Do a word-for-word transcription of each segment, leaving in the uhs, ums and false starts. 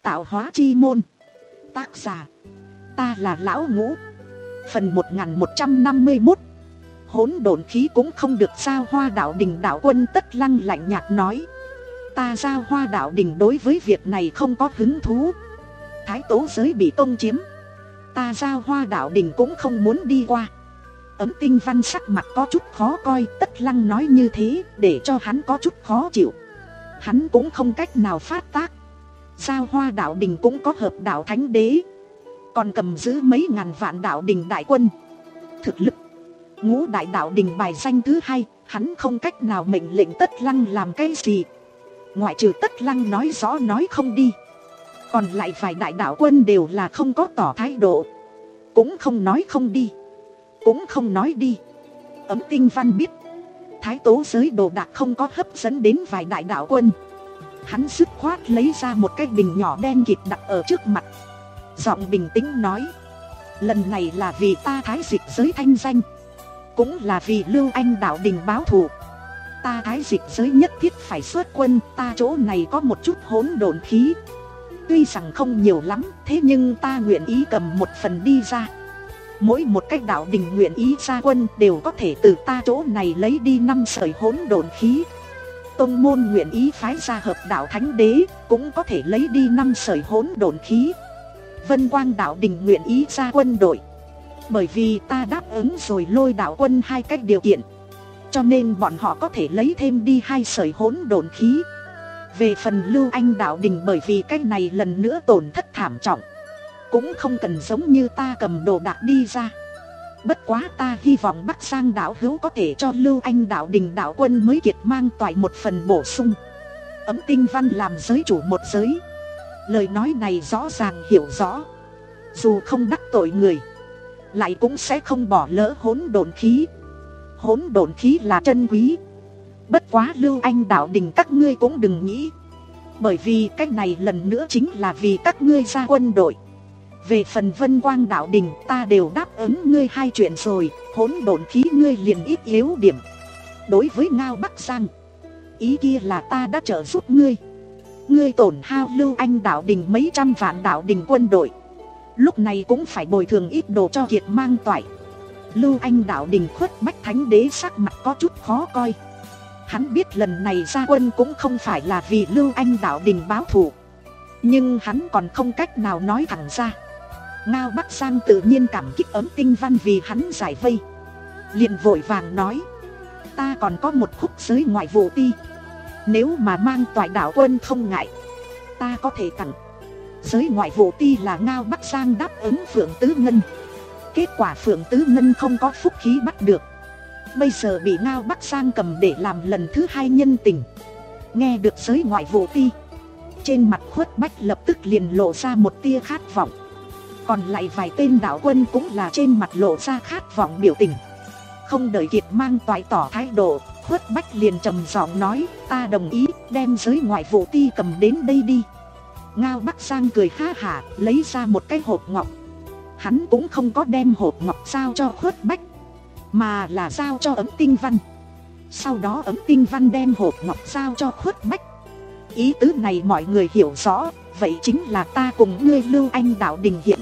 Tạo hóa chi môn. Tác giả: ta là Lão Ngũ. Phần một nghìn một trăm năm mươi mốt. Hỗn độn khí cũng không được giao Hoa Đạo Đình. Đạo Quân Tất Lăng lạnh nhạt nói: ta giao Hoa Đạo Đình đối với việc này không có hứng thú. Thái tố giới bị công chiếm, ta giao Hoa Đạo Đình cũng không muốn đi qua. Ấm Tinh Văn sắc mặt có chút khó coi. Tất Lăng nói như thế để cho hắn có chút khó chịu. Hắn cũng không cách nào phát tác. Giao Hoa Đạo Đình cũng có hợp đạo thánh đế, còn cầm giữ mấy ngàn vạn đạo đình đại quân. Thực lực Ngũ đại đạo đình bài danh thứ hai, hắn không cách nào mệnh lệnh Tất Lăng làm cái gì. Ngoại trừ Tất Lăng nói rõ nói không đi, còn lại vài đại đạo quân đều là không có tỏ thái độ, cũng không nói không đi, cũng không nói đi. Ấm Tinh Văn biết thái tố giới đồ đạc không có hấp dẫn đến vài đại đạo quân. Hắn dứt khoát lấy ra một cái bình nhỏ đen kịt đặt ở trước mặt, giọng bình tĩnh nói: lần này là vì ta Thái Dịch giới thanh danh, cũng là vì Lưu Anh Đạo Đình báo thù. Ta Thái Dịch giới nhất thiết phải xuất quân. Ta chỗ này có một chút hỗn độn khí, tuy rằng không nhiều lắm, thế nhưng ta nguyện ý cầm một phần đi ra. Mỗi một cách đạo đình nguyện ý ra quân đều có thể từ ta chỗ này lấy đi năm sợi hỗn độn khí. Tông môn nguyện ý phái ra hợp đạo thánh đế cũng có thể lấy đi năm sợi hỗn độn khí. Vân Quang Đạo Đình nguyện ý ra quân đội, bởi vì ta đáp ứng rồi Lôi đạo quân hai cách điều kiện, cho nên bọn họ có thể lấy thêm đi hai sợi hỗn độn khí. Về phần Lưu Anh Đạo Đình, bởi vì cách này lần nữa tổn thất thảm trọng, cũng không cần giống như ta cầm đồ đạc đi ra. Bất quá ta hy vọng Bắc Giang đạo hữu có thể cho Lưu Anh Đạo Đình đạo quân mới kiệt mang toại một phần bổ sung. Ấm Tinh Văn làm giới chủ một giới, lời nói này rõ ràng hiểu rõ. Dù không đắc tội người, lại cũng sẽ không bỏ lỡ hỗn độn khí. Hỗn độn khí là chân quý. Bất quá Lưu Anh Đạo Đình các ngươi cũng đừng nghĩ, bởi vì cách này lần nữa chính là vì các ngươi ra quân đội. Về phần Vân Quang Đạo Đình, ta đều đáp ứng ngươi hai chuyện rồi, hỗn độn khí ngươi liền ít yếu điểm. Đối với Ngao Bắc Giang, ý kia là ta đã trợ giúp ngươi. Ngươi tổn hao Lưu Anh Đạo Đình mấy trăm vạn đạo đình quân đội, lúc này cũng phải bồi thường ít đồ cho kiệt mang toại. Lưu Anh Đạo Đình Khuất Bách Thánh Đế sắc mặt có chút khó coi. Hắn biết lần này ra quân cũng không phải là vì Lưu Anh Đạo Đình báo thù, nhưng hắn còn không cách nào nói thẳng ra. Ngao Bắc Giang tự nhiên cảm kích Ấm Tinh Văn vì hắn giải vây, liền vội vàng nói: ta còn có một khúc giới ngoại vụ ti, nếu mà mang toại đạo quân không ngại, ta có thể tặng. Giới ngoại vụ ti là Ngao Bắc Giang đáp ứng Phượng Tứ Ngân. Kết quả Phượng Tứ Ngân không có phúc khí bắt được, bây giờ bị Ngao Bắc Giang cầm để làm lần thứ hai nhân tình. Nghe được giới ngoại vụ ti, trên mặt Khuất Bách lập tức liền lộ ra một tia khát vọng. Còn lại vài tên đạo quân cũng là trên mặt lộ ra khát vọng biểu tình. Không đợi Kiệt mang toại tỏ thái độ, Khuất Bách liền trầm giọng nói: ta đồng ý, đem giới ngoại vụ ti cầm đến đây đi. Ngao Bắc Giang cười ha hả, lấy ra một cái hộp ngọc. Hắn cũng không có đem hộp ngọc giao cho Khuất Bách, mà là giao cho Ấm Tinh Văn. Sau đó Ấm Tinh Văn đem hộp ngọc giao cho Khuất Bách. Ý tứ này mọi người hiểu rõ, vậy chính là ta cùng ngươi Lưu Anh Đạo Đình hiện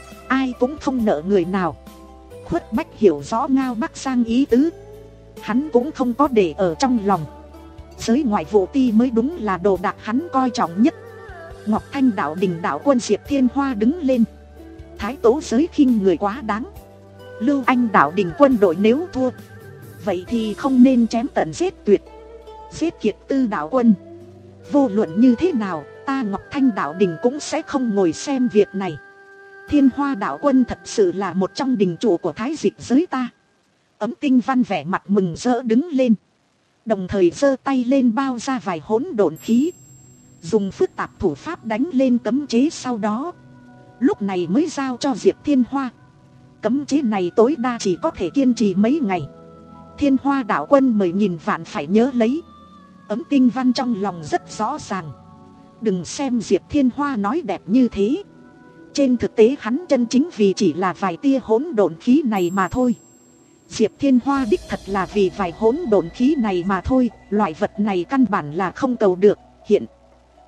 ai cũng không nợ người nào. Khuất Bách hiểu rõ Ngao Bắc Giang ý tứ, hắn cũng không có để ở trong lòng. Giới ngoại vụ ti mới đúng là đồ đạc hắn coi trọng nhất. Ngọc Thanh Đạo Đình đạo quân Diệp Thiên Hoa đứng lên: thái tố giới khinh người quá đáng. Lưu Anh Đạo Đình quân đội nếu thua, vậy thì không nên chém tận giết tuyệt, giết Kiệt Tư đạo quân. Vô luận như thế nào, ta Ngọc Thanh Đạo Đình cũng sẽ không ngồi xem việc này. Thiên Hoa đạo quân thật sự là một trong đình chủ của Thái Dịch giới ta. Ấm Tinh Văn vẻ mặt mừng rỡ đứng lên, đồng thời giơ tay lên bao ra vài hỗn độn khí, dùng phức tạp thủ pháp đánh lên cấm chế. Sau đó lúc này mới giao cho Diệp Thiên Hoa. Cấm chế này tối đa chỉ có thể kiên trì mấy ngày. Thiên Hoa đạo quân mười nghìn vạn phải nhớ lấy. Ấm Tinh Văn trong lòng rất rõ ràng. Đừng xem Diệp Thiên Hoa nói đẹp như thế, trên thực tế hắn chân chính vì chỉ là vài tia hỗn độn khí này mà thôi. Diệp Thiên Hoa đích thật là vì vài hỗn độn khí này mà thôi. Loại vật này căn bản là không cầu được. Hiện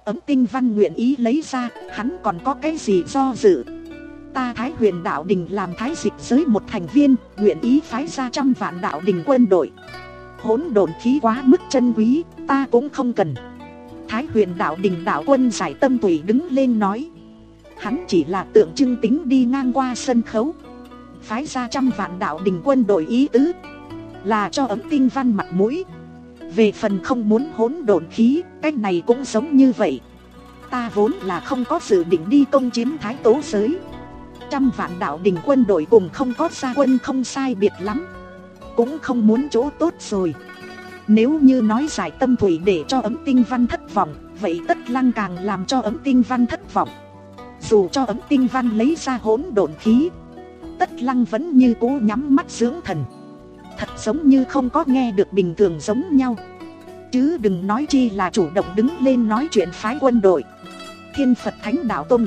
Ấm Tinh Văn nguyện ý lấy ra, hắn còn có cái gì do dự. Ta Thái Huyền đạo đình làm thái dịch giới một thành viên, nguyện ý phái ra trăm vạn đạo đình quân đội. Hỗn độn khí quá mức chân quý, ta cũng không cần. Thái Huyền đạo đình đạo quân Giải Tâm Tùy đứng lên nói. Hắn chỉ là tượng trưng tính đi ngang qua sân khấu. Phái ra trăm vạn đạo đình quân đội ý tứ là cho Ấm Tinh Văn mặt mũi. Về phần không muốn hỗn độn khí, cái này cũng giống như vậy. Ta vốn là không có dự định đi công chiếm Thái Tố giới. Trăm vạn đạo đình quân đội cùng không có gia quân không sai biệt lắm, cũng không muốn chỗ tốt rồi. Nếu như nói Giải Tâm Thủy để cho Ấm Tinh Văn thất vọng, vậy Tất Lăng càng làm cho Ấm Tinh Văn thất vọng. Dù cho Ấm Tinh Văn lấy ra hỗn độn khí, Tất Lăng vẫn như cố nhắm mắt dưỡng thần. Thật giống như không có nghe được bình thường giống nhau. Chứ đừng nói chi là chủ động đứng lên nói chuyện phái quân đội. Thiên Phật Thánh Đạo Tông,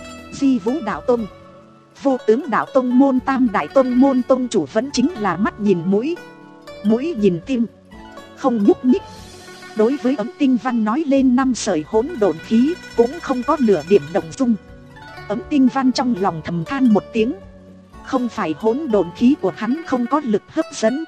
Di Vũ Đạo Tông, Vô Tướng Đạo Tông môn, Tam Đại Tông môn tông chủ vẫn chính là mắt nhìn mũi, mũi nhìn tim, không nhúc nhích. Đối với Ấm Tinh Văn nói lên năm sợi hỗn độn khí, cũng không có nửa điểm động dung. Ấm Tinh Văn trong lòng thầm than một tiếng. Không phải hỗn độn khí của hắn không có lực hấp dẫn,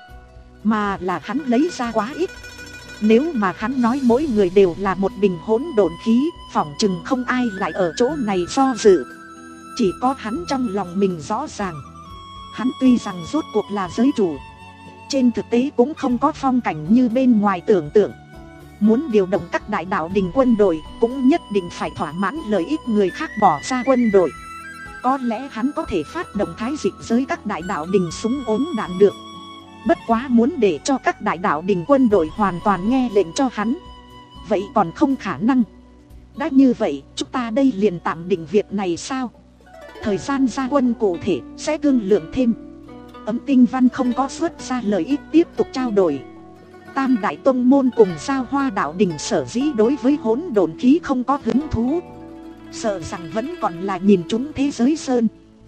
mà là hắn lấy ra quá ít. Nếu mà hắn nói mỗi người đều là một bình hỗn độn khí, phỏng chừng không ai lại ở chỗ này do dự. Chỉ có hắn trong lòng mình rõ ràng. Hắn tuy rằng rốt cuộc là giới chủ, trên thực tế cũng không có phong cảnh như bên ngoài tưởng tượng. Muốn điều động các đại đạo đình quân đội, cũng nhất định phải thỏa mãn lợi ích người khác bỏ ra quân đội. Có lẽ hắn có thể phát động thái dịch giới các đại đạo đình súng ốm đạn được. Bất quá muốn để cho các đại đạo đình quân đội hoàn toàn nghe lệnh cho hắn, vậy còn không khả năng. Đã như vậy, chúng ta đây liền tạm định việc này sao? Thời gian ra quân cụ thể sẽ thương lượng thêm. Ấm Tinh Văn không có xuất ra lời ít tiếp tục trao đổi. Tam Đại Tông môn cùng Giao Hoa đạo đình sở dĩ đối với hỗn độn khí không có hứng thú, sợ rằng vẫn còn là nhìn chúng thế giới sơn.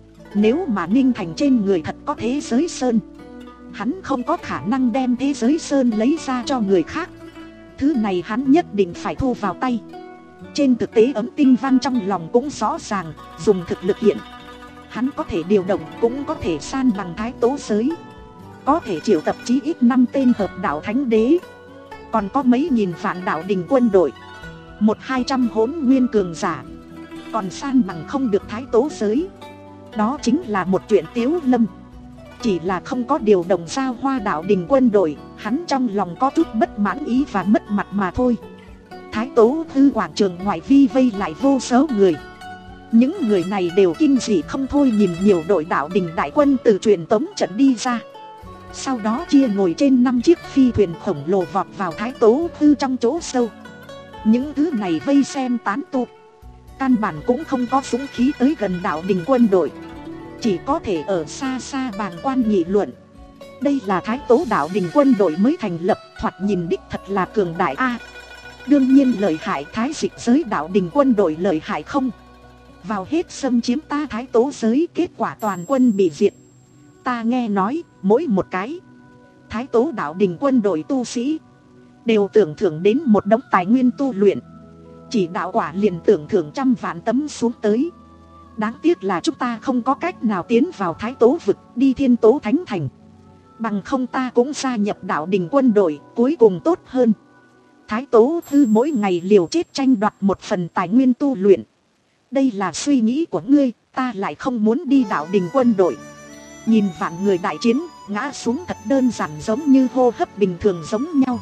Nếu mà Ninh Thành trên người thật có thế giới sơn, hắn không có khả năng đem thế giới sơn lấy ra cho người khác. Thứ này hắn nhất định phải thu vào tay. Trên thực tế Ấm Tinh Văn trong lòng cũng rõ ràng, dùng thực lực hiện, hắn có thể điều động, cũng có thể san bằng Thái Tố giới. Có thể triệu tập chí ít năm tên hợp đạo thánh đế, còn có mấy nghìn vạn đạo đình quân đội, một hai trăm hỗn nguyên cường giả, còn san bằng không được Thái Tố giới. Đó chính là một chuyện tiếu lâm. Chỉ là không có điều động Giao Hoa đạo đình quân đội, hắn trong lòng có chút bất mãn ý và mất mặt mà thôi. Thái Tố Thư quảng trường ngoại vi vây lại vô số người. Những người này đều kinh dị không thôi nhìn nhiều đội đạo đình đại quân từ truyền tống trận đi ra. Sau đó chia ngồi trên năm chiếc phi thuyền khổng lồ vọt vào Thái Tố Thư trong chỗ sâu. Những thứ này vây xem tán tu, căn bản cũng không có súng khí tới gần đạo đình quân đội, chỉ có thể ở xa xa bàng quan nghị luận. Đây là Thái Tố đạo đình quân đội mới thành lập, thoạt nhìn đích thật là cường đại a. Đương nhiên lợi hại thái dịch giới đạo đình quân đội lợi hại không? Vào hết xâm chiếm ta Thái Tố giới, kết quả toàn quân bị diệt. Ta nghe nói mỗi một cái Thái Tố đạo đình quân đội tu sĩ đều tưởng thưởng đến một đống tài nguyên tu luyện. Chỉ đạo quả liền tưởng thưởng trăm vạn tấm xuống tới. Đáng tiếc là chúng ta không có cách nào tiến vào Thái Tố vực, đi Thiên Tố Thánh Thành. Bằng không ta cũng gia nhập đạo đình quân đội, cuối cùng tốt hơn. Thái Tố Thư mỗi ngày liều chết tranh đoạt một phần tài nguyên tu luyện. Đây là suy nghĩ của ngươi, ta lại không muốn đi đạo đình quân đội. Nhìn vạn người đại chiến, ngã xuống thật đơn giản giống như hô hấp bình thường giống nhau.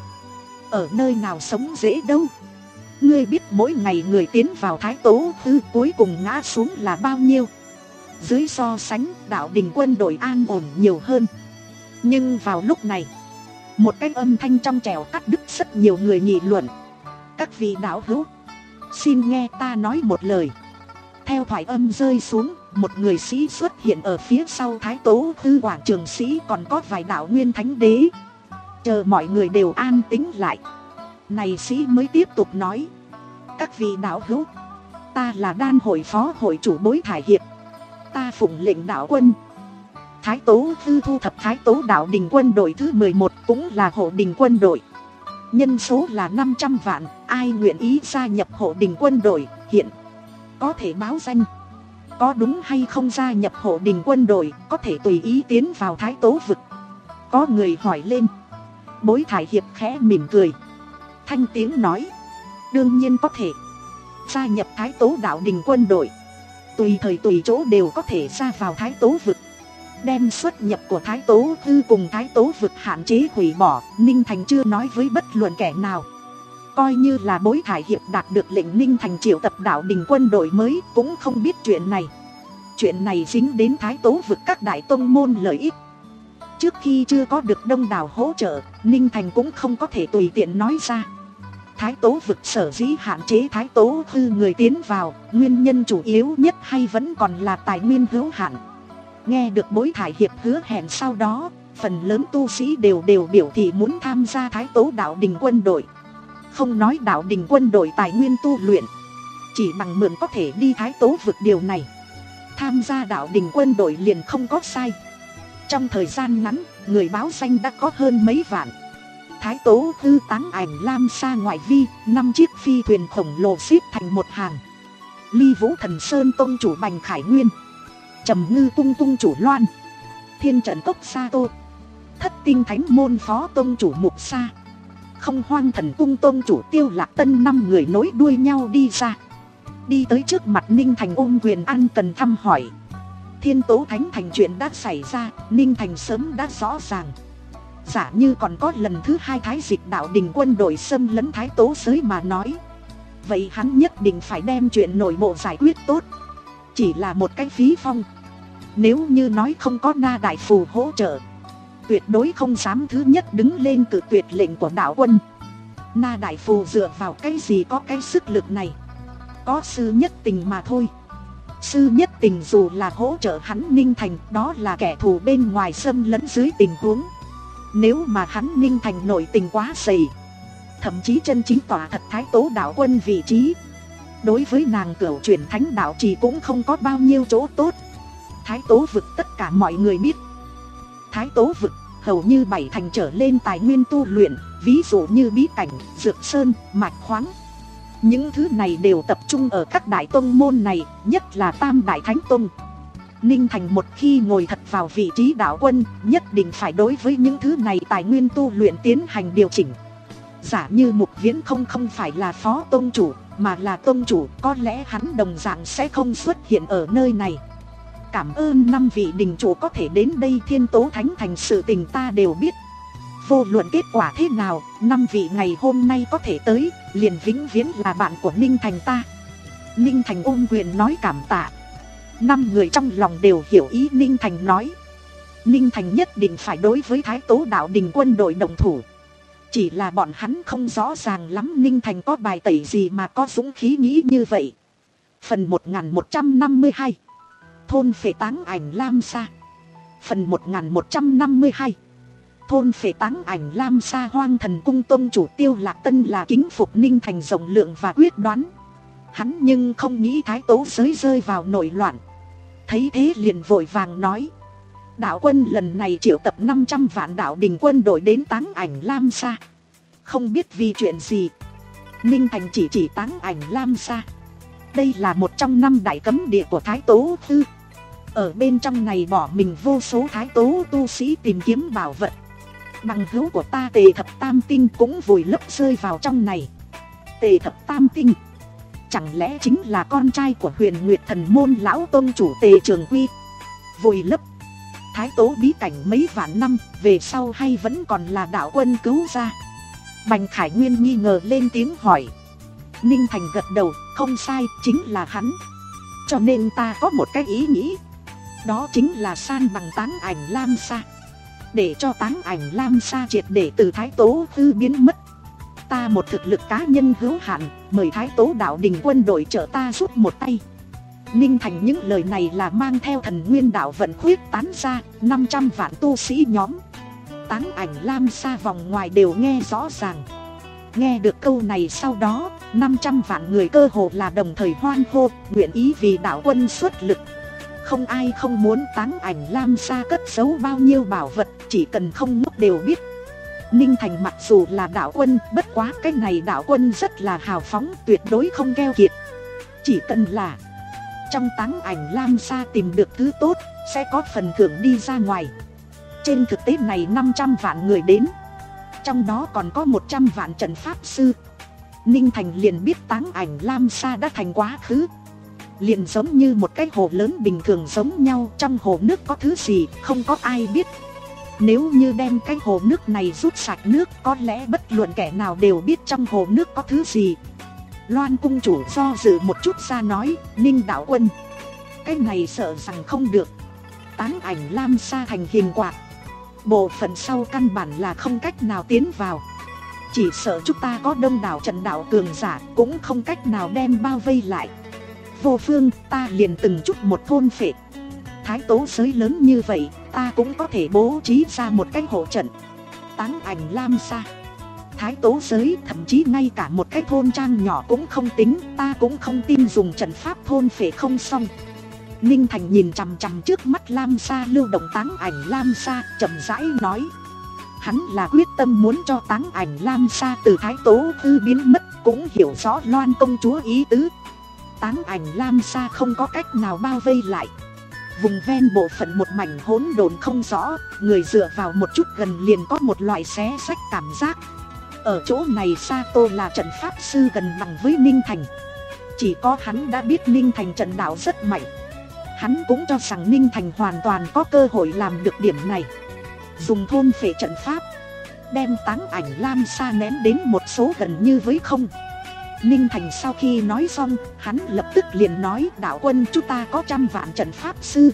Ở nơi nào sống dễ đâu. Ngươi biết mỗi ngày người tiến vào Thái Tố Thư cuối cùng ngã xuống là bao nhiêu? Dưới so sánh, đạo đình quân đội an ổn nhiều hơn. Nhưng vào lúc này, một cái âm thanh trong trẻo cắt đứt rất nhiều người nghị luận. Các vị đạo hữu, xin nghe ta nói một lời. Theo thoại âm rơi xuống, một người sĩ xuất hiện ở phía sau Thái Tố Thư quảng trường sĩ, còn có vài đạo nguyên thánh đế. Chờ mọi người đều an tĩnh lại, này sĩ mới tiếp tục nói. Các vị đạo hữu, ta là Đan hội phó hội chủ Bối Thải Hiệp. Ta phụng lệnh đạo quân Thái Tố Thư thu thập Thái Tố đạo đình quân đội thứ mười một, cũng là hộ đình quân đội. nhân số là năm trăm vạn, ai nguyện ý gia nhập hộ đình quân đội, hiện có thể báo danh. Có đúng hay không gia nhập hộ đình quân đội, có thể tùy ý tiến vào Thái Tố vực. Có người hỏi lên. Bối Thải Hiệp khẽ mỉm cười, thanh tiếng nói, đương nhiên có thể. Gia nhập Thái Tố đạo đình quân đội, tùy thời tùy chỗ đều có thể ra vào Thái Tố vực. Đem xuất nhập của Thái Tố Hư cùng Thái Tố vực hạn chế hủy bỏ, Ninh Thành chưa nói với bất luận kẻ nào. Coi như là Bối Thải Hiệp đạt được lệnh Ninh Thành triệu tập đạo đình quân đội mới, cũng không biết chuyện này. Chuyện này dính đến Thái Tố vực các đại tông môn lợi ích. Trước khi chưa có được đông đảo hỗ trợ, Ninh Thành cũng không có thể tùy tiện nói ra. Thái Tố vực sở dĩ hạn chế Thái Tố Hư người tiến vào, nguyên nhân chủ yếu nhất hay vẫn còn là tài nguyên hữu hạn. Nghe được Bối Thải Hiệp hứa hẹn sau đó, phần lớn tu sĩ đều đều biểu thị muốn tham gia Thái Tố đạo đình quân đội. Không nói đạo đình quân đội tài nguyên tu luyện, chỉ bằng mượn có thể đi Thái Tố vực điều này, tham gia đạo đình quân đội liền không có sai. Trong thời gian ngắn, người báo danh đã có hơn mấy vạn. Thái Tố Hư Táng Ảnh Lam Sa ngoại vi, năm chiếc phi thuyền khổng lồ xếp thành một hàng. Ly Vũ Thần Sơn tông chủ Bành Khải Nguyên, Trầm Ngư Cung Cung chủ Loan, Thiên Trận Cốc Sa Tô, Thất Tinh Thánh Môn phó tông chủ Mục Sa, Không Hoang Thần Cung tông chủ Tiêu Lạc Tân, năm người nối đuôi nhau đi ra. Đi tới trước mặt Ninh Thành ôm quyền ăn cần thăm hỏi. Thiên Tố Thánh Thành chuyện đã xảy ra, Ninh Thành sớm đã rõ ràng. Giả như còn có lần thứ hai Thái Dịch đạo đình quân đội xâm lấn Thái Tố giới mà nói, vậy hắn nhất định phải đem chuyện nội bộ giải quyết tốt. Chỉ là một cái phí phong. Nếu như nói không có Na Đại Phù hỗ trợ, tuyệt đối không dám thứ nhất đứng lên cự tuyệt lệnh của đạo quân. Na Đại Phù dựa vào cái gì có cái sức lực này? Có Sư Nhất Tình mà thôi. Sư Nhất Tình dù là hỗ trợ hắn Ninh Thành, đó là kẻ thù bên ngoài xâm lấn dưới tình huống. Nếu mà hắn Ninh Thành nội tình quá dày, thậm chí chân chính tỏa thật Thái Tố đạo quân vị trí, đối với nàng Cửu Chuyển Thánh đạo chỉ cũng không có bao nhiêu chỗ tốt. Thái Tố vực tất cả mọi người biết, Thái Tố vực hầu như bảy thành trở lên tài nguyên tu luyện, ví dụ như bí cảnh, dược sơn, mạch khoáng. Những thứ này đều tập trung ở các đại tông môn này, nhất là Tam Đại Thánh Tông. Ninh Thành một khi ngồi thật vào vị trí đạo quân, nhất định phải đối với những thứ này tài nguyên tu luyện tiến hành điều chỉnh. Giả như Mục Viễn không không phải là phó tông chủ, mà là tông chủ, có lẽ hắn đồng dạng sẽ không xuất hiện ở nơi này. Cảm ơn năm vị đình chủ có thể đến đây. Thiên Tố Thánh Thành sự tình ta đều biết. Vô luận kết quả thế nào, năm vị ngày hôm nay có thể tới, liền vĩnh viễn là bạn của Ninh Thành ta. Ninh Thành ôm quyền nói cảm tạ. Năm người trong lòng đều hiểu ý Ninh Thành nói. Ninh Thành nhất định phải đối với Thái Tố đạo đình quân đội đồng thủ. Chỉ là bọn hắn không rõ ràng lắm Ninh Thành có bài tẩy gì mà có dũng khí nghĩ như vậy. Phần một nghìn một trăm năm mươi hai, Thôn Phệ Táng Ảnh Lam Sa. Phần một nghìn một trăm năm mươi hai, Thôn Phệ Táng Ảnh Lam Sa. Hoang Thần Cung tông chủ Tiêu Lạc Tân là kính phục Ninh Thành rộng lượng và quyết đoán. Hắn nhưng không nghĩ Thái Tố giới rơi vào nổi loạn. Thấy thế liền vội vàng nói, đạo quân lần này triệu tập năm trăm vạn đạo đình quân đội đến Táng Ảnh Lam Sa, không biết vì chuyện gì. Ninh Thành chỉ chỉ Táng Ảnh Lam Sa. Đây là một trong năm đại cấm địa của Thái Tố Tư. Ở bên trong này bỏ mình vô số Thái Tố tu sĩ tìm kiếm bảo vật. Bằng hữu của ta Tề Thập Tam Tinh cũng vùi lấp rơi vào trong này. Tề Thập Tam Tinh chẳng lẽ chính là con trai của Huyền Nguyệt Thần Môn lão tông chủ Tề Trường Quy? Vùi lấp Thái Tố bí cảnh mấy vạn năm, về sau hay vẫn còn là đạo quân cứu ra? Bành Khải Nguyên nghi ngờ lên tiếng hỏi. Ninh Thành gật đầu, không sai, chính là hắn. Cho nên ta có một cái ý nghĩ, đó chính là san bằng Táng Ảnh Lam Sa, để cho Táng Ảnh Lam Sa triệt để từ Thái Tố Tư biến mất. Ta một thực lực cá nhân hữu hạn, mời Thái Tố đạo đình quân đội trợ ta giúp một tay. Ninh Thành những lời này là mang theo thần nguyên đạo vận khuyết tán ra, năm trăm vạn tu sĩ nhóm Táng Ảnh Lam Sa vòng ngoài đều nghe rõ ràng. Nghe được câu này sau đó, năm trăm vạn người cơ hồ là đồng thời hoan hô, nguyện ý vì đạo quân xuất lực. Không ai không muốn Táng Ảnh Lam Sa cất giấu bao nhiêu bảo vật, chỉ cần không ngốc đều biết. Ninh Thành mặc dù là đạo quân, bất quá cái này đạo quân rất là hào phóng, tuyệt đối không keo kiệt. Chỉ cần là trong táng ảnh Lam Sa tìm được thứ tốt, sẽ có phần thưởng đi ra ngoài. Trên thực tế này năm trăm vạn người đến, trong đó còn có một trăm vạn trận pháp sư. Ninh Thành liền biết táng ảnh Lam Sa đã thành quá khứ. Liền giống như một cái hồ lớn bình thường giống nhau, trong hồ nước có thứ gì không có ai biết. Nếu như đem cái hồ nước này rút sạch nước, có lẽ bất luận kẻ nào đều biết trong hồ nước có thứ gì. Loan cung chủ do dự một chút ra nói, Ninh đạo quân, cái này sợ rằng không được. Táng ảnh Lam Sa thành hình quạt, bộ phận sau căn bản là không cách nào tiến vào. Chỉ sợ chúng ta có đông đảo trận đạo cường giả, cũng không cách nào đem bao vây lại. Vô phương, ta liền từng chút một thôn phệ. Thái tố giới lớn như vậy, ta cũng có thể bố trí ra một cái hộ trận. Táng ảnh Lam Sa, Thái tố giới, thậm chí ngay cả một cái thôn trang nhỏ cũng không tính, ta cũng không tin dùng trận pháp thôn phệ không xong. Ninh Thành nhìn chằm chằm trước mắt Lam Sa lưu động táng ảnh Lam Sa, chậm rãi nói. Hắn là quyết tâm muốn cho táng ảnh Lam Sa từ Thái tố hư biến mất, cũng hiểu rõ Loan công chúa ý tứ. Táng ảnh Lam Sa không có cách nào bao vây lại. Vùng ven bộ phận một mảnh hỗn độn không rõ, người dựa vào một chút gần liền có một loại xé xách cảm giác. Ở chỗ này Sato là trận pháp sư gần bằng với Ninh Thành. Chỉ có hắn đã biết Ninh Thành trận đạo rất mạnh. Hắn cũng cho rằng Ninh Thành hoàn toàn có cơ hội làm được điểm này. Dùng thôn phệ trận pháp, đem táng ảnh Lam Sa ném đến một số gần như với không. Ninh Thành sau khi nói xong, hắn lập tức liền nói, đạo quân, chúng ta có trăm vạn trận pháp sư.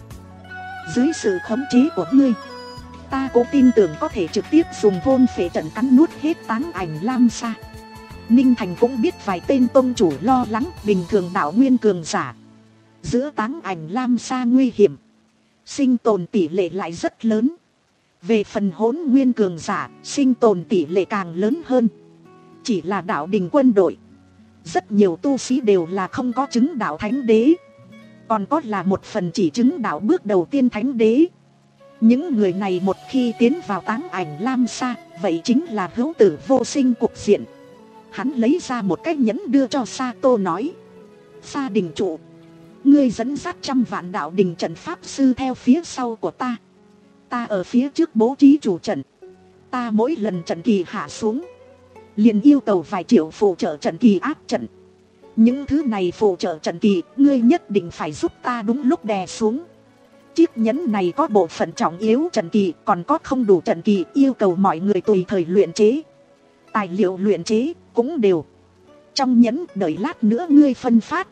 Dưới sự khống chế của ngươi, ta cũng tin tưởng có thể trực tiếp dùng thôn phệ trận cắn nuốt hết táng ảnh Lam Sa. Ninh Thành cũng biết vài tên tông chủ lo lắng bình thường đạo nguyên cường giả. Giữa táng ảnh Lam Sa nguy hiểm, sinh tồn tỷ lệ lại rất lớn. Về phần hỗn nguyên cường giả, sinh tồn tỷ lệ càng lớn hơn. Chỉ là đạo đình quân đội, rất nhiều tu sĩ đều là không có chứng đạo thánh đế, còn có là một phần chỉ chứng đạo bước đầu tiên thánh đế. Những người này một khi tiến vào táng ảnh Lam Sa, vậy chính là hữu tử vô sinh cục diện. Hắn lấy ra một cái nhẫn đưa cho Sato nói, Sa đình chủ, ngươi dẫn dắt trăm vạn đạo đình trận pháp sư theo phía sau của ta. Ta ở phía trước bố trí chủ trận. Ta mỗi lần trận kỳ hạ xuống, liền yêu cầu vài triệu phụ trợ trận kỳ áp trận. Những thứ này phụ trợ trận kỳ, ngươi nhất định phải giúp ta đúng lúc đè xuống. Chiếc nhẫn này có bộ phận trọng yếu trận kỳ, còn có không đủ trận kỳ, yêu cầu mọi người tùy thời luyện chế. Tài liệu luyện chế cũng đều trong nhẫn, đợi lát nữa ngươi phân phát.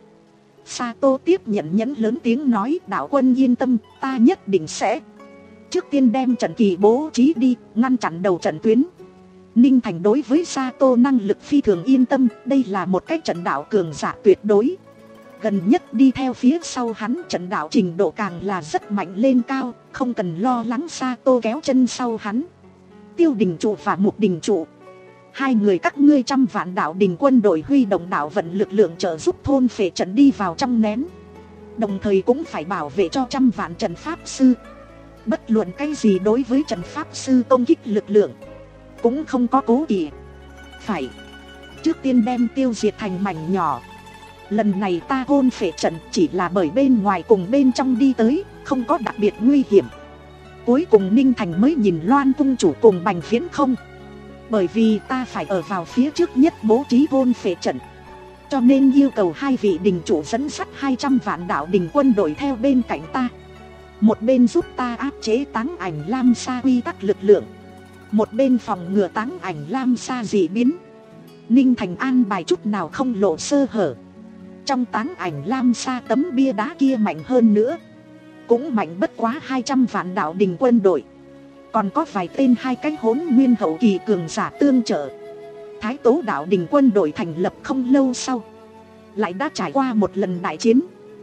Sato tiếp nhận nhẫn, lớn tiếng nói, đạo quân yên tâm, ta nhất định sẽ trước tiên đem trận kỳ bố trí đi, ngăn chặn đầu trận tuyến. Ninh Thành đối với Sato năng lực phi thường yên tâm, đây là một cái trận đạo cường giả tuyệt đối. Gần nhất đi theo phía sau hắn, trận đạo trình độ càng là rất mạnh lên cao, không cần lo lắng Sato kéo chân sau hắn. Tiêu đình trụ và Mục đình trụ, hai người các ngươi trăm vạn đạo đình quân đội huy động đạo vận lực lượng trợ giúp thôn phệ trận đi vào trong nén. Đồng thời cũng phải bảo vệ cho trăm vạn trận pháp sư. Bất luận cái gì đối với trận pháp sư công kích lực lượng, cũng không có cố kỵ. Phải trước tiên đem tiêu diệt thành mảnh nhỏ. Lần này ta thôn phệ trận chỉ là bởi bên ngoài cùng bên trong đi tới, không có đặc biệt nguy hiểm. Cuối cùng Ninh Thành mới nhìn Loan cung chủ cùng Bành Viễn không. Bởi vì ta phải ở vào phía trước nhất bố trí thôn phệ trận, cho nên yêu cầu hai vị đình chủ dẫn dắt hai trăm vạn đạo đình quân đội theo bên cạnh ta. Một bên giúp ta áp chế táng ảnh Lam Sa quy tắc lực lượng, một bên phòng ngừa táng ảnh Lam Sa dị biến. Ninh Thành an bài chút nào không lộ sơ hở. Trong táng ảnh Lam Sa tấm bia đá kia mạnh hơn nữa, cũng mạnh bất quá hai trăm vạn đạo đình quân đội. Còn có vài tên hai cái hỗn nguyên hậu kỳ cường giả tương trợ. Thái tố đạo đình quân đội thành lập không lâu sau, lại đã trải qua một lần đại chiến.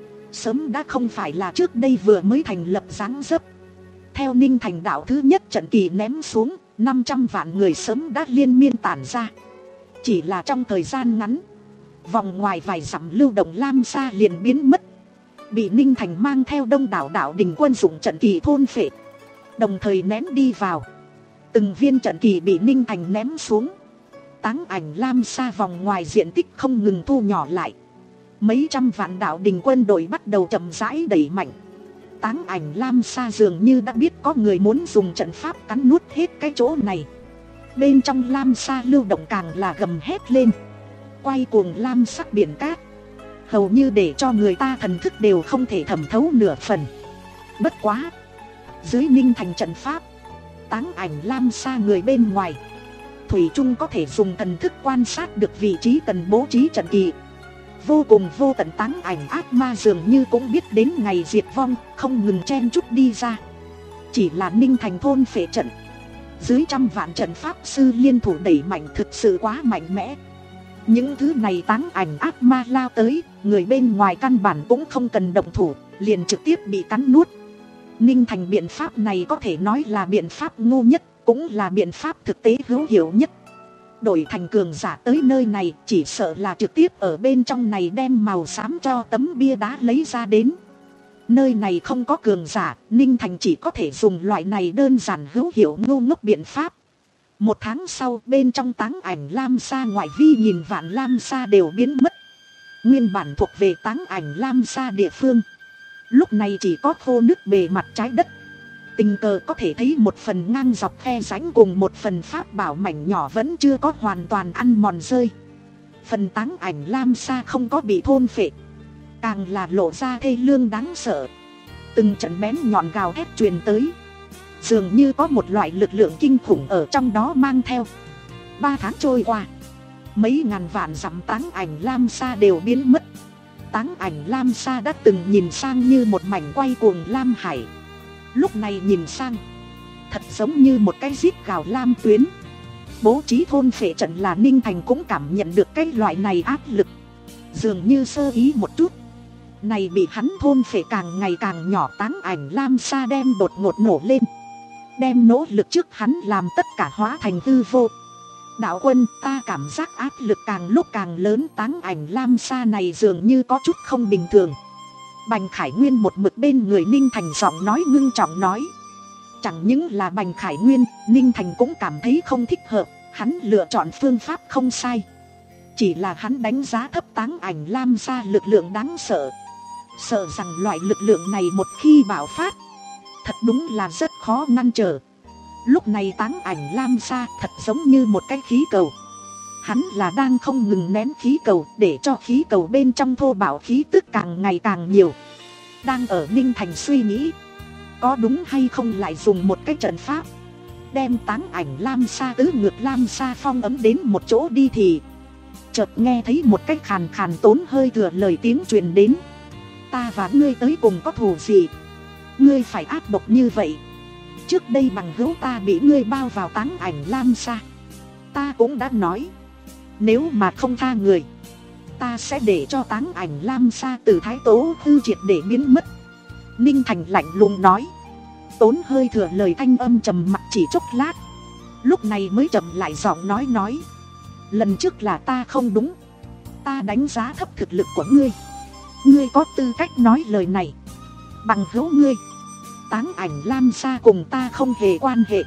Sớm đã không phải là trước đây vừa mới thành lập dáng dấp. Theo Ninh Thành đạo thứ nhất trận kỳ ném xuống, năm trăm vạn người sớm đã liên miên tản ra. Chỉ là trong thời gian ngắn, vòng ngoài vài dặm lưu động Lam Sa liền biến mất, bị Ninh Thành mang theo đông đảo đạo đình quân dụng trận kỳ thôn phệ, đồng thời ném đi vào. Từng viên trận kỳ bị Ninh Thành ném xuống. Táng ảnh Lam Sa vòng ngoài diện tích không ngừng thu nhỏ lại. Mấy trăm vạn đạo đình quân đội bắt đầu chậm rãi đẩy mạnh. Táng ảnh Lam Sa dường như đã biết có người muốn dùng trận pháp cắn nuốt hết cái chỗ này. Bên trong Lam Sa lưu động càng là gầm hét lên, quay cuồng lam sắc biển cát, hầu như để cho người ta thần thức đều không thể thẩm thấu nửa phần. Bất quá, dưới Ninh Thành trận pháp, táng ảnh Lam Sa người bên ngoài thủy chung có thể dùng thần thức quan sát được vị trí cần bố trí trận kỳ. Vô cùng vô tận táng ảnh ác ma dường như cũng biết đến ngày diệt vong, không ngừng chen chúc đi ra. Chỉ là Ninh Thành thôn phệ trận, dưới trăm vạn trận pháp sư liên thủ đẩy mạnh thực sự quá mạnh mẽ. Những thứ này táng ảnh ác ma lao tới, người bên ngoài căn bản cũng không cần động thủ, liền trực tiếp bị cắn nuốt. Ninh Thành biện pháp này có thể nói là biện pháp ngu nhất, cũng là biện pháp thực tế hữu hiệu nhất. Đổi thành cường giả tới nơi này, chỉ sợ là trực tiếp ở bên trong này đem màu xám cho tấm bia đá lấy ra đến. Nơi này không có cường giả, Ninh Thành chỉ có thể dùng loại này đơn giản hữu hiệu ngu ngốc biện pháp. Một tháng sau, bên trong táng ảnh Lam Sa ngoại vi nghìn vạn Lam Sa đều biến mất. Nguyên bản thuộc về táng ảnh Lam Sa địa phương, lúc này chỉ có khô nước bề mặt trái đất. Tình cờ có thể thấy một phần ngang dọc khe rãnh cùng một phần pháp bảo mảnh nhỏ vẫn chưa có hoàn toàn ăn mòn rơi. Phần táng ảnh Lam Sa không có bị thôn phệ, càng là lộ ra thê lương đáng sợ. Từng trận bén nhọn gào thét truyền tới, dường như có một loại lực lượng kinh khủng ở trong đó mang theo. Ba tháng trôi qua, mấy ngàn vạn dặm táng ảnh Lam Sa đều biến mất. Táng ảnh Lam Sa đã từng nhìn sang như một mảnh quay cuồng lam hải, lúc này nhìn sang thật giống như một cái giết gào lam tuyến. Bố trí thôn phệ trận là Ninh Thành cũng cảm nhận được cái loại này áp lực. Dường như sơ ý một chút, này bị hắn thôn phệ càng ngày càng nhỏ táng ảnh Lam Sa đem đột ngột nổ lên, đem nỗ lực trước hắn làm tất cả hóa thành hư vô. Đạo quân, ta cảm giác áp lực càng lúc càng lớn. Táng ảnh Lam Sa này dường như có chút không bình thường. Bành Khải Nguyên một mực bên người Ninh Thành giọng nói ngưng trọng nói. Chẳng những là Bành Khải Nguyên, Ninh Thành cũng cảm thấy không thích hợp. Hắn lựa chọn phương pháp không sai, chỉ là hắn đánh giá thấp táng ảnh Lam Sa lực lượng đáng sợ. Sợ rằng loại lực lượng này một khi bạo phát, thật đúng là rất khó ngăn trở. Lúc này táng ảnh Lam Sa thật giống như một cái khí cầu. Hắn là đang không ngừng nén khí cầu, để cho khí cầu bên trong thô bạo khí tức càng ngày càng nhiều. Đang ở Ninh Thành suy nghĩ, có đúng hay không lại dùng một cái trận pháp đem táng ảnh Lam Sa tứ ngược Lam Sa phong ấm đến một chỗ đi thì chợt nghe thấy một cái khàn khàn tốn hơi thừa lời tiếng truyền đến. Ta và ngươi tới cùng có thù gì? Ngươi phải ác độc như vậy. Trước đây bằng hữu ta bị ngươi bao vào táng ảnh Lam Sa, ta cũng đã nói, nếu mà không tha người, ta sẽ để cho táng ảnh Lam Sa từ thái tố hư triệt để biến mất. Ninh Thành lạnh lùng nói. Tốn hơi thừa lời thanh âm trầm mặc chỉ chốc lát, lúc này mới trầm lại giọng nói nói. Lần trước là ta không đúng, ta đánh giá thấp thực lực của ngươi. Ngươi có tư cách nói lời này. Bằng hữu ngươi, táng ảnh Lam Sa cùng ta không hề quan hệ.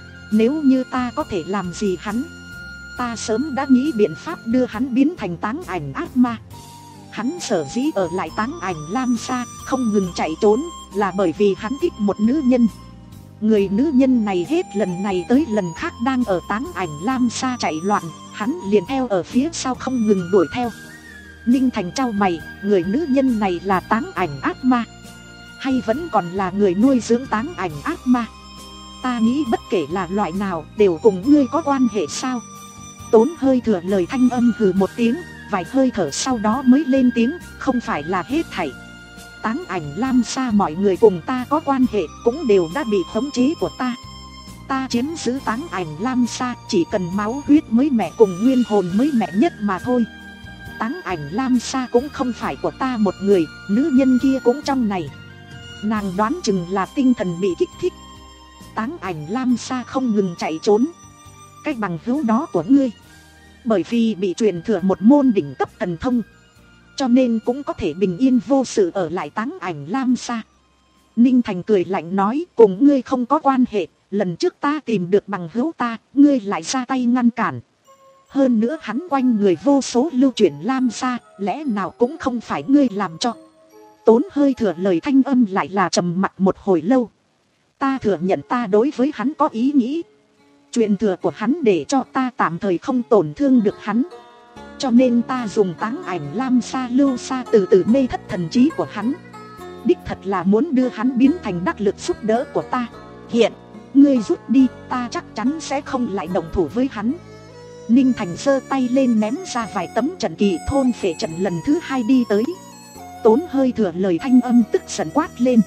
Nếu như ta có thể làm gì hắn, ta sớm đã nghĩ biện pháp đưa hắn biến thành táng ảnh ác ma. Hắn sở dĩ ở lại táng ảnh Lam Sa không ngừng chạy trốn, là bởi vì hắn thích một nữ nhân. Người nữ nhân này hết lần này tới lần khác đang ở táng ảnh Lam Sa chạy loạn, hắn liền theo ở phía sau không ngừng đuổi theo. Ninh Thành trao mày, người nữ nhân này là táng ảnh ác ma, hay vẫn còn là người nuôi dưỡng táng ảnh ác ma? Ta nghĩ bất kể là loại nào đều cùng ngươi có quan hệ sao? Tốn hơi thừa lời thanh âm hừ một tiếng, vài hơi thở sau đó mới lên tiếng. Không phải là hết thảy. Táng ảnh Lam Sa mọi người cùng ta có quan hệ cũng đều đã bị khống chế của ta. Ta chiếm giữ táng ảnh Lam Sa chỉ cần máu huyết mới mẻ cùng nguyên hồn mới mẻ nhất mà thôi. Táng ảnh Lam Sa cũng không phải của ta một người, nữ nhân kia cũng trong này. Nàng đoán chừng là tinh thần bị kích thích. Táng ảnh Lam Sa không ngừng chạy trốn. Cái bằng hữu đó của ngươi, bởi vì bị truyền thừa một môn đỉnh cấp thần thông, cho nên cũng có thể bình yên vô sự ở lại táng ảnh Lam Sa. Ninh Thành cười lạnh nói, cùng ngươi không có quan hệ, lần trước ta tìm được bằng hữu ta, ngươi lại ra tay ngăn cản. Hơn nữa hắn quanh người vô số lưu chuyển lam sa, lẽ nào cũng không phải ngươi làm cho. Tốn hơi thừa lời thanh âm lại là trầm mặc một hồi lâu. Ta thừa nhận ta đối với hắn có ý nghĩ. Truyền thừa của hắn để cho ta tạm thời không tổn thương được hắn. Cho nên ta dùng táng ảnh lam sa lưu sa từ từ mê thất thần trí của hắn. Đích thật là muốn đưa hắn biến thành đắc lực giúp đỡ của ta. Hiện, ngươi rút đi, ta chắc chắn sẽ không lại động thủ với hắn. Ninh Thành giơ tay lên ném ra vài tấm trận kỳ thôn phệ trận lần thứ hai đi tới. Tốn hơi thừa lời thanh âm tức giận quát lên.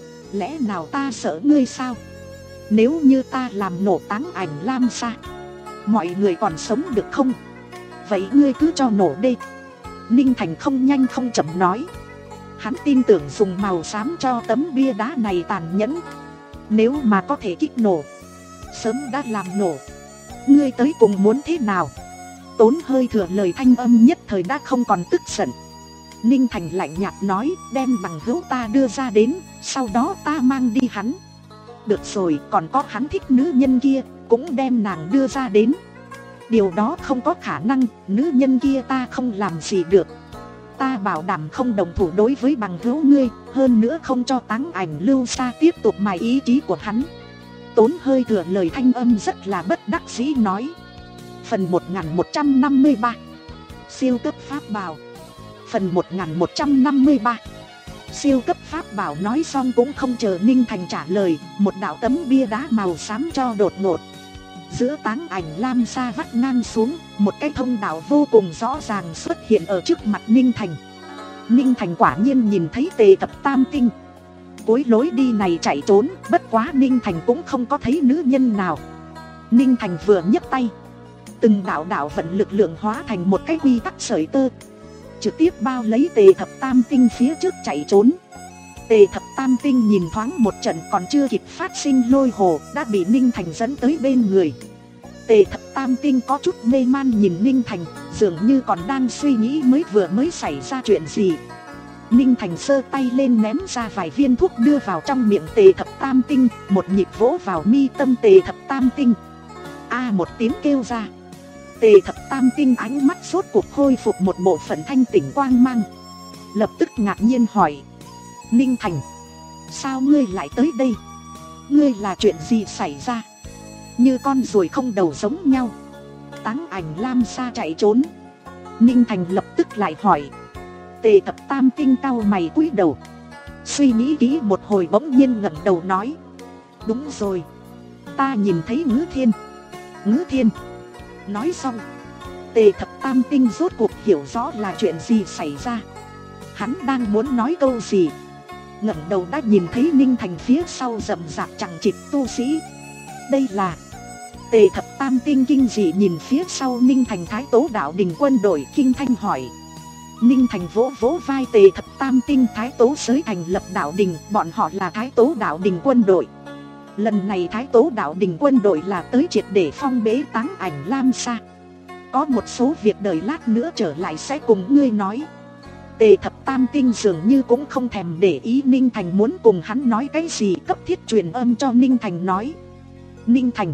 Lẽ nào ta sợ ngươi sao? Nếu như ta làm nổ táng ảnh lam sa, mọi người còn sống được không? Vậy ngươi cứ cho nổ đi. Ninh Thành không nhanh không chậm nói. Hắn tin tưởng dùng màu xám cho tấm bia đá này tàn nhẫn. Nếu mà có thể kích nổ, sớm đã làm nổ. Ngươi tới cùng muốn thế nào? Tốn hơi thừa lời thanh âm nhất thời đã không còn tức giận. Ninh Thành lạnh nhạt nói, đem bằng hữu ta đưa ra đến, sau đó ta mang đi hắn. Được rồi, còn có hắn thích nữ nhân kia, cũng đem nàng đưa ra đến. Điều đó không có khả năng, nữ nhân kia ta không làm gì được. Ta bảo đảm không đồng thủ đối với bằng hữu ngươi, hơn nữa không cho táng ảnh lưu sa tiếp tục mài ý chí của hắn. Tốn hơi thừa lời thanh âm rất là bất đắc dĩ nói. Phần một nghìn một trăm năm mươi ba Siêu cấp pháp bảo. Phần một nghìn một trăm năm mươi ba Siêu cấp pháp bảo nói xong cũng không chờ Ninh Thành trả lời, một đạo tấm bia đá màu xám cho đột ngột. Giữa táng ảnh lam sa vắt ngang xuống, một cái thông đạo vô cùng rõ ràng xuất hiện ở trước mặt Ninh Thành. Ninh Thành quả nhiên nhìn thấy Tề Thập Tam Tinh. Cuối lối đi này chạy trốn, bất quá Ninh Thành cũng không có thấy nữ nhân nào. Ninh Thành vừa nhấc tay, từng đạo đạo vận lực lượng hóa thành một cái quy tắc sợi tơ, trực tiếp bao lấy Tề Thập Tam Tinh phía trước chạy trốn. Tề Thập Tam Tinh nhìn thoáng một trận còn chưa kịp phát sinh lôi hồ, đã bị Ninh Thành dẫn tới bên người. Tề Thập Tam Tinh có chút mê man nhìn Ninh Thành, dường như còn đang suy nghĩ mới vừa mới xảy ra chuyện gì. Ninh Thành giơ tay lên ném ra vài viên thuốc đưa vào trong miệng Tề Thập Tam Tinh, một nhịp vỗ vào mi tâm Tề Thập Tam Tinh. A một tiếng kêu ra. Tề Thập Tam Tinh ánh mắt sốt cuộc khôi phục một bộ phận thanh tỉnh quang mang. Lập tức ngạc nhiên hỏi. Ninh Thành, sao ngươi lại tới đây? Ngươi là chuyện gì xảy ra? Như con ruồi không đầu giống nhau. Táng ảnh lam sa chạy trốn. Ninh Thành lập tức lại hỏi. Tề Thập Tam Tinh cau mày cúi đầu, suy nghĩ kỹ một hồi bỗng nhiên ngẩng đầu nói. Đúng rồi, ta nhìn thấy Ngữ Thiên. Ngữ Thiên. Nói xong, Tề Thập Tam Tinh rốt cuộc hiểu rõ là chuyện gì xảy ra. Hắn đang muốn nói câu gì, ngẩng đầu đã nhìn thấy Ninh Thành phía sau rậm rạp chẳng chịt tu sĩ. Đây là... Tề Thập Tam Tinh kinh dị nhìn phía sau Ninh Thành Thái Tố Đạo Đình quân đội kinh thanh hỏi. Ninh Thành vỗ vỗ vai Tề Thập Tam Tinh. Thái Tố giới thành lập đạo đình, bọn họ là Thái Tố Đạo Đình quân đội. Lần này Thái Tố Đạo Đình quân đội là tới triệt để phong bế táng ảnh lam sa. Có một số việc đợi lát nữa trở lại sẽ cùng ngươi nói. Tề Thập Tam Tinh dường như cũng không thèm để ý Ninh Thành muốn cùng hắn nói cái gì, cấp thiết truyền âm cho Ninh Thành nói. Ninh Thành,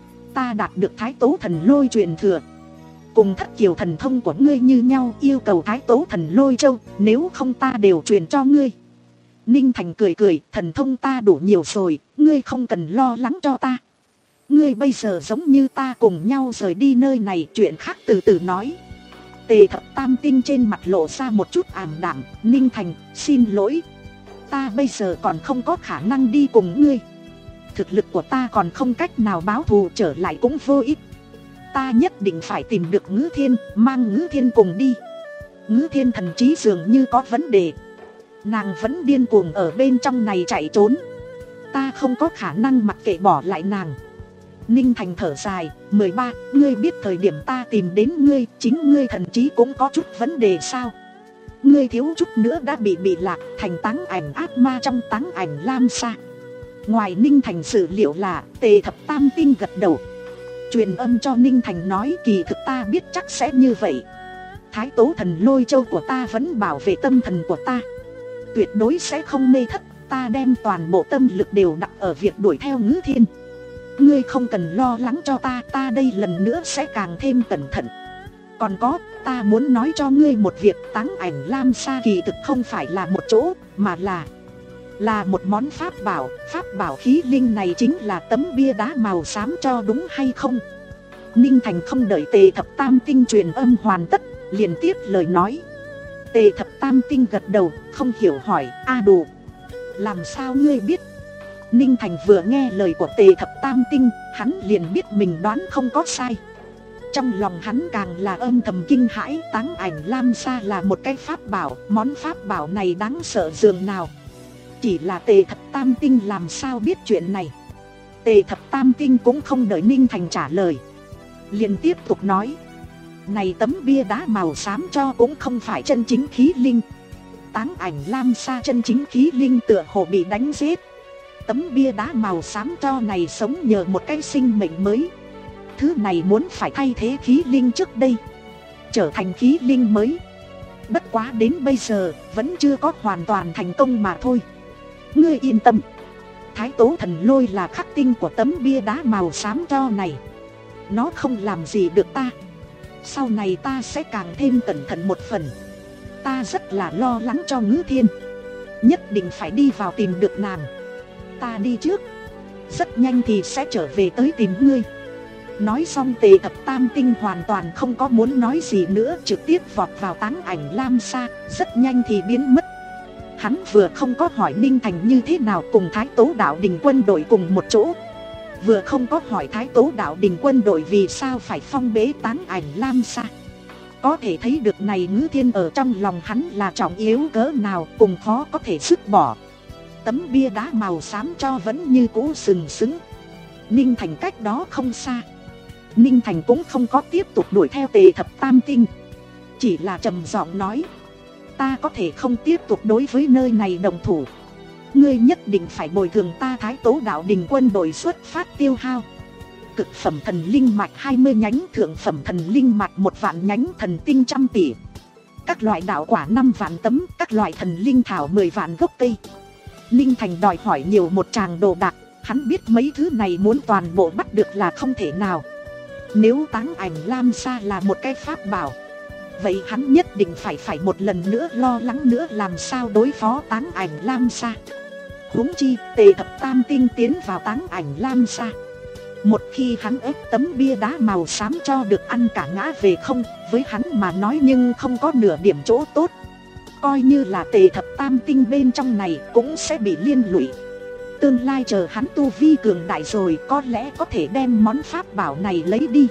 ta đạt được Thái Tố Thần Lôi truyền thừa, cùng Thất Kiều thần thông của ngươi như nhau, yêu cầu Thái Tố Thần Lôi Châu, nếu không ta đều truyền cho ngươi. Ninh Thành cười cười, thần thông ta đủ nhiều rồi, ngươi không cần lo lắng cho ta. Ngươi bây giờ giống như ta cùng nhau rời đi nơi này, chuyện khác từ từ nói. Tề Thập Tam Tinh trên mặt lộ ra một chút ảm đạm. Ninh Thành, xin lỗi, ta bây giờ còn không có khả năng đi cùng ngươi. Thực lực của ta còn không cách nào báo thù, trở lại cũng vô ích. Ta nhất định phải tìm được Ngữ Thiên, mang Ngữ Thiên cùng đi. Ngữ Thiên thần trí dường như có vấn đề, nàng vẫn điên cuồng ở bên trong này chạy trốn. Ta không có khả năng mặc kệ bỏ lại nàng. Ninh Thành thở dài, mười ba, ngươi biết thời điểm ta tìm đến ngươi, chính ngươi thần trí cũng có chút vấn đề sao? Ngươi thiếu chút nữa đã bị bị lạc thành táng ảnh ác ma trong táng ảnh lam sa. Ngoài Ninh Thành dự liệu là, Tề Thập Tam Tinh gật đầu, truyền âm cho Ninh Thành nói kỳ thực ta biết chắc sẽ như vậy. Thái Tố Thần Lôi Châu của ta vẫn bảo vệ tâm thần của ta, tuyệt đối sẽ không mê thất. Ta đem toàn bộ tâm lực đều đặt ở việc đuổi theo Ngữ Thiên. Ngươi không cần lo lắng cho ta, ta đây lần nữa sẽ càng thêm cẩn thận. Còn có, ta muốn nói cho ngươi một việc, Táng Ảnh Lam Sa kỳ thực không phải là một chỗ, mà là Là một món pháp bảo. Pháp bảo khí linh này chính là tấm bia đá màu xám cho, đúng hay không? Ninh Thành không đợi Tề Thập Tam Tinh truyền âm hoàn tất, liền tiếp lời nói. Tề Thập Tam Tinh gật đầu, không hiểu hỏi, A Đồ, làm sao ngươi biết? Ninh Thành vừa nghe lời của Tề Thập Tam Tinh, hắn liền biết mình đoán không có sai. Trong lòng hắn càng là âm thầm kinh hãi. Táng Ảnh Lam Sa là một cái pháp bảo, món pháp bảo này đáng sợ dường nào. Chỉ là Tề Thập Tam Tinh làm sao biết chuyện này? Tề Thập Tam Tinh cũng không đợi Ninh Thành trả lời, liền tiếp tục nói. Này tấm bia đá màu xám cho cũng không phải chân chính khí linh. Táng Ảnh Lam Sa chân chính khí linh tựa hồ bị đánh giết. Tấm bia đá màu xám cho này sống nhờ một cái sinh mệnh mới. Thứ này muốn phải thay thế khí linh trước đây, trở thành khí linh mới. Bất quá đến bây giờ vẫn chưa có hoàn toàn thành công mà thôi. Ngươi yên tâm, Thái Tố Thần Lôi là khắc tinh của tấm bia đá màu xám cho này, nó không làm gì được ta. Sau này ta sẽ càng thêm cẩn thận một phần. Ta rất là lo lắng cho Ngữ Thiên, nhất định phải đi vào tìm được nàng. Ta đi trước, rất nhanh thì sẽ trở về tới tìm ngươi. Nói xong Tề Thập Tam Tinh hoàn toàn không có muốn nói gì nữa, trực tiếp vọt vào Táng Ảnh Lam Sa, rất nhanh thì biến mất. Hắn vừa không có hỏi Ninh Thành như thế nào cùng Thái Tố Đạo Đình quân đội cùng một chỗ, vừa không có hỏi Thái Tố Đạo Đình quân đội vì sao phải phong bế Táng Ảnh Lam Sa. Có thể thấy được này Ngữ Thiên ở trong lòng hắn là trọng yếu cỡ nào, cùng khó có thể dứt bỏ. Tấm bia đá màu xám cho vẫn như cũ sừng sững. Ninh Thành cách đó không xa. Ninh Thành cũng không có tiếp tục đuổi theo Tề Thập Tam Tinh, chỉ là trầm giọng nói. Ta có thể không tiếp tục đối với nơi này đồng thủ. Ngươi nhất định phải bồi thường ta Thái Tố Đạo Đình quân đội xuất phát tiêu hao. Cực phẩm thần linh mạch hai mươi nhánh, thượng phẩm thần linh mạch một vạn nhánh, thần tinh trăm tỷ, các loại đạo quả năm vạn tấm, các loại thần linh thảo mười vạn gốc cây. Ninh Thành đòi hỏi nhiều một tràng đồ đạc, hắn biết mấy thứ này muốn toàn bộ bắt được là không thể nào. Nếu Táng Ảnh Lam Sa là một cái pháp bảo, vậy hắn nhất định phải phải một lần nữa lo lắng nữa làm sao đối phó Táng Ảnh Lam Sa. Huống chi Tề Thập Tam Tinh tiến vào Táng Ảnh Lam Sa, một khi hắn ép tấm bia đá màu xám cho được ăn cả ngã về không, với hắn mà nói nhưng không có nửa điểm chỗ tốt. Coi như là Tề Thập Tam Tinh bên trong này cũng sẽ bị liên lụy. Tương lai chờ hắn tu vi cường đại rồi, có lẽ có thể đem món pháp bảo này lấy đi.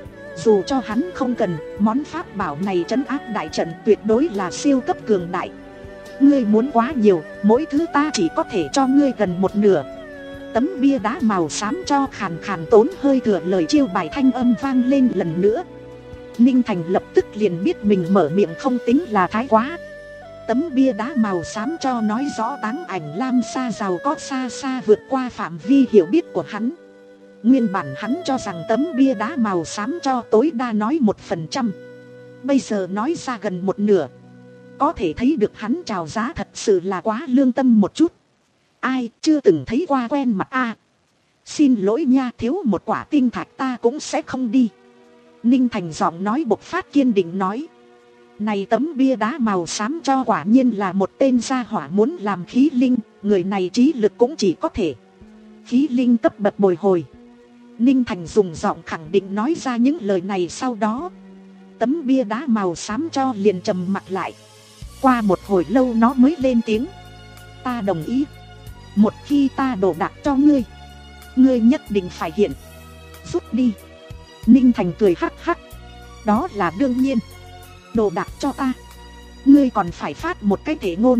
Dù cho hắn không cần, món pháp bảo này trấn áp đại trận tuyệt đối là siêu cấp cường đại. Ngươi muốn quá nhiều, mỗi thứ ta chỉ có thể cho ngươi gần một nửa. Tấm bia đá màu xám cho khàn khàn tốn hơi thừa lời chiêu bài thanh âm vang lên lần nữa. Ninh Thành lập tức liền biết mình mở miệng không tính là thái quá. Tấm bia đá màu xám cho nói rõ Táng Ảnh Lam Sa giàu có xa xa vượt qua phạm vi hiểu biết của hắn. Nguyên bản hắn cho rằng tấm bia đá màu xám cho tối đa nói một phần trăm, bây giờ nói ra gần một nửa. Có thể thấy được hắn chào giá thật sự là quá lương tâm một chút. Ai chưa từng thấy qua quen mặt a à? Xin lỗi nha, thiếu một quả tinh thạch ta cũng sẽ không đi. Ninh Thành giọng nói bộc phát kiên định nói. Này tấm bia đá màu xám cho quả nhiên là một tên gia hỏa muốn làm khí linh, người này trí lực cũng chỉ có thể khí linh cấp bậc bồi hồi. Ninh Thành dùng giọng khẳng định nói ra những lời này, sau đó tấm bia đá màu xám cho liền trầm mặt lại. Qua một hồi lâu nó mới lên tiếng. Ta đồng ý. Một khi ta đổ đạc cho ngươi, ngươi nhất định phải hiện. Rút đi. Ninh Thành cười hắc hắc. Đó là đương nhiên. Đồ đạc cho ta, ngươi còn phải phát một cái thể ngôn.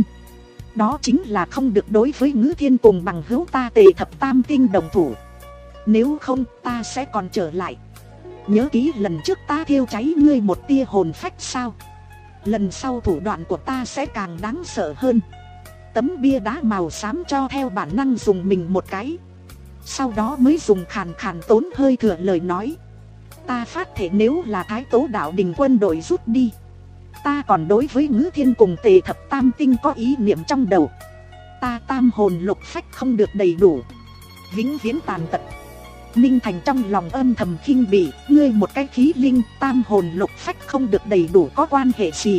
Đó chính là không được đối với Ngữ Thiên cùng bằng hữu ta Tề Thập Tam Tinh đồng thủ. Nếu không ta sẽ còn trở lại. Nhớ kỹ lần trước ta thiêu cháy ngươi một tia hồn phách sao? Lần sau thủ đoạn của ta sẽ càng đáng sợ hơn. Tấm bia đá màu xám cho theo bản năng dùng mình một cái, sau đó mới dùng khàn khàn tốn hơi thừa lời nói. Ta phát thể nếu là Thái Tố Đạo Đình quân đội rút đi, ta còn đối với Ngữ Thiên cùng Tề Thập Tam Tinh có ý niệm trong đầu. Ta tam hồn lục phách không được đầy đủ, vĩnh viễn tàn tật. Ninh Thành trong lòng âm thầm khinh bỉ, ngươi một cái khí linh tam hồn lục phách không được đầy đủ có quan hệ gì.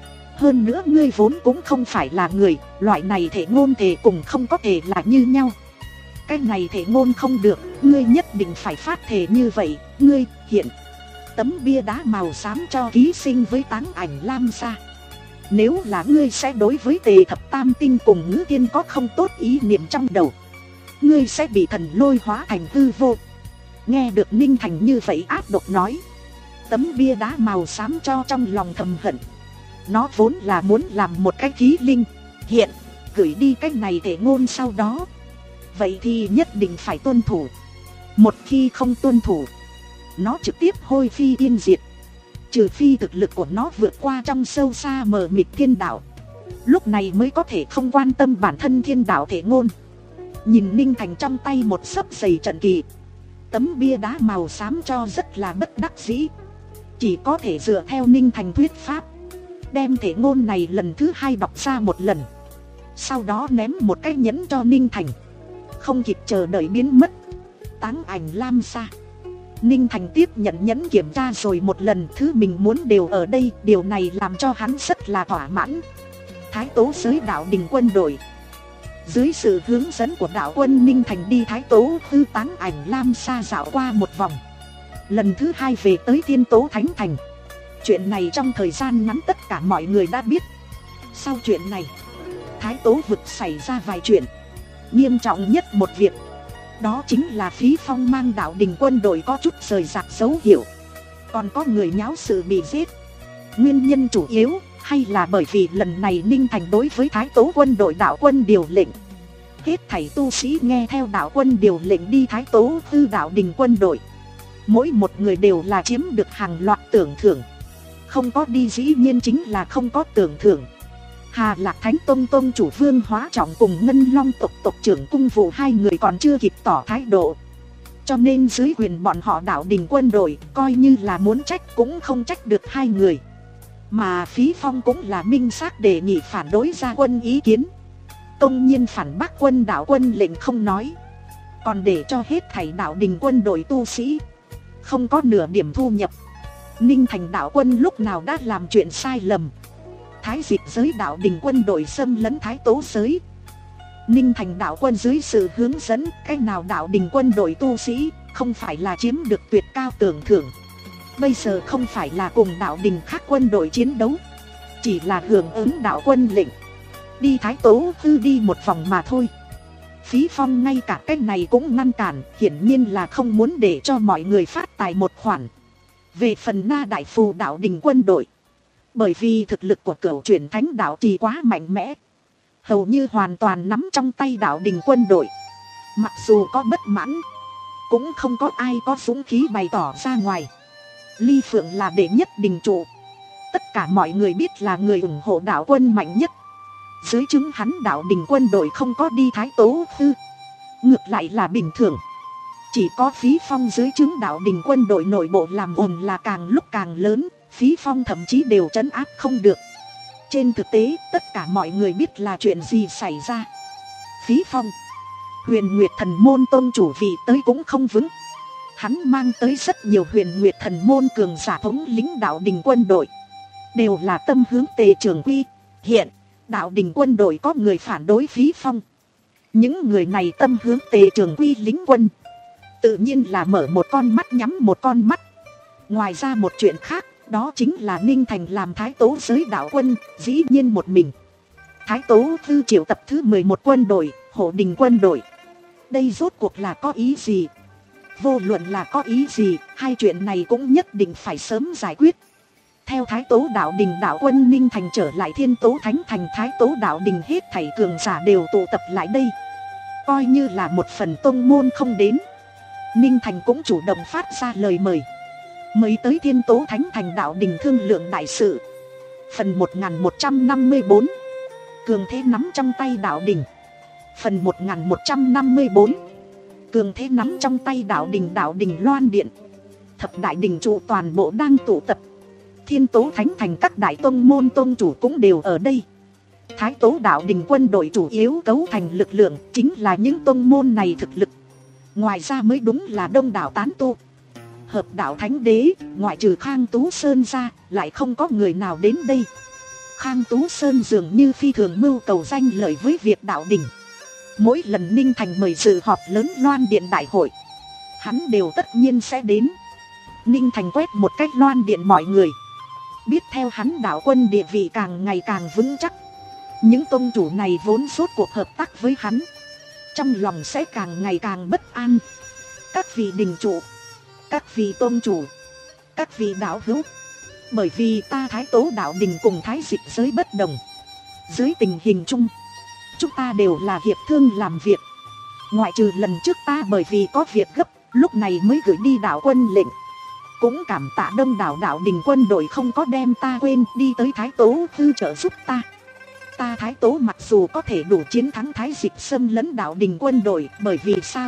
Hơn nữa ngươi vốn cũng không phải là người, loại này thể ngôn thể cùng không có thể là như nhau. Cái này thể ngôn không được, ngươi nhất định phải phát thể như vậy, ngươi hiện. Tấm bia đá màu xám cho ký sinh với táng ảnh lam sa. Nếu là ngươi sẽ đối với tề thập tam tinh cùng ngữ thiên có không tốt ý niệm trong đầu, ngươi sẽ bị thần lôi hóa thành hư vô. Nghe được Ninh Thành như vậy ác độc nói, tấm bia đá màu xám cho trong lòng thầm hận. Nó vốn là muốn làm một cái khí linh, hiện gửi đi cái này thể ngôn sau đó, vậy thì nhất định phải tuân thủ. Một khi không tuân thủ, nó trực tiếp hôi phi yên diệt. Trừ phi thực lực của nó vượt qua trong sâu xa mờ mịt thiên đạo, lúc này mới có thể không quan tâm bản thân thiên đạo thể ngôn. Nhìn Ninh Thành trong tay một xấp giày trận kỳ, tấm bia đá màu xám cho rất là bất đắc dĩ. Chỉ có thể dựa theo Ninh Thành thuyết pháp, đem thể ngôn này lần thứ hai đọc ra một lần, sau đó ném một cái nhẫn cho Ninh Thành. Không kịp chờ đợi biến mất táng ảnh lam sa. Ninh Thành tiếp nhận nhẫn kiểm tra rồi một lần, thứ mình muốn đều ở đây. Điều này làm cho hắn rất là thỏa mãn. Thái Tố giới đạo đình quân đội, dưới sự hướng dẫn của đạo quân Ninh Thành đi Thái Tố hư táng ảnh lam sa dạo qua một vòng, lần thứ hai về tới Thiên Tố Thánh Thành. Chuyện này trong thời gian ngắn tất cả mọi người đã biết. Sau chuyện này, Thái Tố vực xảy ra vài chuyện. Nghiêm trọng nhất một việc, đó chính là Phí Phong mang đạo đình quân đội có chút rời rạc dấu hiệu, còn có người nháo sự bị giết. Nguyên nhân chủ yếu hay là bởi vì lần này Ninh Thành đối với Thái Tố quân đội đạo quân điều lệnh, hết thảy tu sĩ nghe theo đạo quân điều lệnh đi Thái Tố hư đạo đình quân đội, mỗi một người đều là chiếm được hàng loạt tưởng thưởng. Không có đi dĩ nhiên chính là không có tưởng thưởng. Hà Lạc Thánh Tông Tông chủ Vương Hóa Trọng cùng Ngân Long tộc tộc trưởng Cung Vụ hai người còn chưa kịp tỏ thái độ, cho nên dưới quyền bọn họ đạo đình quân đội coi như là muốn trách cũng không trách được hai người. Mà Phí Phong cũng là minh xác đề nghị phản đối gia quân ý kiến, công nhiên phản bác quân đạo quân lệnh không nói, còn để cho hết thảy đạo đình quân đội tu sĩ không có nửa điểm thu nhập. Ninh Thành đạo quân lúc nào đã làm chuyện sai lầm? Thái Dịch giới đạo đình quân đội xâm lấn Thái Tố giới, Ninh Thành đạo quân dưới sự hướng dẫn, cái nào đạo đình quân đội tu sĩ không phải là chiếm được tuyệt cao tưởng thưởng. Bây giờ không phải là cùng đạo đình khác quân đội chiến đấu, chỉ là hưởng ứng đạo quân lệnh đi Thái Tố hư đi một vòng mà thôi. Phí Phong ngay cả cái này cũng ngăn cản, hiển nhiên là không muốn để cho mọi người phát tài một khoản. Về phần Na Đại Phù đạo đình quân đội, bởi vì thực lực của Cửu Chuyển Thánh đạo trì quá mạnh mẽ, hầu như hoàn toàn nắm trong tay đạo đình quân đội. Mặc dù có bất mãn, cũng không có ai có dũng khí bày tỏ ra ngoài. Ly Phượng là đệ nhất đình trụ, tất cả mọi người biết là người ủng hộ đạo quân mạnh nhất. Dưới chứng hắn đạo đình quân đội không có đi Thái Tố hư, ngược lại là bình thường. Chỉ có Phí Phong dưới chứng đạo đình quân đội nội bộ làm ồn là càng lúc càng lớn, Phí Phong thậm chí đều trấn áp không được. Trên thực tế, tất cả mọi người biết là chuyện gì xảy ra. Phí Phong, Huyền Nguyệt Thần Môn tôn chủ vị tới cũng không vững. Hắn mang tới rất nhiều Huyền Nguyệt Thần Môn cường giả thống lĩnh đạo đình quân đội, đều là tâm hướng Tề Trường Quy. Hiện, đạo đình quân đội có người phản đối Phí Phong. Những người này tâm hướng Tề Trường Quy lính quân, tự nhiên là mở một con mắt nhắm một con mắt. Ngoài ra một chuyện khác, đó chính là Ninh Thành làm Thái Tố giới đạo quân, dĩ nhiên một mình. Thái Tố Tư triệu tập thứ mười một quân đội, hộ đình quân đội. Đây rốt cuộc là có ý gì? Vô luận là có ý gì, hai chuyện này cũng nhất định phải sớm giải quyết. Theo Thái Tố đạo đình đạo quân Ninh Thành trở lại Thiên Tố Thánh Thành, Thái Tố đạo đình hết thảy cường giả đều tụ tập lại đây. Coi như là một phần tông môn không đến, Ninh Thành cũng chủ động phát ra lời mời, mời tới Thiên Tố Thánh Thành đạo đình thương lượng đại sự. Phần một nghìn một trăm năm mươi bốn, cường thế nắm trong tay đạo đình. Phần một nghìn một trăm năm mươi bốn, cường thế nắm trong tay đạo đình. Đạo đình Loan Điện, thập đại đình trụ toàn bộ đang tụ tập. Thiên Tố Thánh Thành các đại tông môn tông chủ cũng đều ở đây. Thái Tố đạo đình quân đội chủ yếu cấu thành lực lượng chính là những tông môn này thực lực. ngoài ra mới đúng là đông đảo tán tu. Hợp đạo thánh đế, ngoại trừ Khang Tú Sơn ra, lại không có người nào đến đây. Khang Tú Sơn dường như phi thường mưu cầu danh lợi với việc đạo đình. Mỗi lần Ninh Thành mời dự họp lớn loan điện đại hội, hắn đều tất nhiên sẽ đến. Ninh Thành quét một cách loan điện mọi người, biết theo hắn đạo quân địa vị càng ngày càng vững chắc. Những tôn chủ này vốn rốt cuộc hợp tác với hắn, trong lòng sẽ càng ngày càng bất an. Các vị đình chủ, các vị tôn chủ, các vị đạo hữu, bởi vì ta Thái Tố đạo đình cùng Thái Dịch giới bất đồng. Dưới tình hình chung, chúng ta đều là hiệp thương làm việc. Ngoại trừ lần trước ta bởi vì có việc gấp, lúc này mới gửi đi đạo quân lệnh. Cũng cảm tạ đông đảo đạo đình quân đội không có đem ta quên, đi tới Thái Tố tư trợ giúp ta. Ta Thái Tố mặc dù có thể đủ chiến thắng Thái Dịch xâm lấn đạo đình quân đội, bởi vì sao?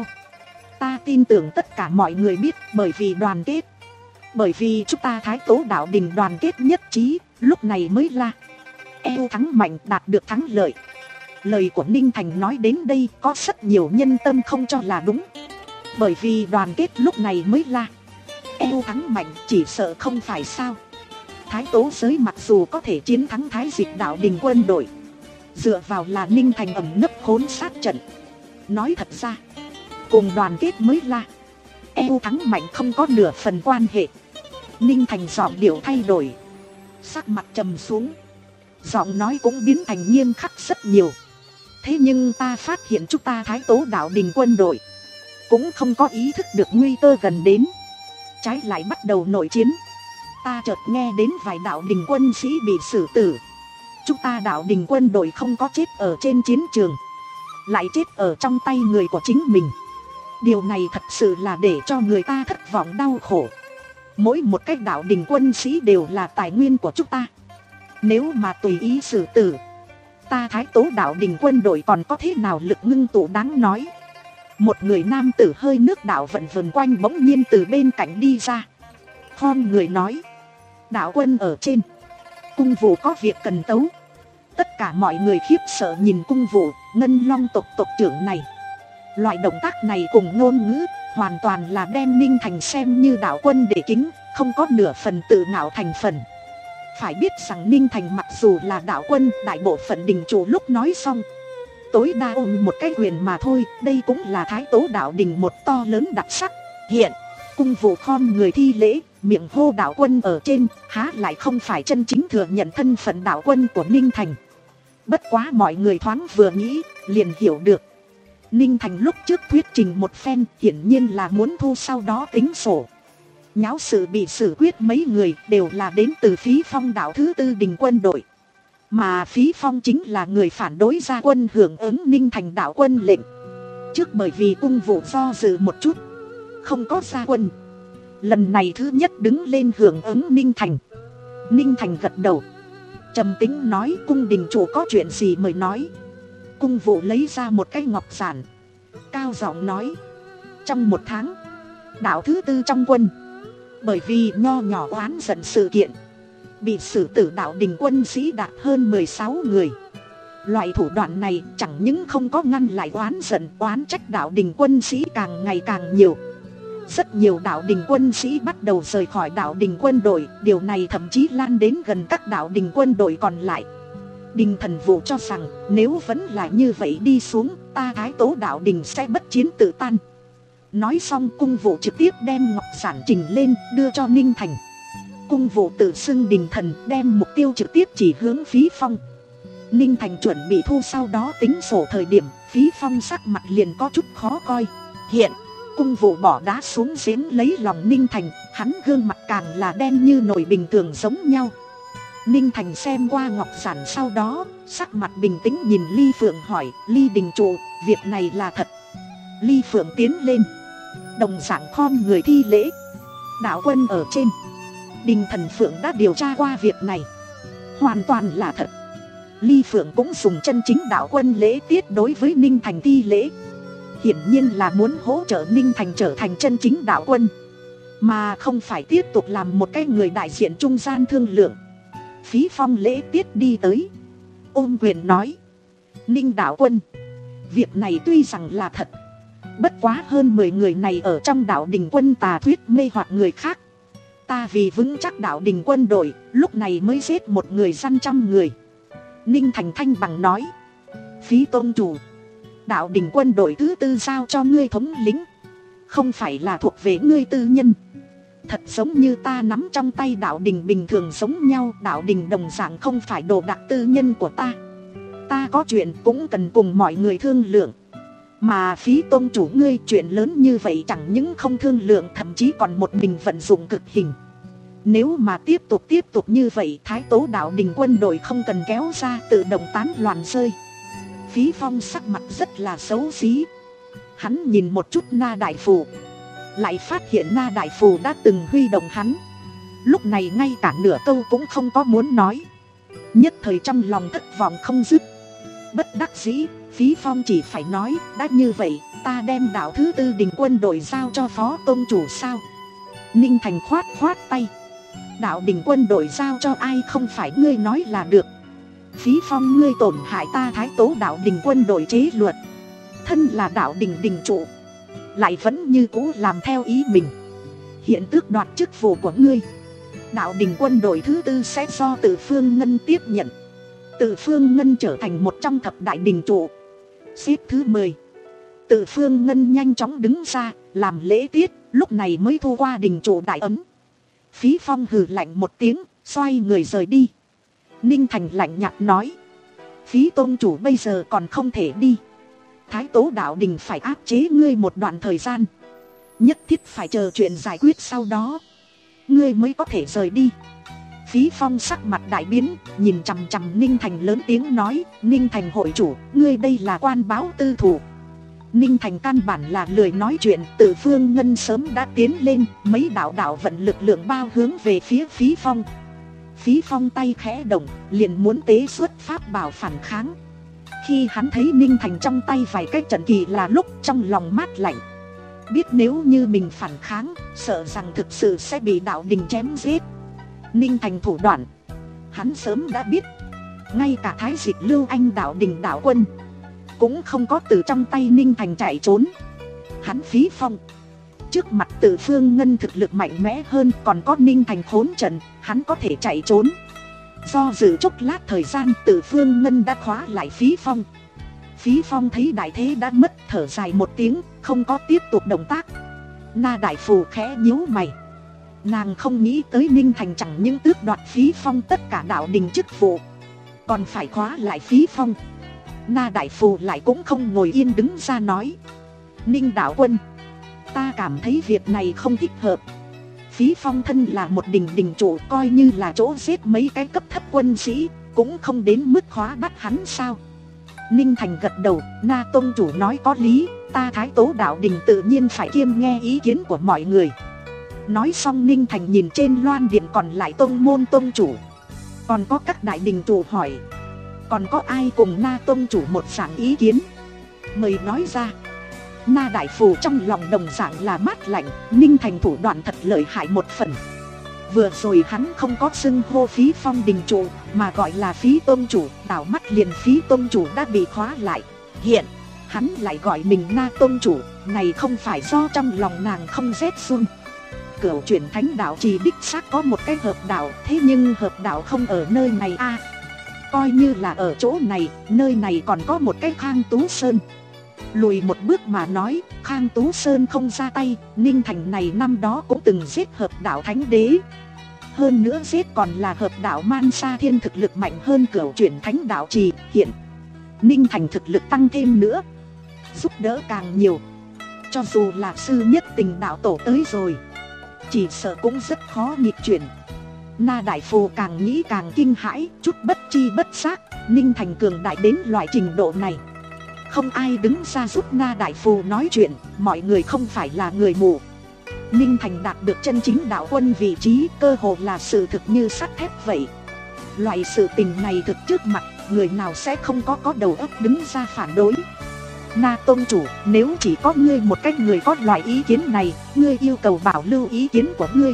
Ta tin tưởng tất cả mọi người biết, bởi vì đoàn kết. Bởi vì chúng ta Thái Tố đạo đình đoàn kết nhất trí, lúc này mới là eo thắng mạnh, đạt được thắng lợi. Lời của Ninh Thành nói đến đây có rất nhiều nhân tâm không cho là đúng. Bởi vì đoàn kết lúc này mới là eo thắng mạnh, chỉ sợ không phải sao. Thái Tố giới mặc dù có thể chiến thắng Thái Dịch đạo đình quân đội, dựa vào là Ninh Thành ẩn nấp khốn sát trận. Nói thật ra, cùng đoàn kết mới là eo thắng mạnh không có nửa phần quan hệ. Ninh Thành giọng điệu thay đổi, sắc mặt trầm xuống, giọng nói cũng biến thành nghiêm khắc rất nhiều. Thế nhưng ta phát hiện chúng ta Thái Tố đạo đình quân đội cũng không có ý thức được nguy cơ gần đến, trái lại bắt đầu nội chiến. Ta chợt nghe đến vài đạo đình quân sĩ bị xử tử. Chúng ta đạo đình quân đội không có chết ở trên chiến trường, lại chết ở trong tay người của chính mình. Điều này thật sự là để cho người ta thất vọng đau khổ. Mỗi một cái đạo đình quân sĩ đều là tài nguyên của chúng ta. Nếu mà tùy ý xử tử, ta Thái Tố đạo đình quân đội còn có thế nào lực ngưng tụ đáng nói. Một người nam tử hơi nước đạo vận vần quanh bỗng nhiên từ bên cạnh đi ra, khom người nói: đạo quân ở trên, cung vụ có việc cần tấu. Tất cả mọi người khiếp sợ nhìn cung vụ, Ngân Long tộc tộc trưởng này. Loại động tác này cùng ngôn ngữ hoàn toàn là đem Ninh Thành xem như đạo quân để kính, không có nửa phần tự ngạo thành phần. Phải biết rằng Ninh Thành mặc dù là đạo quân, đại bộ phận đình chủ lúc nói xong tối đa ôm một cái quyền mà thôi. Đây cũng là Thái Tố đạo đình một to lớn đặc sắc. Hiện cung vụ khom người thi lễ, miệng hô đạo quân ở trên, há lại không phải chân chính thừa nhận thân phận đạo quân của Ninh Thành. Bất quá mọi người thoáng vừa nghĩ liền hiểu được, Ninh Thành lúc trước thuyết trình một phen hiển nhiên là muốn thu sau đó tính sổ. Nháo sự bị xử quyết mấy người đều là đến từ Phí Phong đạo thứ tư đình quân đội, mà Phí Phong chính là người phản đối ra quân hưởng ứng Ninh Thành đạo quân lệnh. Trước bởi vì cung vụ do dự một chút, không có ra quân, lần này thứ nhất đứng lên hưởng ứng Ninh Thành. Ninh Thành gật đầu, trầm tính nói: cung đình chủ có chuyện gì mời nói. Cung vụ lấy ra một cái ngọc giản, cao giọng nói: trong một tháng, đạo thứ tư trong quân bởi vì nho nhỏ oán giận sự kiện bị xử tử đạo đình quân sĩ đạt hơn mười sáu người. Loại thủ đoạn này chẳng những không có ngăn lại oán giận oán trách đạo đình quân sĩ càng ngày càng nhiều. Rất nhiều đạo đình quân sĩ bắt đầu rời khỏi đạo đình quân đội, điều này thậm chí lan đến gần các đạo đình quân đội còn lại. Đình Thần Vũ cho rằng nếu vẫn là như vậy đi xuống, ta Thái Tố đạo đình sẽ bất chiến tự tan. Nói xong cung vụ trực tiếp đem ngọc giản trình lên đưa cho Ninh Thành. Cung vụ tự xưng Đình Thần, đem mục tiêu trực tiếp chỉ hướng Phí Phong. Ninh Thành chuẩn bị thu sau đó tính sổ thời điểm, Phí Phong sắc mặt liền có chút khó coi. Hiện cung vụ bỏ đá xuống giếng lấy lòng Ninh Thành, hắn gương mặt càng là đen như nồi bình thường giống nhau. Ninh Thành xem qua ngọc giản sau đó, sắc mặt bình tĩnh nhìn Ly Phượng hỏi: Ly đình chủ, việc này là thật? Ly Phượng tiến lên, đồng dạng khom người thi lễ: đạo quân ở trên, Đình Thần Phượng đã điều tra qua việc này, hoàn toàn là thật. Ly Phượng cũng dùng chân chính đạo quân lễ tiết đối với Ninh Thành thi lễ, hiển nhiên là muốn hỗ trợ Ninh Thành trở thành chân chính đạo quân, mà không phải tiếp tục làm một cái người đại diện trung gian thương lượng. Phí Phong lễ tiết đi tới, ôm quyền nói: Ninh đạo quân, việc này tuy rằng là thật, Bất quá hơn mười người này ở trong đạo đình quân tà thuyết mê hoặc người khác. Ta vì vững chắc đạo đình quân đội, lúc này mới giết một người săn trăm người. Ninh Thành thanh bằng nói. Phí tôn chủ, đạo đình quân đội thứ tư giao cho ngươi thống lĩnh, không phải là thuộc về ngươi tư nhân. Thật giống như ta nắm trong tay đạo đình bình thường giống nhau. Đạo đình đồng dạng không phải đồ đạc tư nhân của ta. Ta có chuyện cũng cần cùng mọi người thương lượng. Mà Phí tôn chủ ngươi chuyện lớn như vậy chẳng những không thương lượng, thậm chí còn một mình vận dụng cực hình. Nếu mà tiếp tục tiếp tục như vậy, Thái Tố đạo đình quân đội không cần kéo ra, tự động tán loạn rơi. Phí Phong sắc mặt rất là xấu xí. Hắn nhìn một chút Na Đại Phù, lại phát hiện Na Đại Phù đã từng huy động hắn. Lúc này ngay cả nửa câu cũng không có muốn nói. Nhất thời trong lòng thất vọng không dứt. Bất đắc dĩ, Phí Phong chỉ phải nói, đã như vậy, ta đem đạo thứ tư đình quân đội giao cho Phó tôn chủ sao? Ninh Thành khoát khoát tay. Đạo đình quân đội giao cho ai không phải ngươi nói là được. Phí Phong, ngươi tổn hại ta Thái Tố đạo đình quân đội chế luật. Thân là đạo đình đình trụ, lại vẫn như cũ làm theo ý mình. Hiện tước đoạt chức vụ của ngươi. Đạo đình quân đội thứ tư sẽ do Từ Phương Ngân tiếp nhận. Từ Phương Ngân trở thành một trong thập đại đình trụ. Xếp thứ mười. Từ Phương Ngân nhanh chóng đứng ra làm lễ tiết, lúc này mới thu qua đình trụ đại ấm. Phí Phong hừ lạnh một tiếng, xoay người rời đi. Ninh Thành lạnh nhạt nói. Phí tôn chủ bây giờ còn không thể đi. Thái Tố đạo đình phải áp chế ngươi một đoạn thời gian. Nhất thiết phải chờ chuyện giải quyết sau đó, ngươi mới có thể rời đi. Phí Phong sắc mặt đại biến, nhìn chằm chằm Ninh Thành lớn tiếng nói. Ninh Thành hội chủ, ngươi đây là quan báo tư thủ. Ninh Thành căn bản là lười nói chuyện. Từ Phương Ngân sớm đã tiến lên, mấy đạo đạo vận lực lượng bao hướng về phía Phí Phong. Phí Phong tay khẽ động, liền muốn tế xuất pháp bảo phản kháng. Khi hắn thấy Ninh Thành trong tay vài cái trận kỳ là lúc trong lòng mát lạnh. Biết nếu như mình phản kháng, sợ rằng thực sự sẽ bị đạo đình chém giết. Ninh Thành thủ đoạn, hắn sớm đã biết. Ngay cả Thái Dịch Lưu Anh đạo đình đạo quân cũng không có từ trong tay Ninh Thành chạy trốn. Hắn Phí Phong trước mặt Từ Phương Ngân thực lực mạnh mẽ hơn, còn có Ninh Thành khốn trận, hắn có thể chạy trốn. Do dự chốc lát thời gian, Từ Phương Ngân đã khóa lại Phí Phong. Phí Phong thấy đại thế đã mất, thở dài một tiếng, không có tiếp tục động tác. Na Đại Phù khẽ nhíu mày. Nàng không nghĩ tới Ninh Thành chẳng những tước đoạt Phí Phong tất cả đạo đình chức vụ, còn phải khóa lại Phí Phong. Na Đại Phù lại cũng không ngồi yên, đứng ra nói. Ninh đạo quân, ta cảm thấy việc này không thích hợp. Phí Phong thân là một đình đình chủ, coi như là chỗ giết mấy cái cấp thấp quân sĩ, cũng không đến mức khóa bắt hắn sao? Ninh Thành gật đầu. Na tôn chủ nói có lý, ta Thái Tố đạo đình tự nhiên phải kiêm nghe ý kiến của mọi người. Nói xong Ninh Thành nhìn trên loan điện còn lại tôn môn tôn chủ, còn có các đại đình chủ hỏi, còn có ai cùng Na tôn chủ một dạng ý kiến, mời nói ra. Na Đại Phù trong lòng đồng dạng là mát lạnh. Ninh Thành thủ đoạn thật lợi hại một phần. Vừa rồi hắn không có xưng hô Phí Phong đình chủ, mà gọi là Phí tôn chủ, đảo mắt liền Phí tôn chủ đã bị khóa lại. Hiện hắn lại gọi mình Na tôn chủ, này không phải do trong lòng nàng không rét run. Cửu chuyển thánh đạo chỉ đích xác có một cái hợp đạo, thế nhưng hợp đạo không ở nơi này a. À, coi như là ở chỗ này, nơi này còn có một cái Khang Tú Sơn. Lùi một bước mà nói, Khang Tú Sơn không ra tay, Ninh Thành này năm đó cũng từng giết hợp đạo thánh đế. Hơn nữa giết còn là hợp đạo Man Sa Thiên, thực lực mạnh hơn cửu chuyển thánh đạo trì. Hiện Ninh Thành thực lực tăng thêm nữa, giúp đỡ càng nhiều. Cho dù là sư nhất tình đạo tổ tới rồi, chỉ sợ cũng rất khó nghịch chuyển. Na Đại Phù càng nghĩ càng kinh hãi, chút bất chi bất giác, Ninh Thành cường đại đến loại trình độ này. Không ai đứng ra giúp Na Đại Phù nói chuyện, mọi người không phải là người mù. Ninh Thành đạt được chân chính đạo quân vị trí, cơ hồ là sự thực như sắt thép vậy. Loại sự tình này thực trước mặt, người nào sẽ không có có đầu óc đứng ra phản đối. Na tôn chủ, nếu chỉ có ngươi một cách người có loại ý kiến này, ngươi yêu cầu bảo lưu ý kiến của ngươi.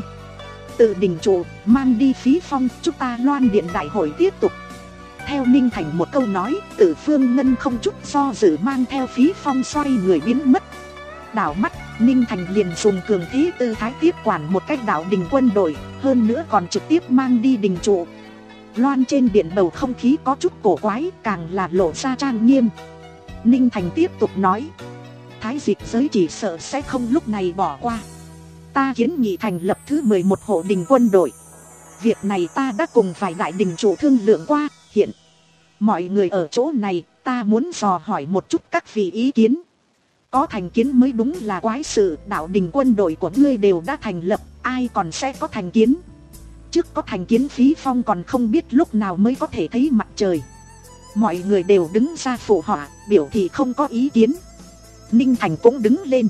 Tự đình chủ, mang đi Phí Phong, chúng ta loan điện đại hội tiếp tục. Theo Ninh Thành một câu nói, Từ Phương Ngân không chút do dự mang theo Phí Phong xoay người biến mất. Đảo mắt, Ninh Thành liền dùng cường thế tư thái tiếp quản một cách đạo đình quân đội, hơn nữa còn trực tiếp mang đi đình trụ. Loan trên điện bầu không khí có chút cổ quái, càng là lộ ra trang nghiêm. Ninh Thành tiếp tục nói, Thái Dịch giới chỉ sợ sẽ không lúc này bỏ qua. Ta kiến nghị thành lập thứ mười một hộ đình quân đội. Việc này ta đã cùng vài đại đình chủ thương lượng qua. Hiện mọi người ở chỗ này, ta muốn dò hỏi một chút các vị ý kiến. Có thành kiến mới đúng là quái sự. Đạo đình quân đội của ngươi đều đã thành lập, ai còn sẽ có thành kiến. Trước có thành kiến Phí Phong còn không biết lúc nào mới có thể thấy mặt trời. Mọi người đều đứng ra phụ họa, biểu thị không có ý kiến. Ninh Thành cũng đứng lên,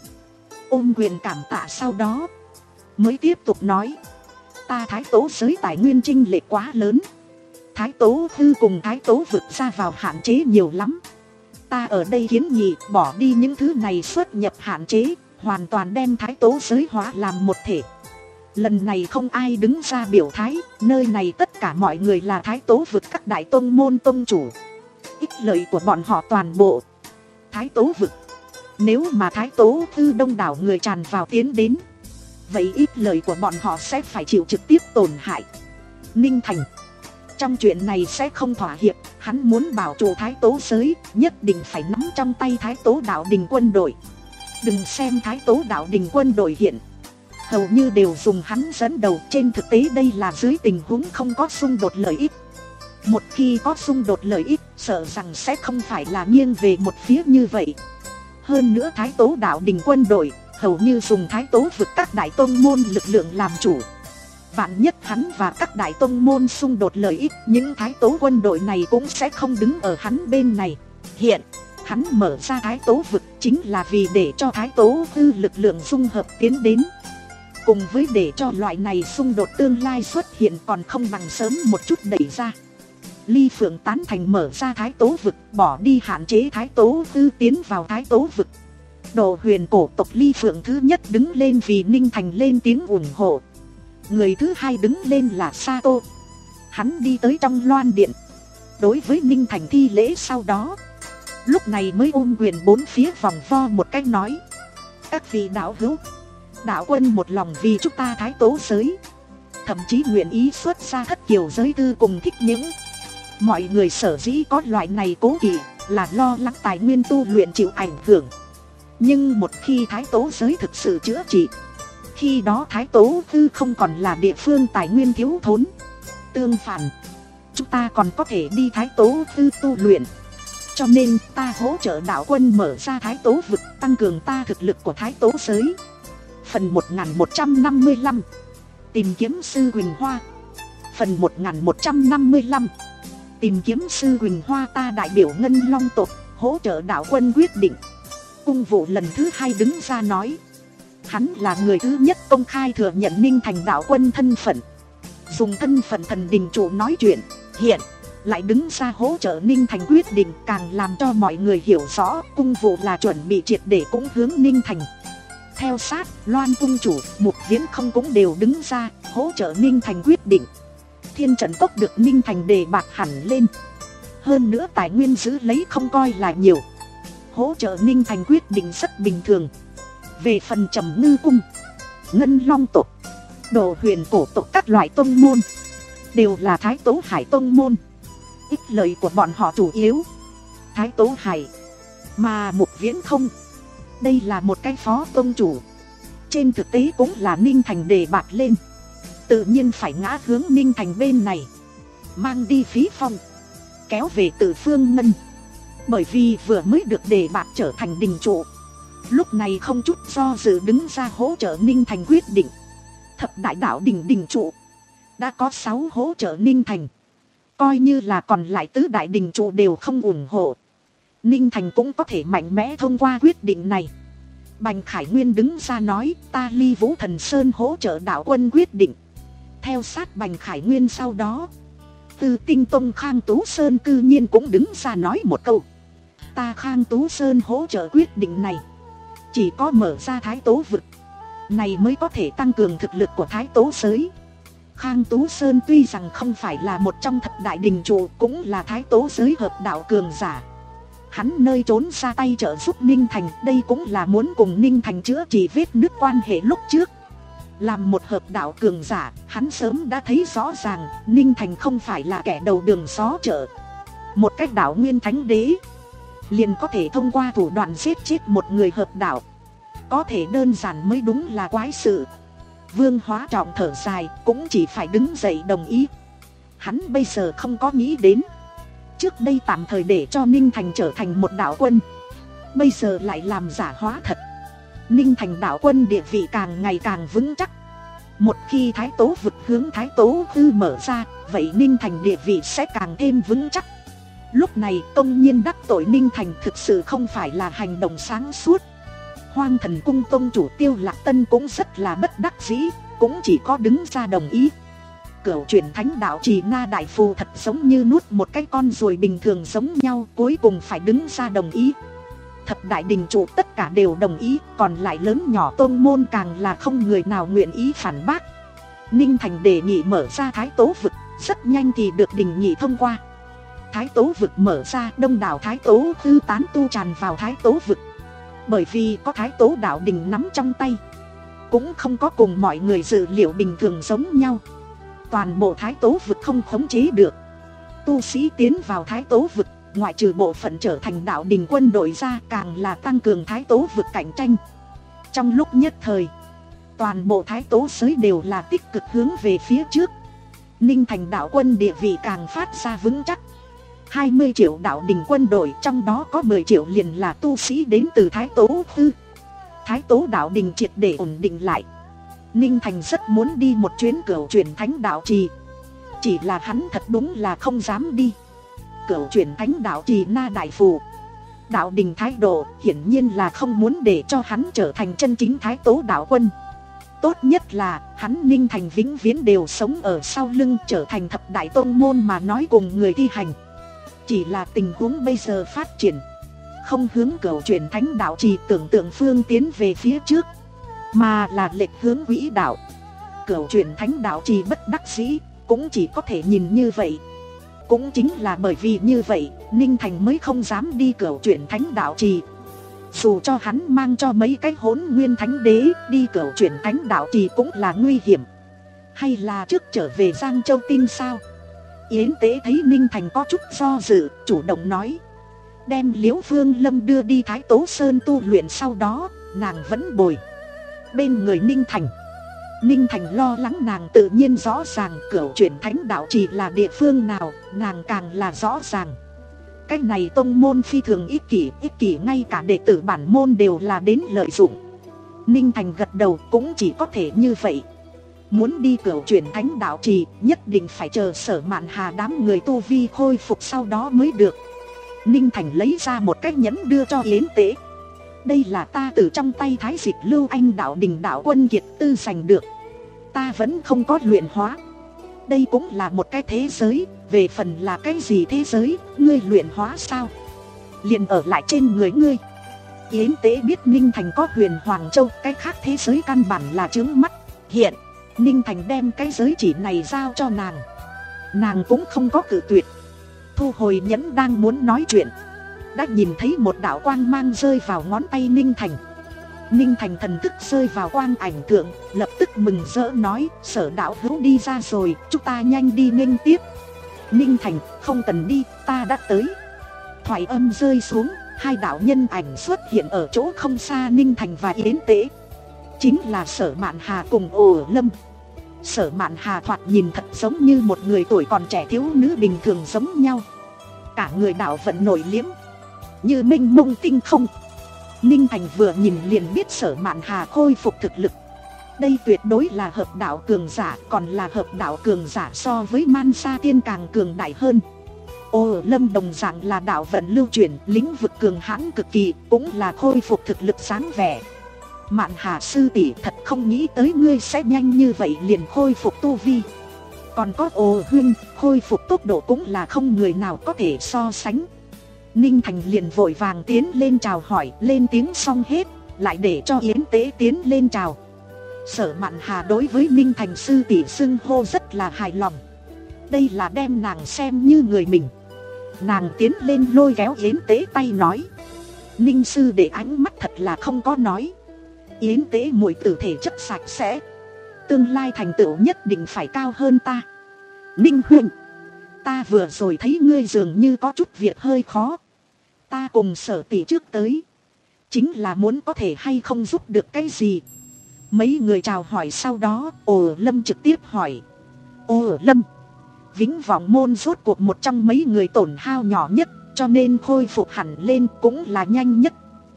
ôm quyền cảm tạ, sau đó mới tiếp tục nói, ta Thái Tố giới tài nguyên chênh lệch quá lớn. Thái Tố Tư cùng Thái Tố vực ra vào hạn chế nhiều lắm. Ta ở đây kiến nghị bỏ đi những thứ này xuất nhập hạn chế, hoàn toàn đem Thái Tố giới hóa làm một thể. Lần này không ai đứng ra biểu thái, nơi này tất cả mọi người là Thái Tố vực các đại tông môn tông chủ. Ích lợi của bọn họ toàn bộ Thái Tố vực. Nếu mà Thái Tố Tư đông đảo người tràn vào tiến đến, vậy ít lợi của bọn họ sẽ phải chịu trực tiếp tổn hại. Ninh Thành trong chuyện này sẽ không thỏa hiệp, hắn muốn bảo trụ Thái Tố giới, nhất định phải nắm trong tay Thái Tố đạo đình quân đội. Đừng xem Thái Tố đạo đình quân đội hiện hầu như đều dùng hắn dẫn đầu, trên thực tế đây là dưới tình huống không có xung đột lợi ích. Một khi có xung đột lợi ích, sợ rằng sẽ không phải là nghiêng về một phía như vậy. Hơn nữa Thái Tố đạo đình quân đội hầu như dùng Thái Tố vực các đại tông môn lực lượng làm chủ. Vạn nhất hắn và các đại tông môn xung đột lợi ích, những Thái Tố quân đội này cũng sẽ không đứng ở hắn bên này. Hiện hắn mở ra Thái Tố vực chính là vì để cho Thái Tố Tư lực lượng dung hợp tiến đến. Cùng với để cho loại này xung đột tương lai xuất hiện, còn không bằng sớm một chút đẩy ra. Ly Phượng tán thành mở ra Thái Tố vực, bỏ đi hạn chế Thái Tố Tư tiến vào Thái Tố vực. Đồ huyền cổ tộc Ly Phượng thứ nhất đứng lên vì Ninh Thành lên tiếng ủng hộ. Người thứ hai đứng lên là Sato. Hắn đi tới trong loan điện, đối với Ninh Thành thi lễ, sau đó lúc này mới ôm quyền bốn phía vòng vo một cách nói, các vị đạo hữu, đạo quân một lòng vì chúng ta Thái Tố giới, thậm chí nguyện ý xuất ra thất kiều giới tư cùng thích những. Mọi người sở dĩ có loại này cố kỵ là lo lắng tài nguyên tu luyện chịu ảnh hưởng. Nhưng một khi Thái Tố giới thực sự chữa trị, khi đó Thái Tố Tư không còn là địa phương tài nguyên thiếu thốn. Tương phản, chúng ta còn có thể đi Thái Tố Tư tu luyện. Cho nên ta hỗ trợ đạo quân mở ra Thái Tố vực, tăng cường ta thực lực của Thái Tố giới. Phần một nghìn một trăm năm mươi lăm Tìm kiếm sư Quỳnh Hoa. Phần một nghìn một trăm năm mươi lăm Tìm kiếm sư Quỳnh Hoa. Ta đại biểu Ngân Long tộc hỗ trợ đạo quân quyết định. Cung Vụ lần thứ hai đứng ra nói, hắn là người thứ nhất công khai thừa nhận Ninh Thành đạo quân thân phận, dùng thân phận thần đình chủ nói chuyện, hiện lại đứng ra hỗ trợ Ninh Thành quyết định, càng làm cho mọi người hiểu rõ Cung Vụ là chuẩn bị triệt để cũng hướng Ninh Thành. Theo sát, Loan cung chủ, Mục Viễn không cũng đều đứng ra hỗ trợ Ninh Thành quyết định. Thiên trận tốc được Ninh Thành đề bạc hẳn lên, hơn nữa tài nguyên giữ lấy không coi là nhiều, hỗ trợ Ninh Thành quyết định rất bình thường. Về phần Trầm Ngư cung, Ngân Long tộc, Đồ huyền cổ tộc các loại tông môn đều là Thái Tố Hải tông môn, ích lợi của bọn họ chủ yếu Thái Tố Hải. Mà Mục Viễn không, đây là một cái phó tông chủ, trên thực tế cũng là Ninh Thành đề bạc lên, tự nhiên phải ngã hướng Ninh Thành bên này, mang đi Phí Phong, kéo về Tử Phương Ngân. Bởi vì vừa mới được đề bạc trở thành đình trụ, lúc này không chút do dự đứng ra hỗ trợ Ninh Thành quyết định. Thập đại đạo đình đình trụ đã có sáu hỗ trợ Ninh Thành, coi như là còn lại tứ đại đình trụ đều không ủng hộ, Ninh Thành cũng có thể mạnh mẽ thông qua quyết định này. Bành Khải Nguyên đứng ra nói, ta Ly Vũ Thần Sơn hỗ trợ đạo quân quyết định. Theo sát Bành Khải Nguyên sau đó, Từ Tinh Tông Khang Tú Sơn cư nhiên cũng đứng ra nói một câu, ta Khang Tú Sơn hỗ trợ quyết định này. Chỉ có mở ra Thái Tố vực này mới có thể tăng cường thực lực của Thái Tố giới. Khang Tú Sơn tuy rằng không phải là một trong thập đại đình trụ, cũng là Thái Tố giới hợp đạo cường giả. Hắn nơi trốn ra tay trợ giúp Ninh Thành, đây cũng là muốn cùng Ninh Thành chữa trị vết nứt quan hệ lúc trước. Làm một hợp đạo cường giả, hắn sớm đã thấy rõ ràng Ninh Thành không phải là kẻ đầu đường xó chợ. Một cách đạo nguyên thánh đế liền có thể thông qua thủ đoạn giết chết một người hợp đạo, có thể đơn giản mới đúng là quái sự. Vương Hóa Trọng thở dài, cũng chỉ phải đứng dậy đồng ý. Hắn bây giờ không có nghĩ đến, trước đây tạm thời để cho Ninh Thành trở thành một đạo quân, bây giờ lại làm giả hóa thật. Ninh Thành đạo quân địa vị càng ngày càng vững chắc. Một khi Thái Tố vực hướng Thái Tố Tư mở ra, vậy Ninh Thành địa vị sẽ càng thêm vững chắc. Lúc này công nhiên đắc tội Ninh Thành thực sự không phải là hành động sáng suốt. Hoang Thần Cung tông chủ Tiêu Lạc Tân cũng rất là bất đắc dĩ, cũng chỉ có đứng ra đồng ý. Cửu chuyển thánh đạo Trì Na Đại Phù thật giống như nuốt một cái con ruồi bình thường giống nhau, cuối cùng phải đứng ra đồng ý. Thập đại đình chủ tất cả đều đồng ý, còn lại lớn nhỏ tôn môn càng là không người nào nguyện ý phản bác. Ninh Thành đề nghị mở ra Thái Tố vực, rất nhanh thì được đình nghị thông qua. Thái Tố vực mở ra, đông đảo Thái Tố Tư tán tu tràn vào Thái Tố vực. Bởi vì có Thái Tố đạo đình nắm trong tay, cũng không có cùng mọi người dự liệu bình thường giống nhau. Toàn bộ Thái Tố vực không khống chế được. Tu sĩ tiến vào Thái Tố vực, ngoại trừ bộ phận trở thành đạo đình quân đội ra, càng là tăng cường Thái Tố vực cạnh tranh. Trong lúc nhất thời, toàn bộ Thái Tố giới đều là tích cực hướng về phía trước. Ninh Thành đạo quân địa vị càng phát ra vững chắc. Hai mươi triệu đạo đình quân đội, trong đó có mười triệu liền là tu sĩ đến từ Thái Tố Tư. Thái Tố đạo đình triệt để ổn định lại. Ninh Thành rất muốn đi một chuyến cửu chuyển thánh đạo trì, chỉ là hắn thật đúng là không dám đi. Cửu chuyển thánh đạo Trì Na Đại Phù, đạo đình thái độ hiển nhiên là không muốn để cho hắn trở thành chân chính Thái Tố đạo quân. Tốt nhất là hắn Ninh Thành vĩnh viễn đều sống ở sau lưng, trở thành thập đại tôn môn mà nói cùng người thi hành. Chỉ là tình huống bây giờ phát triển không hướng cửu chuyển thánh đạo Trì tưởng tượng phương tiến về phía trước, mà là lệch hướng quỹ đạo. Cửu chuyển thánh đạo Trì bất đắc dĩ cũng chỉ có thể nhìn như vậy. Cũng chính là bởi vì như vậy, Ninh Thành mới không dám đi cửu chuyển thánh đạo trì. Dù cho hắn mang cho mấy cái hỗn nguyên thánh đế đi cửu chuyển thánh đạo trì cũng là nguy hiểm. Hay là trước trở về Giang Châu tin sao? Yến Tế thấy Ninh Thành có chút do dự, chủ động nói. Đem Liễu Phương Lâm đưa đi Thái Tố Sơn tu luyện, sau đó nàng vẫn bồi bên người Ninh Thành. Ninh Thành lo lắng nàng tự nhiên rõ ràng, cửu chuyển thánh đạo chỉ là địa phương nào, nàng càng là rõ ràng. Cái này tông môn phi thường ích kỷ, ích kỷ ngay cả đệ tử bản môn đều là đến lợi dụng. Ninh Thành gật đầu, cũng chỉ có thể như vậy. Muốn đi cửu chuyển thánh đạo trì, nhất định phải chờ Sở Mạn Hà đám người tu vi khôi phục sau đó mới được. Ninh Thành lấy ra một cái nhẫn đưa cho Yến Tế. Đây là ta từ trong tay Thái Dịch Lưu Anh đạo đình đạo quân kiệt tư giành được. Ta vẫn không có luyện hóa. Đây cũng là một cái thế giới. Về phần là cái gì thế giới, ngươi luyện hóa sao? Liền ở lại trên người ngươi. Yến Tế biết Ninh Thành có Huyền Hoàng Châu, cái khác thế giới căn bản là chướng mắt. Hiện Ninh Thành đem cái giới chỉ này giao cho nàng, nàng cũng không có cự tuyệt. Thu hồi nhẫn đang muốn nói chuyện, đã nhìn thấy một đạo quang mang rơi vào ngón tay Ninh Thành. Ninh Thành thần thức rơi vào quang ảnh thượng, lập tức mừng rỡ nói: Sở đạo hữu đi ra rồi, chúng ta nhanh đi nghênh tiếp. Ninh Thành: không cần đi, ta đã tới. Thoại âm rơi xuống, hai đạo nhân ảnh xuất hiện ở chỗ không xa Ninh Thành và Yến Tế. Chính là Sở Mạn Hà cùng Ổ Lâm. Sở Mạn Hà thoạt nhìn thật giống như một người tuổi còn trẻ thiếu nữ bình thường giống nhau. Cả người đạo vận nổi liếm, như minh mông tinh không. Ninh Thành vừa nhìn liền biết Sở Mạn Hà khôi phục thực lực. Đây tuyệt đối là hợp đạo cường giả, còn là hợp đạo cường giả so với Man Sa Tiên càng cường đại hơn. Ô Lâm đồng dạng là đạo vận lưu chuyển, lĩnh vực cường hãn cực kỳ, cũng là khôi phục thực lực sáng vẻ. Mạn Hà sư tỷ, thật không nghĩ tới ngươi sẽ nhanh như vậy liền khôi phục tu vi. Còn có Ô Huynh, khôi phục tốc độ cũng là không người nào có thể so sánh. Ninh Thành liền vội vàng tiến lên chào hỏi, lên tiếng xong hết, lại để cho Yến Tế tiến lên chào. Sở Mạn Hà đối với Ninh Thành sư tỷ xưng hô rất là hài lòng. Đây là đem nàng xem như người mình. Nàng tiến lên lôi kéo Yến Tế tay nói: Ninh sư để ánh mắt thật là không có nói. Yến Tế muội tử thể chất sạch sẽ, tương lai thành tựu nhất định phải cao hơn ta. Ninh huynh, ta vừa rồi thấy ngươi dường như có chút việc hơi khó. Ta cùng Sở tỷ trước tới, chính là muốn có thể hay không giúp được cái gì. Mấy người chào hỏi sau đó, Ồ Lâm trực tiếp hỏi: Ồ Lâm, Vĩnh Vọng môn rốt cuộc một trong mấy người tổn hao nhỏ nhất, cho nên khôi phục hẳn lên cũng là nhanh nhất.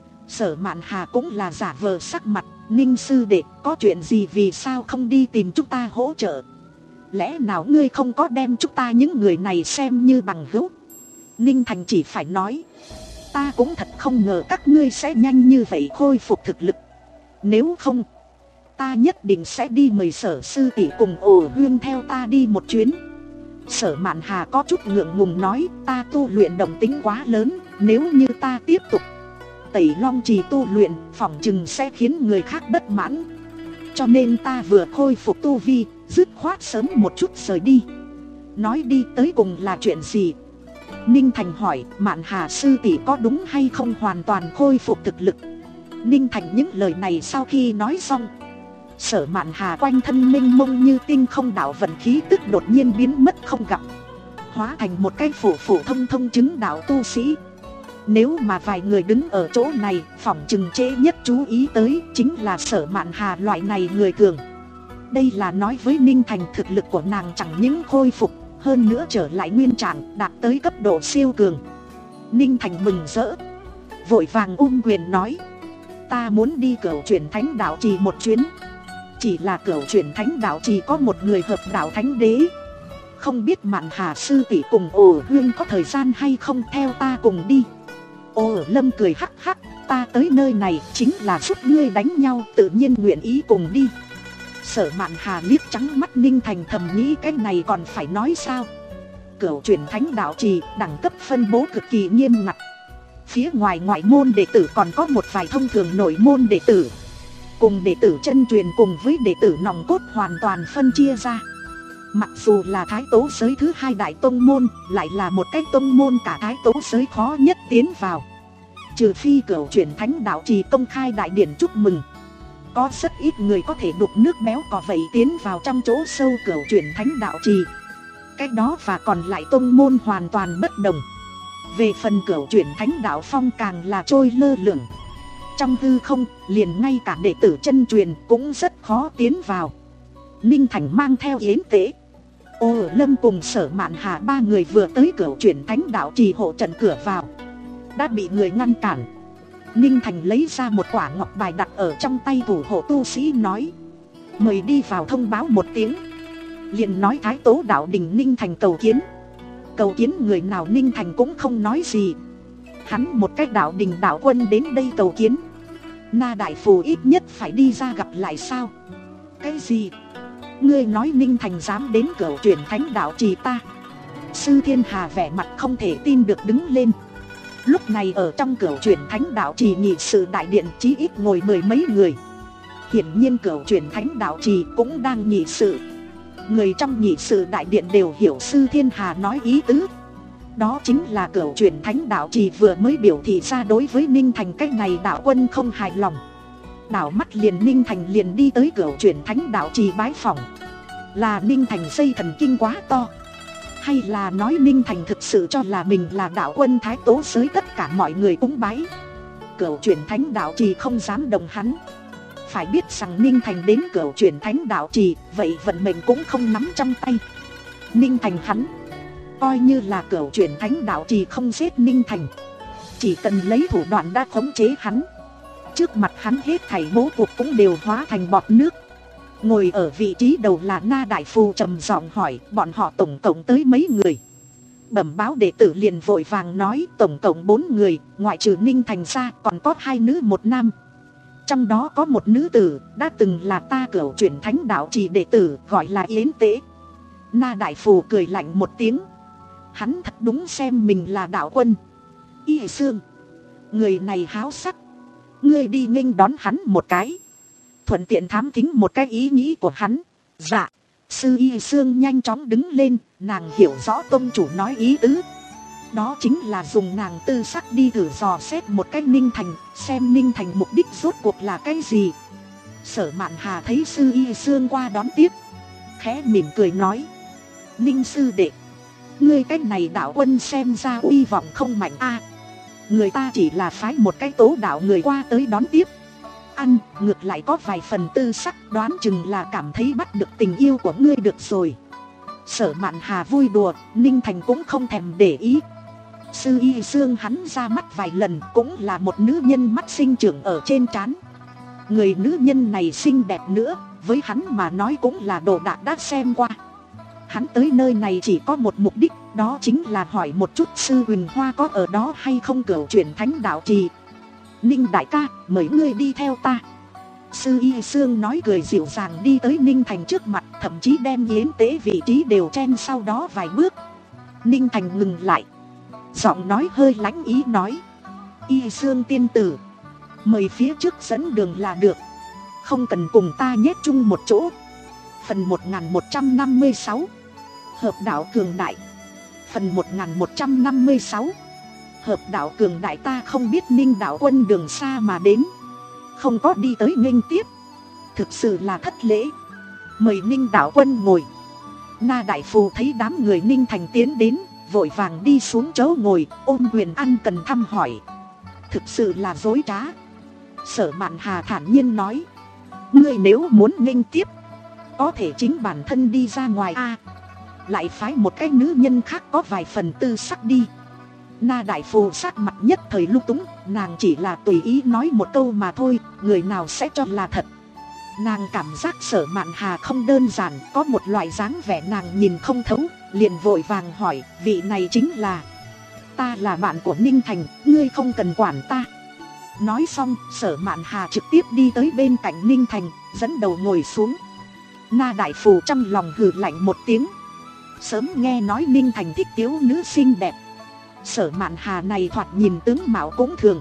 Sở Mạn Hà cũng là giả vờ sắc mặt: Ninh sư đệ, có chuyện gì vì sao không đi tìm chúng ta hỗ trợ? Lẽ nào ngươi không có đem chúng ta những người này xem như bằng hữu? Ninh Thành chỉ phải nói: Ta cũng thật không ngờ các ngươi sẽ nhanh như vậy khôi phục thực lực. Nếu không, ta nhất định sẽ đi mời Sở sư tỷ cùng Ổ Huyên theo ta đi một chuyến. Sở Mạn Hà có chút ngượng ngùng nói: Ta tu luyện động tính quá lớn, nếu như ta tiếp tục Tẩy Long Trì tu luyện, phỏng chừng sẽ khiến người khác bất mãn. Cho nên ta vừa khôi phục tu vi, dứt khoát sớm một chút rời đi. Nói đi tới cùng là chuyện gì? Ninh Thành hỏi: Mạn Hà sư tỷ có đúng hay không hoàn toàn khôi phục thực lực? Ninh Thành những lời này sau khi nói xong, Sở Mạn Hà quanh thân mênh mông như tinh không đạo vận khí tức đột nhiên biến mất không gặp, hóa thành một cái phổ phổ thông thông chứng đạo tu sĩ. Nếu mà vài người đứng ở chỗ này, phỏng chừng trễ nhất chú ý tới chính là Sở Mạn Hà loại này người cường. Đây là nói với Ninh Thành thực lực của nàng chẳng những khôi phục, hơn nữa trở lại nguyên trạng, đạt tới cấp độ siêu cường. Ninh Thành mừng rỡ, vội vàng ôm quyền nói: Ta muốn đi Cửu Chuyển Thánh Đạo Trì một chuyến. Chỉ là Cửu Chuyển Thánh Đạo Trì có một người hợp đạo thánh đế, không biết Mạn Hà sư tỷ cùng Ổ Huyên có thời gian hay không theo ta cùng đi. Ồ Lâm cười hắc hắc: Ta tới nơi này chính là giúp ngươi đánh nhau, tự nhiên nguyện ý cùng đi. Sở Mạn Hà liếc trắng mắt Ninh Thành, thầm nghĩ cái này còn phải nói sao. Cửu Chuyển Thánh Đạo Trì đẳng cấp phân bố cực kỳ nghiêm ngặt. Phía ngoài ngoại môn đệ tử còn có một vài thông thường nội môn đệ tử, cùng đệ tử chân truyền cùng với đệ tử nòng cốt hoàn toàn phân chia ra. Mặc dù là Thái Tố giới thứ hai đại tông môn, lại là một cái tông môn cả Thái Tố giới khó nhất tiến vào. Trừ phi Cửu Chuyển Thánh Đạo Trì công khai đại điển chúc mừng, có rất ít người có thể đục nước béo cò vậy tiến vào trong chỗ sâu Cửu Chuyển Thánh Đạo Trì. Cái đó và còn lại tông môn hoàn toàn bất đồng. Về phần Cửu Chuyển Thánh Đạo Phong càng là trôi lơ lửng trong hư không, liền ngay cả đệ tử chân truyền cũng rất khó tiến vào. Ninh Thành mang theo Yến Tế, Ô Lâm cùng Sở Mạn Hà ba người vừa tới Cửu Chuyển Thánh Đạo Trì hộ trận cửa vào, đã bị người ngăn cản. Ninh Thành lấy ra một quả ngọc bài đặt ở trong tay thủ hộ tu sĩ, nói: Mời đi vào thông báo một tiếng. Liền nói Thái Tố Đạo Đình Ninh Thành cầu kiến. Cầu kiến người nào Ninh Thành cũng không nói gì. Hắn một cách đạo đình đạo quân đến đây cầu kiến, Na Đại Phù ít nhất phải đi ra gặp lại sao? Cái gì? Ngươi nói Ninh Thành dám đến Cửu Chuyển Thánh Đạo Trì ta? Sư Thiên Hà vẻ mặt không thể tin được đứng lên. Lúc này ở trong Cửu Chuyển Thánh Đạo Trì nghị sự đại điện chí ít ngồi mười mấy người. Hiển nhiên Cửu Chuyển Thánh Đạo Trì cũng đang nghị sự. Người trong nghị sự đại điện đều hiểu Sư Thiên Hà nói ý tứ. Đó chính là Cửu Chuyển Thánh Đạo Trì vừa mới biểu thị ra đối với Ninh Thành cách này đạo quân không hài lòng. Đảo mắt liền Ninh Thành liền đi tới Cửu Chuyển Thánh Đạo Trì bái phỏng. Là Ninh Thành dây thần kinh quá to, hay là nói Ninh Thành thực sự cho là mình là đạo quân Thái Tố giới tất cả mọi người cúng bái? Cửu Chuyển Thánh Đạo Trì không dám đồng hắn. Phải biết rằng Ninh Thành đến Cửu Chuyển Thánh Đạo Trì, vậy vận mệnh cũng không nắm trong tay. Ninh Thành hắn coi như là Cửu Chuyển Thánh Đạo Trì không giết Ninh Thành, chỉ cần lấy thủ đoạn đã khống chế hắn, trước mặt hắn hết thảy bố cục cũng đều hóa thành bọt nước. Ngồi ở vị trí đầu là Na Đại Phù trầm giọng hỏi: Bọn họ tổng cộng tới mấy người? Bẩm báo đệ tử liền vội vàng nói: Tổng cộng bốn người, ngoại trừ Ninh Thành ra còn có hai nữ một nam. Trong đó có một nữ tử đã từng là ta Cửu Chuyển Thánh Đạo Trì đệ tử, gọi là Yến Tế. Na Đại Phù cười lạnh một tiếng. Hắn thật đúng xem mình là đạo quân. Y Sương, người này háo sắc, ngươi đi nghênh đón hắn một cái, thuận tiện thám thính một cái ý nghĩ của hắn. Dạ. Sư Y Sương nhanh chóng đứng lên, nàng hiểu rõ tông chủ nói ý tứ. Đó chính là dùng nàng tư sắc đi thử dò xét một cách Ninh Thành, xem Ninh Thành mục đích rốt cuộc là cái gì. Sở Mạn Hà thấy Sư Y Sương qua đón tiếp, khẽ mỉm cười nói: Ninh sư đệ, ngươi cách này đạo quân xem ra uy vọng không mạnh a. Người ta chỉ là phái một cái tố đạo người qua tới đón tiếp, ăn ngược lại có vài phần tư sắc, đoán chừng là cảm thấy bắt được tình yêu của ngươi được rồi. Sở Mạn Hà vui đùa, Ninh Thành cũng không thèm để ý. Sư Y Sương hắn ra mắt vài lần, cũng là một nữ nhân mắt sinh trưởng ở trên trán. Người nữ nhân này xinh đẹp nữa, với hắn mà nói cũng là đồ đạc đã xem qua. Hắn tới nơi này chỉ có một mục đích, đó chính là hỏi một chút Sư Huỳnh Hoa có ở đó hay không Cửu Chuyển Thánh Đạo Trì. Ninh đại ca, mời ngươi đi theo ta. Sư Y Sương nói cười dịu dàng đi tới Ninh Thành trước mặt, thậm chí đem yến tế vị trí đều chen sau đó vài bước. Ninh Thành ngừng lại, giọng nói hơi lãnh ý nói: Y Sương tiên tử, mời phía trước dẫn đường là được, không cần cùng ta nhét chung một chỗ. Phần một nghìn một trăm năm mươi sáu Hợp đạo cường đại. Phần một nghìn một trăm năm mươi sáu Hợp đạo cường đại. Ta không biết Ninh đạo quân đường xa mà đến, không có đi tới nghênh tiếp, thực sự là thất lễ. Mời Ninh đạo quân ngồi. Na đại phù thấy đám người Ninh Thành tiến đến, vội vàng đi xuống chỗ ngồi, ôm quyền ăn cần thăm hỏi. Thực sự là dối trá. Sở Mạn Hà thản nhiên nói: ngươi nếu muốn nghênh tiếp, có thể chính bản thân đi ra ngoài a, à, lại phái một cái nữ nhân khác có vài phần tư sắc đi. Na đại phù sắc mặt nhất thời lung túng, nàng chỉ là tùy ý nói một câu mà thôi, người nào sẽ cho là thật. Nàng cảm giác Sở Mạn Hà không đơn giản, có một loại dáng vẻ nàng nhìn không thấu, liền vội vàng hỏi: vị này chính là? Ta là bạn của Ninh Thành, ngươi không cần quản ta. Nói xong, Sở Mạn Hà trực tiếp đi tới bên cạnh Ninh Thành, dẫn đầu ngồi xuống. Na đại phù trong lòng hừ lạnh một tiếng. Sớm nghe nói Ninh Thành thích thiếu nữ xinh đẹp. Sở Mạn Hà này thoạt nhìn tướng mạo cũng thường,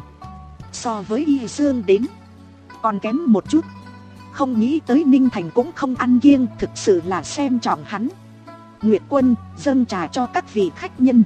so với Y Sương đến còn kém một chút. Không nghĩ tới Ninh Thành cũng không ăn kiêng, thực sự là xem trọng hắn. Nguyệt Quân, dâng trà cho các vị khách nhân.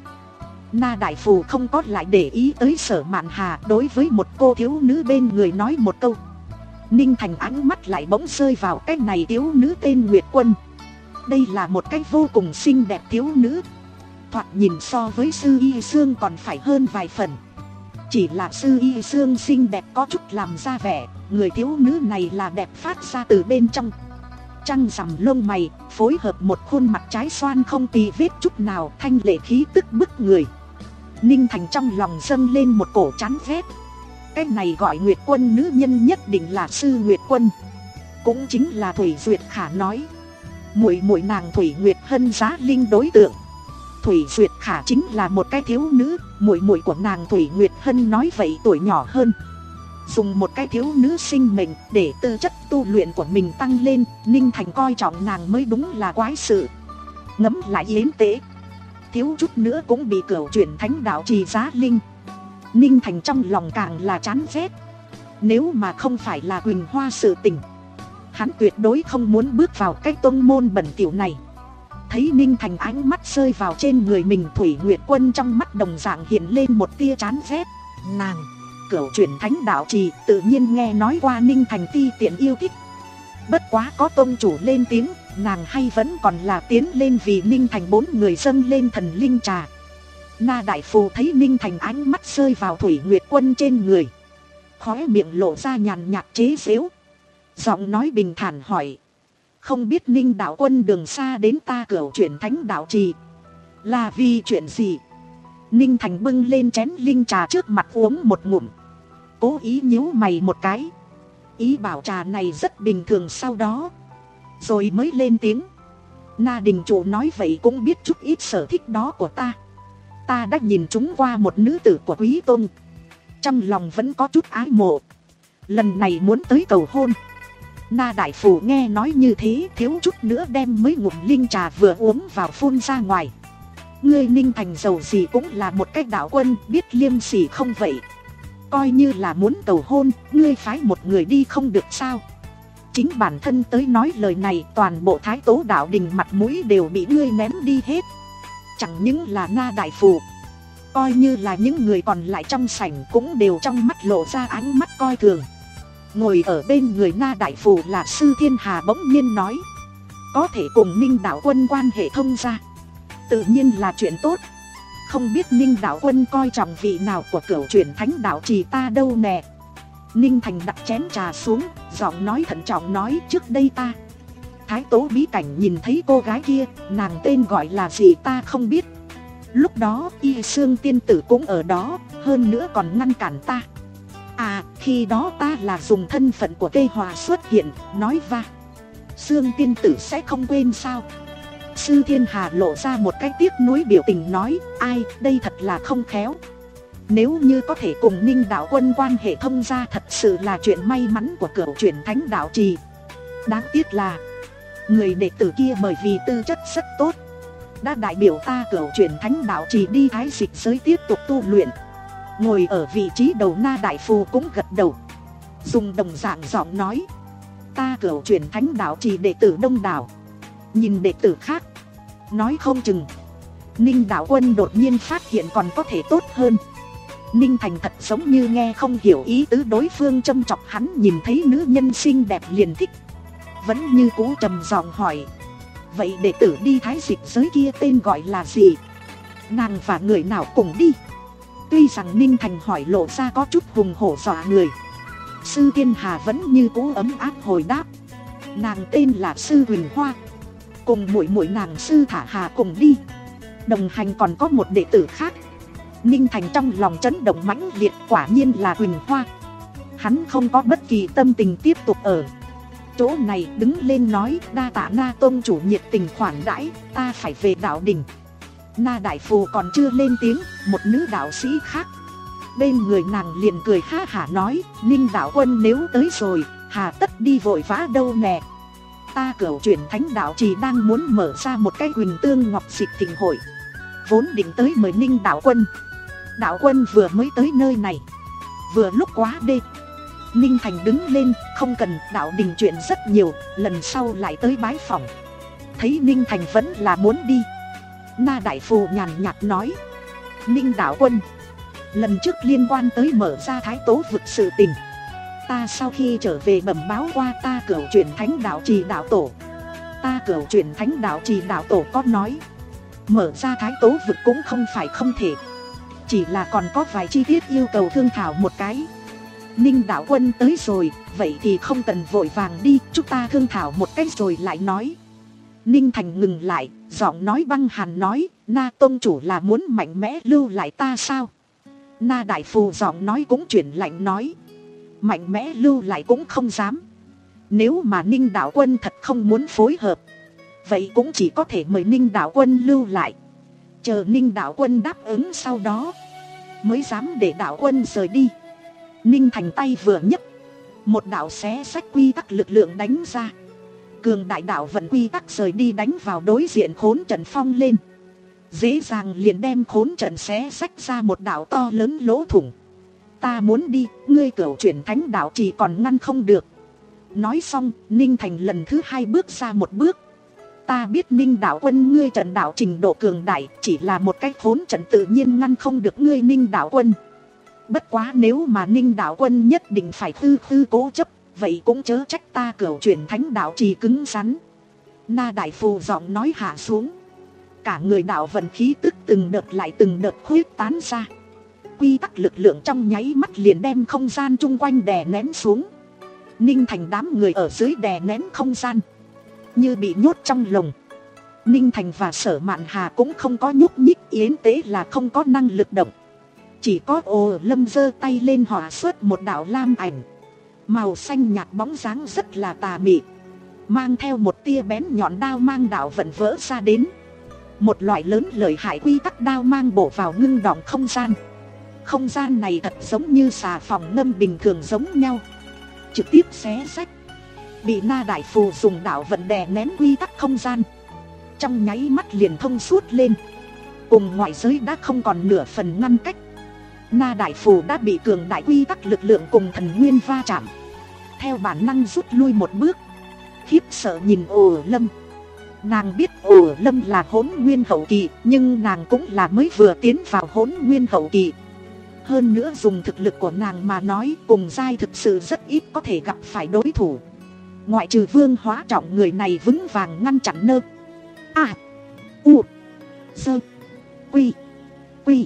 Na đại phù không có lại để ý tới Sở Mạn Hà, đối với một cô thiếu nữ bên người nói một câu. Ninh Thành ánh mắt lại bỗng rơi vào cái này thiếu nữ tên Nguyệt Quân. Đây là một cái vô cùng xinh đẹp thiếu nữ, thoạt nhìn so với Sư Y Sương còn phải hơn vài phần. Chỉ là Sư Y Sương xinh đẹp có chút làm ra vẻ, người thiếu nữ này là đẹp phát ra từ bên trong. Trăng rằm lông mày, phối hợp một khuôn mặt trái xoan không tì vết chút nào, thanh lệ khí tức bức người. Ninh Thành trong lòng dâng lên một cổ chán ghét. Cái này gọi Nguyệt Quân nữ nhân nhất định là Sư Nguyệt Quân, cũng chính là Thủy Duyệt Khả nói. Muội muội nàng Thủy Nguyệt Hân giá linh đối tượng. Thủy Duyệt Khả chính là một cái thiếu nữ, muội muội của nàng Thủy Nguyệt Hân nói vậy tuổi nhỏ hơn. Dùng một cái thiếu nữ sinh mệnh để tư chất tu luyện của mình tăng lên, Ninh Thành coi trọng nàng mới đúng là quái sự. Ngẫm lại yến tế, thiếu chút nữa cũng bị Cửu Chuyển Thánh Đạo Trì giá linh. Ninh Thành trong lòng càng là chán ghét. Nếu mà không phải là Huỳnh Hoa sự tình, hắn tuyệt đối không muốn bước vào cái tôn môn bẩn tiểu này. Thấy Ninh Thành ánh mắt rơi vào trên người mình, Thủy Nguyệt Quân trong mắt đồng dạng hiện lên một tia chán ghét. Nàng Cửu Chuyển Thánh Đạo Trì tự nhiên nghe nói qua Ninh Thành ti tiện yêu thích. Bất quá có tôn chủ lên tiếng, nàng hay vẫn còn là tiến lên vì Ninh Thành bốn người dâng lên thần linh trà. Na đại phù thấy Ninh Thành ánh mắt rơi vào Thủy Nguyệt Quân trên người, khóe miệng lộ ra nhàn nhạt chế giễu, giọng nói bình thản hỏi: không biết Ninh đạo quân đường xa đến ta Cửu Chuyển Thánh Đạo Trì là vì chuyện gì? Ninh Thành bưng lên chén linh trà trước mặt uống một ngụm, cố ý nhíu mày một cái, ý bảo trà này rất bình thường, sau đó rồi mới lên tiếng: Na đình chủ nói vậy cũng biết chút ít sở thích đó của ta. Ta đã nhìn chúng qua một nữ tử của Quý Tôn, trong lòng vẫn có chút ái mộ, lần này muốn tới cầu hôn. Na đại phù nghe nói như thế, thiếu chút nữa đem mấy ngụm linh trà vừa uống vào phun ra ngoài. Ngươi Ninh Thành giàu gì cũng là một cái đạo quân, biết liêm sỉ không vậy? Coi như là muốn cầu hôn, ngươi phái một người đi không được sao? Chính bản thân tới nói lời này, toàn bộ Thái Tố đạo đình mặt mũi đều bị ngươi ném đi hết. Chẳng những là Na đại phù, Coi như là những người còn lại trong sảnh cũng đều trong mắt lộ ra ánh mắt coi thường. Ngồi ở bên người Na Đại Phù là Sư Thiên Hà bỗng nhiên nói, có thể cùng Ninh đạo quân quan hệ thông gia, tự nhiên là chuyện tốt. Không biết Ninh đạo quân coi trọng vị nào của Cửu Chuyển Thánh đạo trì ta đâu nè. Ninh Thành đặt chén trà xuống, giọng nói thận trọng nói, trước đây ta Thái Tố bí cảnh nhìn thấy cô gái kia, nàng tên gọi là gì ta không biết. Lúc đó Y Xương tiên tử cũng ở đó, hơn nữa còn ngăn cản ta. À, khi đó ta là dùng thân phận của Tê Hòa xuất hiện, nói va Xương tiên tử sẽ không quên sao. Sư Thiên Hà lộ ra một cái tiếc nuối biểu tình nói, ai, đây thật là không khéo. Nếu như có thể cùng Ninh đạo quân quan hệ thông gia thật sự là chuyện may mắn của Cửu Chuyển Thánh đạo trì. Đáng tiếc là người đệ tử kia bởi vì tư chất rất tốt, đã đại biểu ta Cửu Chuyển Thánh đạo trì đi Thái Dịch giới tiếp tục tu luyện. Ngồi ở vị trí đầu Na Đại Phù cũng gật đầu, dùng đồng dạng giọng nói, ta Cửu Chuyển Thánh đạo trì đệ tử đông đảo, nhìn đệ tử khác, nói không chừng Ninh đạo quân đột nhiên phát hiện còn có thể tốt hơn. Ninh Thành thật giống như nghe không hiểu ý tứ đối phương châm chọc hắn, nhìn thấy nữ nhân xinh đẹp liền thích, vẫn như cũ trầm giọng hỏi, vậy đệ tử đi Thái Dịch giới kia tên gọi là gì? Nàng và người nào cùng đi? Tuy rằng Ninh Thành hỏi lộ ra có chút hùng hổ dọa người, Sư Thiên Hà vẫn như cũ ấm áp hồi đáp, nàng tên là Sư Huỳnh Hoa, cùng muội muội nàng Sư Thả Hà cùng đi, đồng hành còn có một đệ tử khác. Ninh Thành trong lòng chấn động mãnh liệt, quả nhiên là Huỳnh Hoa. Hắn không có bất kỳ tâm tình tiếp tục ở chỗ này, đứng lên nói, đa tạ Na tôn chủ nhiệt tình khoản đãi, ta phải về đạo đình. Na Đại Phù còn chưa lên tiếng, một nữ đạo sĩ khác bên người nàng liền cười ha hả nói, Ninh đạo quân nếu tới rồi, hà tất đi vội vã đâu nè. Ta Cửu Chuyển Thánh đạo trì đang muốn mở ra một cái Huỳnh Tương Ngọc Dịch thịnh hội, vốn định tới mời Ninh đạo quân. Đạo quân vừa mới tới nơi này, vừa lúc quá đê. Ninh Thành đứng lên, không cần, đạo đình chuyện rất nhiều, lần sau lại tới bái phỏng. Thấy Ninh Thành vẫn là muốn đi, Na Đại Phù nhàn nhạt nói, Ninh đạo quân, lần trước liên quan tới mở ra Thái Tố vực sự tình, ta sau khi trở về bẩm báo qua ta Cửu Chuyển Thánh đạo trì đạo tổ. Ta Cửu Chuyển Thánh đạo trì đạo tổ có nói, mở ra Thái Tố vực cũng không phải không thể, chỉ là còn có vài chi tiết yêu cầu thương thảo một cái. Ninh đạo quân tới rồi, vậy thì không cần vội vàng đi, chúng ta thương thảo một cái rồi lại nói. Ninh Thành ngừng lại, giọng nói băng hàn nói, Na tôn chủ là muốn mạnh mẽ lưu lại ta sao? Na Đại Phù giọng nói cũng chuyển lạnh nói, mạnh mẽ lưu lại cũng không dám. Nếu mà Ninh đạo quân thật không muốn phối hợp, vậy cũng chỉ có thể mời Ninh đạo quân lưu lại, chờ Ninh đạo quân đáp ứng sau đó mới dám để đạo quân rời đi. Ninh Thành tay vừa nhấc, một đạo xé sách quy tắc lực lượng đánh ra, cường đại đạo vận quy tắc rời đi đánh vào đối diện khốn trận phong lên, dễ dàng liền đem khốn trận xé sách ra một đạo to lớn lỗ thủng. Ta muốn đi, ngươi Cửu Chuyển Thánh đạo trì còn ngăn không được. Nói xong, Ninh Thành lần thứ hai bước ra một bước. Ta biết Ninh đạo quân ngươi trận đạo trình độ cường đại, chỉ là một cái khốn trận tự nhiên ngăn không được ngươi Ninh đạo quân. Bất quá nếu mà Ninh đạo quân nhất định phải tư tư cố chấp, vậy cũng chớ trách ta Cửu Chuyển Thánh đạo trì cứng rắn. Na Đại Phù giọng nói hạ xuống, cả người đạo vận khí tức từng đợt lại từng đợt khuếch tán ra. Quy tắc lực lượng trong nháy mắt liền đem không gian chung quanh đè nén xuống. Ninh Thành đám người ở dưới đè nén không gian, như bị nhốt trong lồng. Ninh Thành và Sở Mạn Hà cũng không có nhúc nhích, Yến Tế là không có năng lực động. Chỉ có Ô Lâm giơ tay lên hỏa xuất một đạo lam ảnh, màu xanh nhạt bóng dáng rất là tà mị, mang theo một tia bén nhọn đao mang đạo vận vỡ ra đến. Một loại lớn lợi hại quy tắc đao mang bổ vào ngưng đọng không gian. Không gian này thật giống như xà phòng ngâm bình thường giống nhau, trực tiếp xé rách. Bị Na Đại Phù dùng đạo vận đè nén quy tắc không gian, trong nháy mắt liền thông suốt lên, cùng ngoại giới đã không còn nửa phần ngăn cách. Na Đại Phù đã bị cường đại quy tắc lực lượng cùng thần nguyên va chạm, theo bản năng rút lui một bước, khiếp sợ nhìn Ô Lâm. Nàng biết Ổ Lâm là hỗn nguyên hậu kỳ, nhưng nàng cũng là mới vừa tiến vào hỗn nguyên hậu kỳ. Hơn nữa dùng thực lực của nàng mà nói, cùng giai thực sự rất ít có thể gặp phải đối thủ. Ngoại trừ Vương Hóa Trọng, người này vững vàng ngăn chặn nơ a u dơ quy quy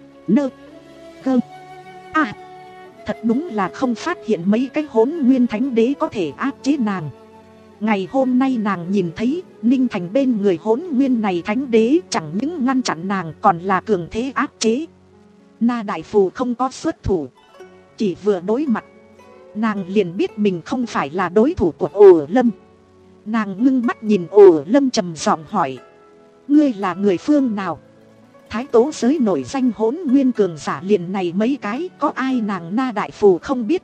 nơ gơ a. Thật đúng là không phát hiện mấy cái hỗn nguyên thánh đế có thể áp chế nàng. Ngày hôm nay nàng nhìn thấy Ninh Thành bên người hỗn nguyên này thánh đế chẳng những ngăn chặn nàng còn là cường thế áp chế. Na Đại Phù không có xuất thủ, chỉ vừa đối mặt, nàng liền biết mình không phải là đối thủ của Ổ Lâm. Nàng ngưng mắt nhìn Ổ Lâm trầm giọng hỏi: ngươi là người phương nào? Thái tố giới nổi danh hỗn nguyên cường giả liền này mấy cái, có ai nàng Na Đại Phù không biết.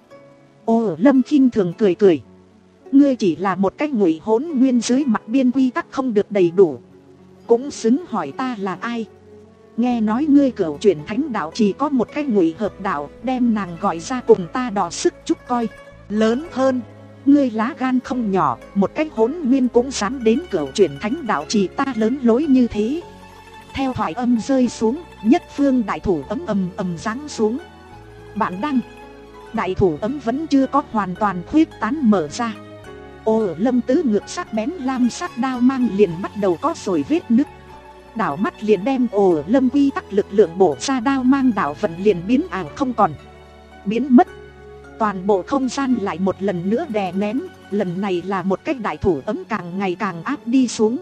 Ổ Lâm khinh thường cười cười: ngươi chỉ là một cái ngụy hỗn nguyên dưới mặt biên quy tắc không được đầy đủ, cũng xứng hỏi ta là ai. Nghe nói ngươi Cửu Chuyển Thánh Đạo chỉ có một cái ngụy hợp đạo, đem nàng gọi ra cùng ta đọ sức chút coi. Lớn hơn, ngươi lá gan không nhỏ, một cái hỗn nguyên cũng dám đến Cửu Chuyển Thánh Đạo chỉ ta lớn lối như thế. Theo thoại âm rơi xuống, nhất phương đại thủ ấm ầm ầm giáng xuống. Bạn đang, đại thủ ấm vẫn chưa có hoàn toàn khuyết tán mở ra. Ô Lâm tứ ngược sắc bén lam sắc đao mang liền bắt đầu có rồi vết nứt. Đảo mắt liền đem Ổ Lâm quy tắc lực lượng bổ ra đao mang đảo vận liền biến ảo không còn, biến mất. Toàn bộ không gian lại một lần nữa đè nén, lần này là một cái đại thủ ấm càng ngày càng áp đi xuống.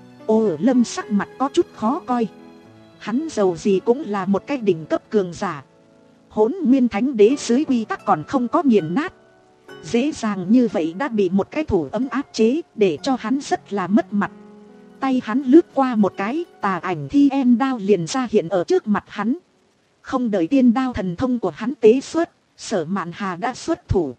Ổ Lâm sắc mặt có chút khó coi. Hắn dầu gì cũng là một cái đỉnh cấp cường giả, hỗn nguyên thánh đế dưới quy tắc còn không có nghiền nát. Dễ dàng như vậy đã bị một cái thủ ấm áp chế, để cho hắn rất là mất mặt. Tay hắn lướt qua một cái, tà ảnh thi en đao liền ra hiện ở trước mặt hắn. Không đợi tiên đao thần thông của hắn tế xuất, Sở Mạn Hà đã xuất thủ.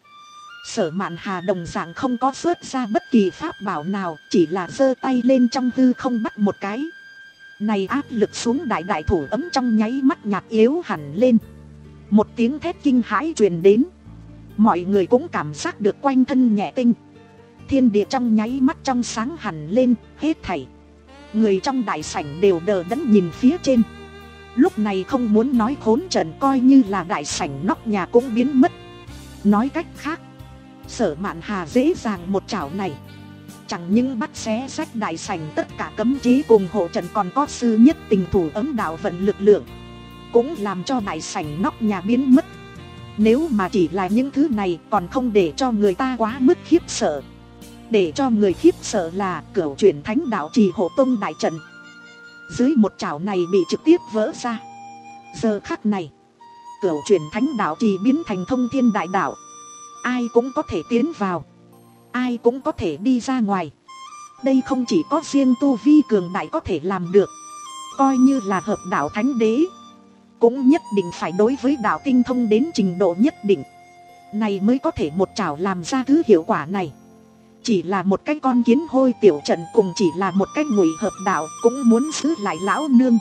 Sở Mạn Hà đồng dạng không có xuất ra bất kỳ pháp bảo nào, chỉ là giơ tay lên trong hư không bắt một cái. Này áp lực xuống đại đại thủ ấm trong nháy mắt nhạt yếu hẳn lên. Một tiếng thét kinh hãi truyền đến. Mọi người cũng cảm giác được quanh thân nhẹ tinh. Thiên địa trong nháy mắt trong sáng hẳn lên, hết thảy người trong đại sảnh đều đờ đẫn nhìn phía trên. Lúc này không muốn nói khốn trận, coi như là đại sảnh nóc nhà cũng biến mất. Nói cách khác, Sở Mạn Hà dễ dàng một chảo này, chẳng những bắt xé rách đại sảnh tất cả cấm chế cùng hộ trận, còn có sư nhất tình thủ ấm đạo vận lực lượng, cũng làm cho đại sảnh nóc nhà biến mất. Nếu mà chỉ là những thứ này còn không để cho người ta quá mức khiếp sợ. Để cho người khiếp sợ là Cửu Chuyển Thánh Đạo trì hộ tông đại trận dưới một chảo này bị trực tiếp vỡ ra. Giờ khắc này, Cửu Chuyển Thánh Đạo trì biến thành thông thiên đại đạo, ai cũng có thể tiến vào, ai cũng có thể đi ra ngoài. Đây không chỉ có riêng tu vi cường đại có thể làm được, coi như là hợp đạo thánh đế cũng nhất định phải đối với đạo tinh thông đến trình độ nhất định này mới có thể một chảo làm ra thứ hiệu quả này. Chỉ là một cái con kiến hôi tiểu trận cùng chỉ là một cái ngụy hợp đạo cũng muốn giữ lại lão nương.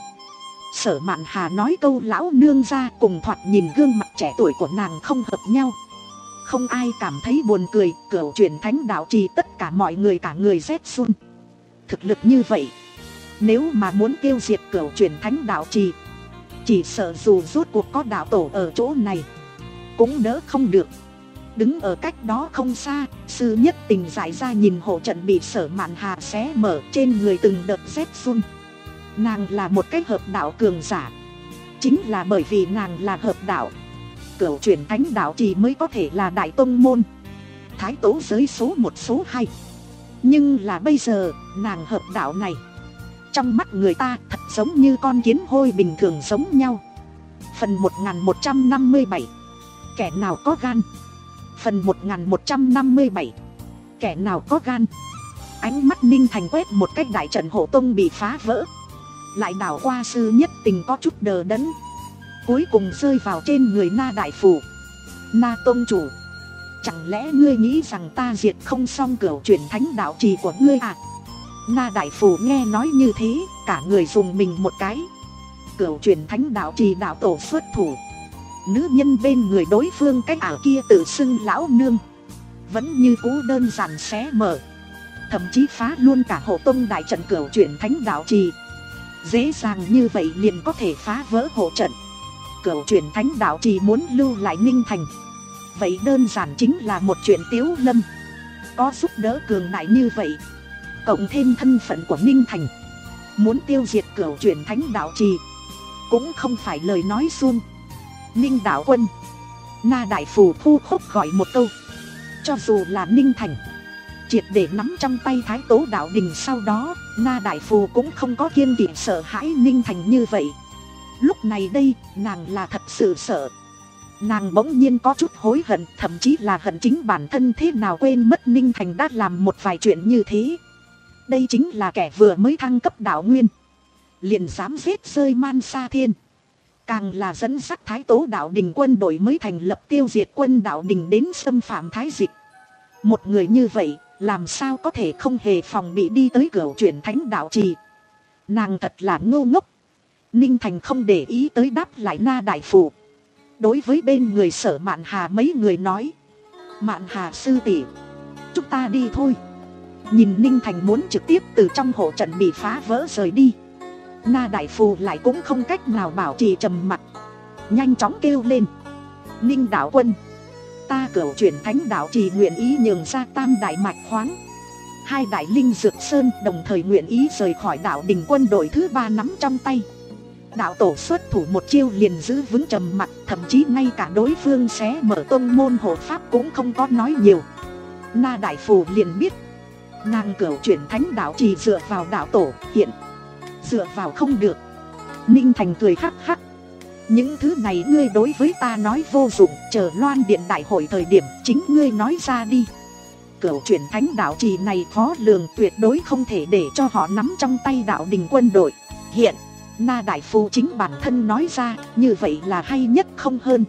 Sở Mạn Hà nói câu lão nương ra cùng thoạt nhìn gương mặt trẻ tuổi của nàng không hợp nhau. Không ai cảm thấy buồn cười. Cửu Chuyển Thánh Đạo trì tất cả mọi người cả người rét run. Thực lực như vậy, nếu mà muốn tiêu diệt Cửu Chuyển Thánh Đạo trì, chỉ sợ dù rốt cuộc có đạo tổ ở chỗ này cũng đỡ không được. Đứng ở cách đó không xa, sư nhất tình giải ra nhìn hộ trận bị Sở Mạn Hà xé mở, trên người từng đợt rét run. Nàng là một cái hợp đạo cường giả, chính là bởi vì nàng là hợp đạo, Cửu Chuyển Thánh Đạo trì mới có thể là đại tông môn, thái tố giới số một số hai. Nhưng là bây giờ, nàng hợp đạo này trong mắt người ta thật giống như con kiến hôi bình thường giống nhau. Phần một nghìn một trăm năm mươi bảy, kẻ nào có gan. Phần một nghìn một trăm năm mươi bảy, kẻ nào có gan. Ánh mắt Ninh Thành quét một cách đại trận hộ tông bị phá vỡ, lại đảo qua sư nhất tình có chút đờ đẫn, cuối cùng rơi vào trên người Na Đại Phù. Na tông chủ, chẳng lẽ ngươi nghĩ rằng ta diệt không xong Cửu Chuyển Thánh Đạo trì của ngươi à? Na Đại Phù nghe nói như thế, cả người dùng mình một cái. Cửu Chuyển Thánh Đạo trì đạo tổ xuất thủ, nữ nhân bên người đối phương cái ảo kia tự xưng lão nương vẫn như cũ đơn giản xé mở. thậm chí phá luôn cả hộ tông đại trận Cửu Chuyển Thánh Đạo Trì. Dễ dàng như vậy liền có thể phá vỡ hộ trận. Cửu Chuyển Thánh Đạo Trì muốn lưu lại Ninh Thành, vậy đơn giản chính là một chuyện Tiếu Lâm. Có giúp đỡ cường đại như vậy, cộng thêm thân phận của Ninh Thành, muốn tiêu diệt Cửu Chuyển Thánh Đạo Trì cũng không phải lời nói suông. Ninh đạo quân, Na Đại Phù thu khúc gọi một câu. Cho dù là Ninh Thành triệt để nắm trong tay Thái Tố Đạo Đình sau đó, Na Đại Phù cũng không có kiêng kỵ sợ hãi Ninh Thành như vậy. Lúc này đây, nàng là thật sự sợ. Nàng bỗng nhiên có chút hối hận, thậm chí là hận chính bản thân thế nào quên mất Ninh Thành đã làm một vài chuyện như thế. Đây chính là kẻ vừa mới thăng cấp đạo nguyên, liền dám giết rơi Man Sa Thiên, càng là dẫn dắt Thái Tố Đạo Đình quân đội mới thành lập tiêu diệt quân đạo đình đến xâm phạm Thái Dịch. Một người như vậy, làm sao có thể không hề phòng bị đi tới Cửu Chuyển Thánh Đạo Trì. Nàng thật là ngô ngốc. Ninh Thành không để ý tới đáp lại Na Đại Phù. Đối với bên người Sở Mạn Hà mấy người nói: Mạn Hà sư tỷ, chúng ta đi thôi. Nhìn Ninh Thành muốn trực tiếp từ trong hộ trận bị phá vỡ rời đi, Na Đại Phù lại cũng không cách nào bảo trì trầm mặc, nhanh chóng kêu lên: Ninh đạo quân, ta Cửu Chuyển Thánh Đạo Trì nguyện ý nhường ra tam đại mạch khoáng, hai đại linh dược sơn, đồng thời nguyện ý rời khỏi đạo đình quân đội thứ ba nắm trong tay. Đạo tổ xuất thủ một chiêu liền giữ vững trầm mặc, thậm chí ngay cả đối phương xé mở tông môn hộ pháp cũng không có nói nhiều. Na Đại Phù liền biết, nàng Cửu Chuyển Thánh Đạo Trì dựa vào đạo tổ, hiện dựa vào không được. Ninh Thành cười hắc hắc: những thứ này ngươi đối với ta nói vô dụng, chờ Loan Điện đại hội thời điểm chính ngươi nói ra đi. Cửu Chuyển Thánh Đạo Trì này khó lường, tuyệt đối không thể để cho họ nắm trong tay đạo đình quân đội. Hiện Na Đại Phù chính bản thân nói ra, như vậy là hay nhất không hơn.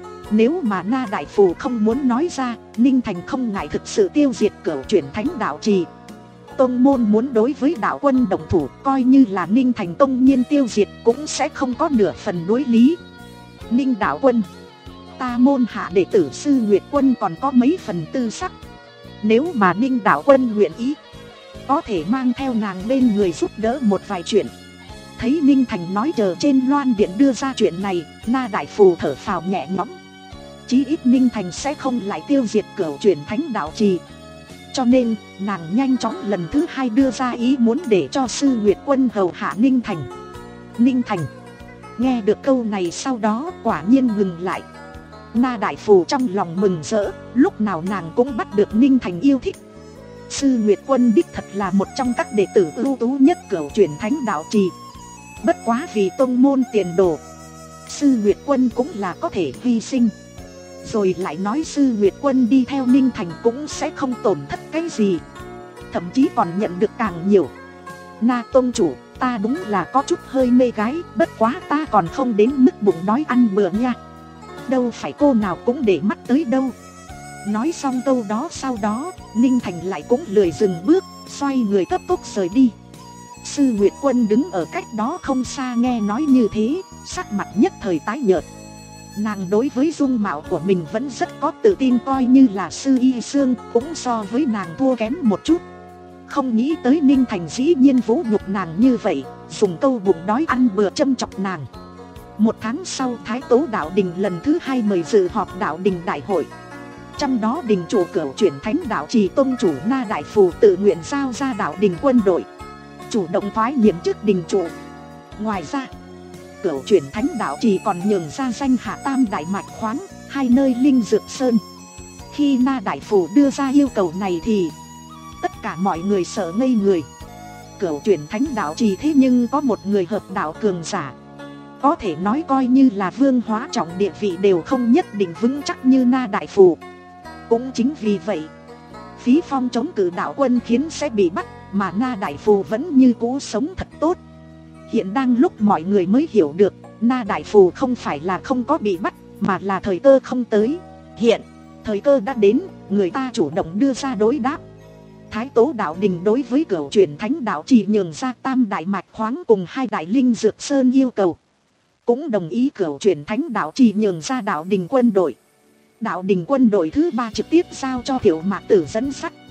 Nếu mà Na Đại Phù không muốn nói ra, Ninh Thành không ngại thực sự tiêu diệt Cửu Chuyển Thánh Đạo Trì. Tông môn muốn đối với đạo quân đồng thủ, coi như là Ninh Thành tông nhiên tiêu diệt cũng sẽ không có nửa phần đối lý. Ninh đạo quân, ta môn hạ đệ tử Sư Nguyệt Quân còn có mấy phần tư sắc. Nếu mà Ninh đạo quân nguyện ý, có thể mang theo nàng bên người giúp đỡ một vài chuyện. Thấy Ninh Thành nói chờ trên Loan Điện đưa ra chuyện này, Na Đại Phù thở phào nhẹ nhõm. Chí ít Ninh Thành sẽ không lại tiêu diệt Cửu Chuyển Thánh Đạo Trì. Cho nên, nàng nhanh chóng lần thứ hai đưa ra ý muốn để cho Sư Nguyệt Quân hầu hạ Ninh Thành. Ninh Thành nghe được câu này sau đó quả nhiên ngừng lại. Na Đại Phù trong lòng mừng rỡ, lúc nào nàng cũng bắt được Ninh Thành yêu thích. Sư Nguyệt Quân đích thật là một trong các đệ tử ưu tú nhất Cửu Chuyển Thánh Đạo Trì. Bất quá vì tông môn tiền đồ, Sư Nguyệt Quân cũng là có thể hy sinh. Rồi lại nói Sư Nguyệt Quân đi theo Ninh Thành cũng sẽ không tổn thất cái gì, thậm chí còn nhận được càng nhiều. Na tông chủ, ta đúng là có chút hơi mê gái, bất quá ta còn không đến mức bụng đói ăn bữa nha. Đâu phải cô nào cũng để mắt tới đâu. Nói xong câu đó sau đó, Ninh Thành lại cũng lười dừng bước, xoay người cấp tốc rời đi. Sư Nguyệt Quân đứng ở cách đó không xa nghe nói như thế, sắc mặt nhất thời tái nhợt. Nàng đối với dung mạo của mình vẫn rất có tự tin, coi như là Sư Y Sương cũng so với nàng thua kém một chút. Không nghĩ tới Ninh Thành dĩ nhiên vũ nhục nàng như vậy, dùng câu bụng đói ăn bừa châm chọc nàng. Một tháng sau, Thái Tố Đạo Đình lần thứ hai mời dự họp Đạo Đình đại hội. Trong đó đình chủ Cửu Chuyển Thánh Đạo Trì tông chủ Na Đại Phù tự nguyện giao ra Đạo Đình quân đội, chủ động thoái nhiệm chức đình chủ. Ngoài ra, Cửu Chuyển Thánh Đạo Trì còn nhường ra danh hạ tam đại mạch khoáng, hai nơi linh dược sơn. Khi Na Đại Phù đưa ra yêu cầu này thì tất cả mọi người sợ ngây người. Cửu Chuyển Thánh Đạo Trì thế nhưng có một người hợp đạo cường giả, có thể nói coi như là vương hóa trọng địa vị đều không nhất định vững chắc như Na Đại Phù. Cũng chính vì vậy, phí phong chống cự đạo quân khiến sẽ bị bắt, mà Na Đại Phù vẫn như cũ sống thật tốt. Hiện đang lúc mọi người mới hiểu được, Na Đại Phù không phải là không có bị bắt, mà là thời cơ không tới. Hiện, thời cơ đã đến, người ta chủ động đưa ra đối đáp. Thái Tố Đạo Đình đối với Cửu Chuyển Thánh Đạo Trì nhường ra tam đại mạch khoáng cùng hai đại linh dược sơn yêu cầu, cũng đồng ý Cửu Chuyển Thánh Đạo Trì nhường ra Đạo Đình quân đội. Đạo Đình quân đội thứ ba trực tiếp giao cho Thiệu Mạc Tử dẫn sắt.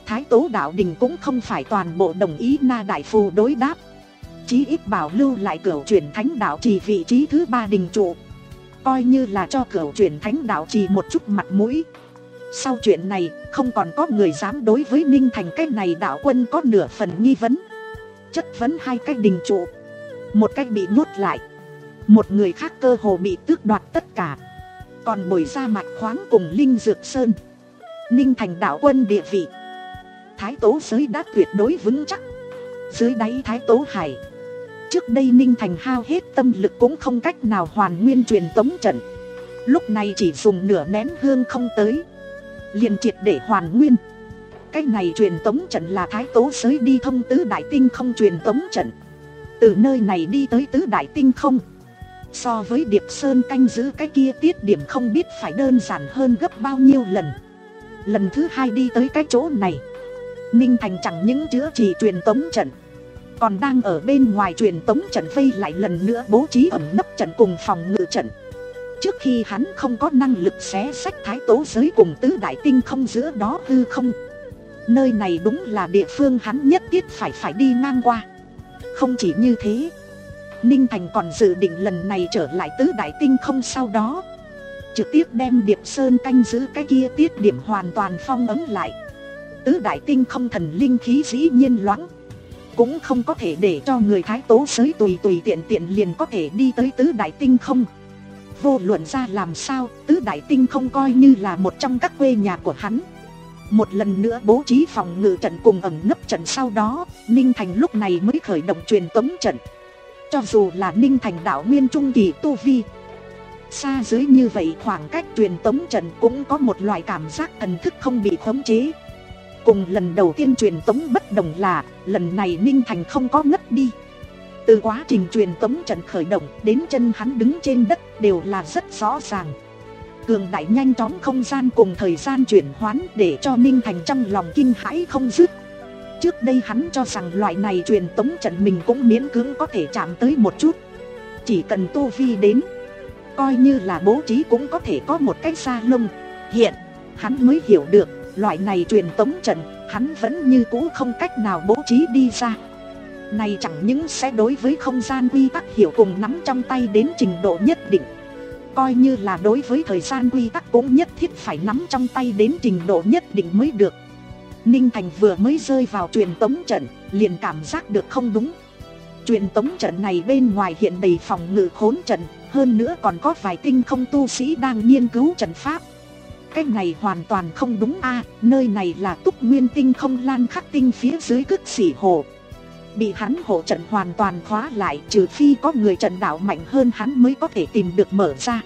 Thái Tố Đạo Đình cũng không phải toàn bộ đồng ý Na Đại Phù đối đáp, chí ít bảo lưu lại Cửu Chuyển Thánh Đạo Trì vị trí thứ ba đình trụ, coi như là cho Cửu Chuyển Thánh Đạo Trì một chút mặt mũi. Sau chuyện này, không còn có người dám đối với Ninh Thành cái này đạo quân có nửa phần nghi vấn. Chất vấn hai cái đình trụ, một cái bị nhốt lại, một người khác cơ hồ bị tước đoạt tất cả. Còn bồi ra mạch khoáng cùng Linh Dược Sơn, Ninh Thành đạo quân địa vị, Thái Tố giới đã tuyệt đối vững chắc. Dưới đáy Thái Tố Hải, trước đây Ninh Thành hao hết tâm lực cũng không cách nào hoàn nguyên truyền tống trận, lúc này chỉ dùng nửa nén hương không tới, liền triệt để hoàn nguyên. Cái này truyền tống trận là Thái Tố giới đi thông tứ đại tinh không truyền tống trận, từ nơi này đi tới tứ đại tinh không, so với Điệp Sơn canh giữ cái kia tiết điểm không biết phải đơn giản hơn gấp bao nhiêu lần. Lần thứ hai đi tới cái chỗ này, Ninh Thành chẳng những chữa trị truyền tống trận, còn đang ở bên ngoài truyền tống trận vây lại lần nữa bố trí ẩn nấp trận cùng phòng ngự trận. Trước khi hắn không có năng lực xé xách Thái Tố giới cùng tứ đại tinh không giữa đó hư không, nơi này đúng là địa phương hắn nhất thiết phải phải đi ngang qua. Không chỉ như thế, Ninh Thành còn dự định lần này trở lại tứ đại tinh không, sau đó trực tiếp đem Điệp Sơn canh giữ cái kia tiết điểm hoàn toàn phong ấn lại. Tứ đại tinh không thần linh khí dĩ nhiên loãng, cũng không có thể để cho người Thái Tố giới tùy tùy tiện tiện liền có thể đi tới tứ đại tinh không. Vô luận ra làm sao, tứ đại tinh không coi như là một trong các quê nhà của hắn. Một lần nữa bố trí phòng ngự trận cùng ẩn nấp trận, sau đó Ninh Thành lúc này mới khởi động truyền tống trận. Cho dù là Ninh Thành đạo nguyên trung kỳ tu vi, xa dưới như vậy khoảng cách truyền tống trận cũng có một loại cảm giác thần thức không bị khống chế. Cùng lần đầu tiên truyền tống bất đồng là, lần này Ninh Thành không có ngất đi. Từ quá trình truyền tống trận khởi động đến chân hắn đứng trên đất đều là rất rõ ràng. Cường đại nhanh chóng không gian cùng thời gian chuyển hoán để cho Ninh Thành trong lòng kinh hãi không dứt. Trước đây hắn cho rằng loại này truyền tống trận mình cũng miễn cưỡng có thể chạm tới một chút, chỉ cần tu vi đến, coi như là bố trí cũng có thể có một cái xa lông. Hiện hắn mới hiểu được, loại này truyền tống trận hắn vẫn như cũ không cách nào bố trí đi ra. Này chẳng những sẽ đối với không gian quy tắc hiểu cùng nắm trong tay đến trình độ nhất định, coi như là đối với thời gian quy tắc cũng nhất thiết phải nắm trong tay đến trình độ nhất định mới được. Ninh Thành vừa mới rơi vào truyền tống trận liền cảm giác được không đúng. Truyền tống trận này bên ngoài hiện đầy phòng ngự khốn trận, hơn nữa còn có vài tinh không tu sĩ đang nghiên cứu trận pháp. Cái này hoàn toàn không đúng a, nơi này là Túc Nguyên tinh không Lan Khắc tinh phía dưới Cực Xỉ Hồ, bị hắn hộ trận hoàn toàn khóa lại, trừ phi có người trận đạo mạnh hơn hắn mới có thể tìm được mở ra.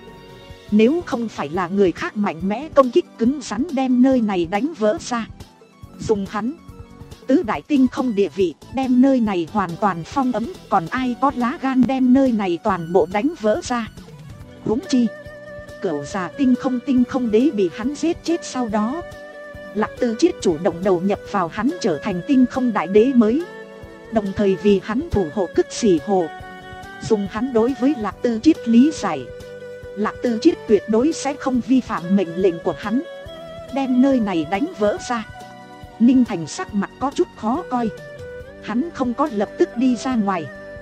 Nếu không phải là người khác mạnh mẽ công kích cứng rắn đem nơi này đánh vỡ ra, dùng hắn tứ đại tinh không địa vị đem nơi này hoàn toàn phong ấm, còn ai có lá gan đem nơi này toàn bộ đánh vỡ ra. Huống chi Cửu Già tinh không tinh không đế bị hắn giết chết, sau đó Lạc Tư Chiết chủ động đầu nhập vào hắn trở thành tinh không đại đế mới, đồng thời vì hắn thủ hộ Cực Xỉ Hồ. Dùng hắn đối với Lạc Tư Chiết lý giải, Lạc Tư Chiết tuyệt đối sẽ không vi phạm mệnh lệnh của hắn, đem nơi này đánh vỡ ra. Ninh Thành sắc mặt có chút khó coi, hắn không có lập tức đi ra ngoài,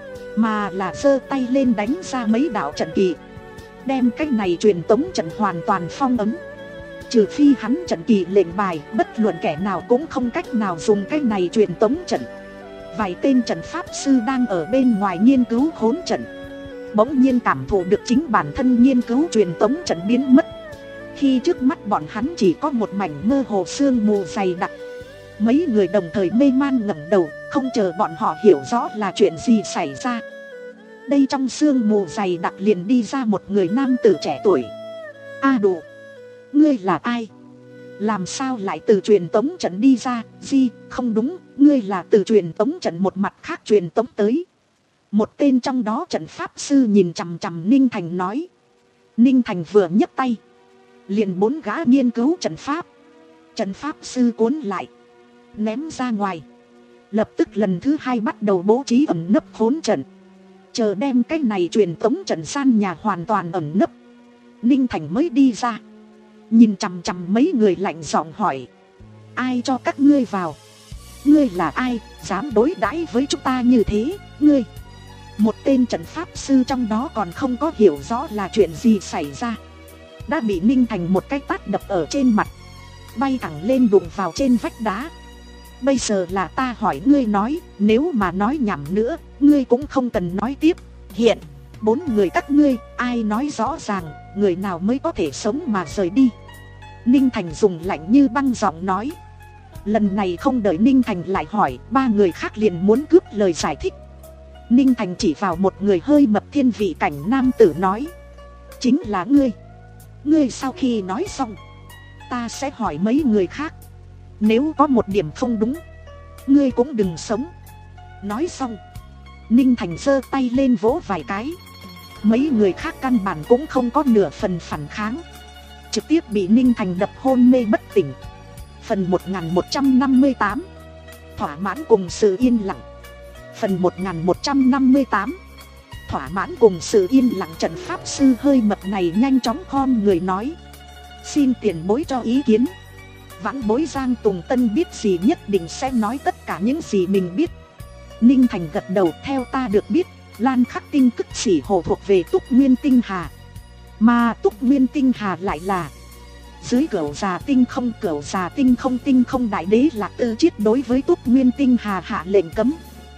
mà là giơ tay lên đánh ra mấy đạo trận kỳ, đem cái này truyền tống trận hoàn toàn phong ấn. Trừ phi hắn trận kỳ lệnh bài, bất luận kẻ nào cũng không cách nào dùng cái này truyền tống trận. Vài tên trận pháp sư đang ở bên ngoài nghiên cứu khốn trận, bỗng nhiên cảm thụ được chính bản thân nghiên cứu truyền tống trận biến mất. Khi trước mắt bọn hắn chỉ có một mảnh mơ hồ sương mù dày đặc, mấy người đồng thời mê man ngẩng đầu, không chờ bọn họ hiểu rõ là chuyện gì xảy ra. Đây trong sương mù dày đặc liền đi ra một người nam tử trẻ tuổi. A Đủ, ngươi là ai? Làm sao lại từ truyền tống trận đi ra? Gì, không đúng, ngươi là từ truyền tống trận một mặt khác truyền tống tới. Một tên trong đó trận pháp sư nhìn chằm chằm Ninh Thành nói. Ninh Thành vừa nhấc tay, liền bốn gã nghiên cứu trận pháp. Trận pháp sư cuốn lại, ném ra ngoài, lập tức lần thứ hai bắt đầu bố trí ẩn nấp khốn trận, chờ đem cái này truyền tống trận gian nhà hoàn toàn ẩn nấp. Ninh Thành mới đi ra, nhìn chằm chằm mấy người lạnh giọng hỏi. ai cho các ngươi vào? Ngươi là ai, dám đối đãi với chúng ta như thế, ngươi? Một tên trận pháp sư trong đó còn không có hiểu rõ là chuyện gì xảy ra, đã bị Ninh Thành một cái tát đập ở trên mặt, bay thẳng lên đụng vào trên vách đá. Bây giờ là ta hỏi ngươi nói, nếu mà nói nhảm nữa, ngươi cũng không cần nói tiếp. Hiện, bốn người các ngươi, ai nói rõ ràng, người nào mới có thể sống mà rời đi? Ninh Thành dùng lạnh như băng giọng nói. Lần này không đợi Ninh Thành lại hỏi, ba người khác liền muốn cướp lời giải thích. Ninh Thành chỉ vào một người hơi mập thiên vị cảnh nam tử nói. Chính là ngươi. Ngươi sau khi nói xong, ta sẽ hỏi mấy người khác. Nếu có một điểm không đúng, ngươi cũng đừng sống. Nói xong, Ninh Thành giơ tay lên vỗ vài cái. Mấy người khác căn bản cũng không có nửa phần phản kháng, trực tiếp bị Ninh Thành đập hôn mê bất tỉnh. Phần một nghìn một trăm năm mươi tám. Thỏa mãn cùng sự yên lặng. Phần một nghìn một trăm năm mươi tám. Thỏa mãn cùng sự yên lặng. Trận pháp sư hơi mập này nhanh chóng khom người nói. Xin tiền bối cho ý kiến. Vãn bối Giang Tùng Tân biết gì nhất định sẽ nói tất cả những gì mình biết. Ninh Thành gật đầu. Theo ta được biết, Lan Khắc Tinh Cức Xỉ Hồ thuộc về Túc Nguyên Tinh Hà, mà Túc Nguyên Tinh Hà lại là dưới Cửu Già Tinh Không. Cửu Già Tinh Không Tinh Không Đại Đế Lạc Tư Chiết đối với Túc Nguyên Tinh Hà hạ lệnh cấm.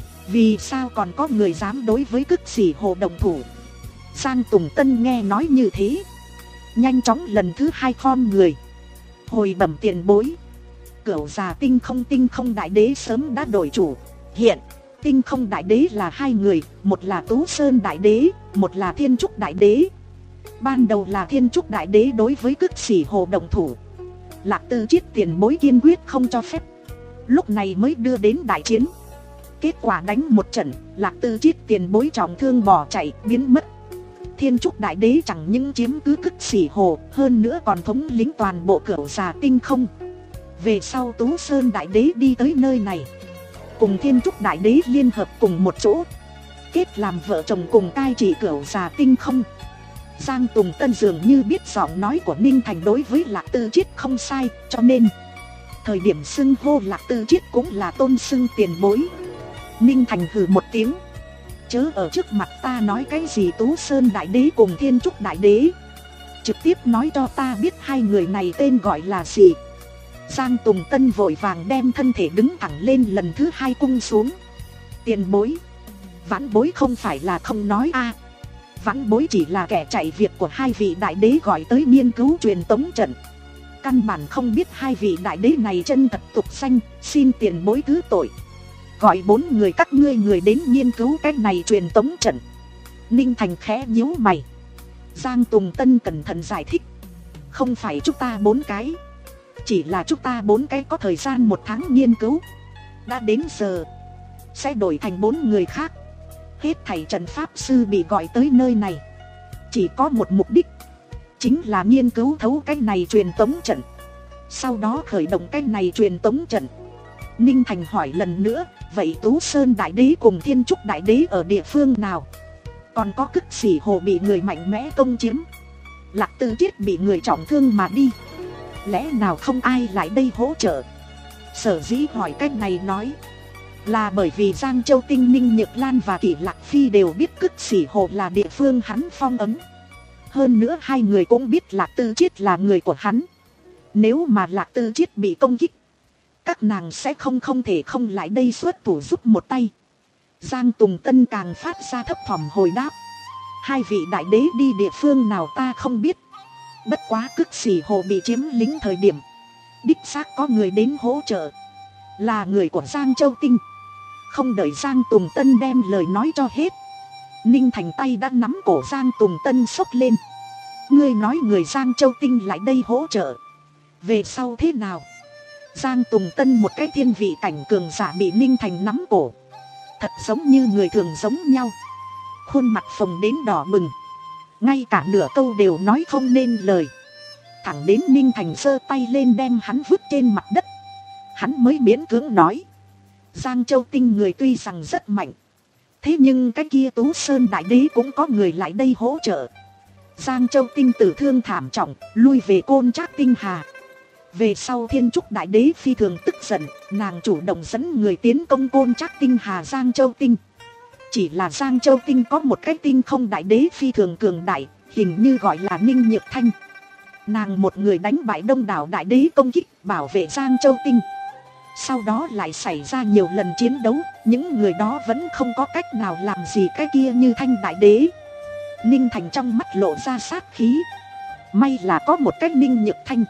Vì sao còn có người dám đối với Cức Xỉ Hồ đồng thủ? Giang Tùng Tân nghe nói như thế, nhanh chóng lần thứ hai khom người hồi bẩm tiền bối. Cửu Già Tinh Không Tinh Không Đại Đế sớm đã đổi chủ. Hiện Tinh Không Đại Đế là hai người, một là Tú Sơn Đại Đế, một là Thiên Trúc Đại Đế. Ban đầu là Thiên Trúc Đại Đế đối với Cức Xỉ Hồ đồng thủ, Lạc Tư Chiết tiền bối kiên quyết không cho phép, lúc này mới đưa đến đại chiến. Kết quả đánh một trận, Lạc Tư Chiết tiền bối trọng thương bỏ chạy biến mất. Thiên Trúc Đại Đế chẳng những chiếm cứ Cức Xỉ Hồ, hơn nữa còn thống lĩnh toàn bộ Cửu Già Tinh Không. Về sau Tú Sơn Đại Đế đi tới nơi này, cùng Thiên Trúc Đại Đế liên hợp cùng một chỗ, kết làm vợ chồng cùng cai trị Cửu Già Tinh Không. Giang Tùng Tân dường như biết giọng nói của Ninh Thành đối với Lạc Tư Chiết không sai, cho nên thời điểm xưng hô Lạc Tư Chiết cũng là tôn xưng tiền bối. Ninh Thành hừ một tiếng. Chớ ở trước mặt ta nói cái gì Tú Sơn Đại Đế cùng Thiên Trúc Đại Đế, trực tiếp nói cho ta biết hai người này tên gọi là gì. Giang Tùng Tân vội vàng đem thân thể đứng thẳng lên lần thứ hai cung xuống. Tiền bối, vãn bối không phải là không nói a, vãn bối chỉ là kẻ chạy việc của hai vị đại đế gọi tới nghiên cứu truyền tống trận, căn bản không biết hai vị đại đế này chân thật tục danh, xin tiền bối thứ tội. Gọi bốn người các ngươi người đến nghiên cứu cái này truyền tống trận. Ninh Thành khẽ nhíu mày. Giang Tùng Tân cẩn thận giải thích. Không phải chúng ta bốn cái, chỉ là chúng ta bốn cái có thời gian một tháng nghiên cứu. Đã đến giờ sẽ đổi thành bốn người khác. Hết thảy trận pháp sư bị gọi tới nơi này chỉ có một mục đích, chính là nghiên cứu thấu cái này truyền tống trận, sau đó khởi động cái này truyền tống trận. Ninh Thành hỏi lần nữa, vậy Tú Sơn Đại Đế cùng Thiên Trúc Đại Đế ở địa phương nào? Còn có Cức Xỉ Hồ bị người mạnh mẽ công chiếm, Lạc Tư Chiết bị người trọng thương mà đi, lẽ nào không ai lại đây hỗ trợ? Sở dĩ hỏi cách này nói là bởi vì Giang Châu Tinh, Ninh Nhược Lan và Kỷ Lạc Phi đều biết Cức Xỉ Hồ là địa phương hắn phong ấn. Hơn nữa hai người cũng biết Lạc Tư Chiết là người của hắn. Nếu mà Lạc Tư Chiết bị công kích, các nàng sẽ không không thể không lại đây xuất thủ giúp một tay. Giang Tùng Tân càng phát ra thấp thỏm hồi đáp. Hai vị đại đế đi địa phương nào ta không biết. Bất quá Cức Xỉ Hồ bị chiếm lĩnh thời điểm, đích xác có người đến hỗ trợ, là người của Giang Châu Tinh. Không đợi Giang Tùng Tân đem lời nói cho hết, Ninh Thành tay đã nắm cổ Giang Tùng Tân xốc lên. Ngươi nói người Giang Châu Tinh lại đây hỗ trợ, về sau thế nào? Giang Tùng Tân một cái thiên vị cảnh cường giả bị Ninh Thành nắm cổ, thật giống như người thường giống nhau, khuôn mặt phồng đến đỏ bừng, ngay cả nửa câu đều nói không nên lời. Thẳng đến Ninh Thành giơ tay lên đem hắn vứt trên mặt đất, hắn mới miễn cưỡng nói. Giang Châu Tinh người tuy rằng rất mạnh, thế nhưng cái kia Tú Sơn Đại Đế cũng có người lại đây hỗ trợ. Giang Châu Tinh tử thương thảm trọng, lui về Côn Trác Tinh Hà. Về sau Thiên Trúc Đại Đế phi thường tức giận, nàng chủ động dẫn người tiến công Côn Trác Tinh Hà Giang Châu Tinh. Chỉ là Giang Châu Tinh có một cái tinh không đại đế phi thường cường đại, hình như gọi là Ninh Nhược Thanh. Nàng một người đánh bại đông đảo đại đế công kích bảo vệ Giang Châu Tinh. Sau đó lại xảy ra nhiều lần chiến đấu, những người đó vẫn không có cách nào làm gì cái kia Như Thanh đại đế. Ninh Thành trong mắt lộ ra sát khí. May là có một cái Ninh Nhược Thanh.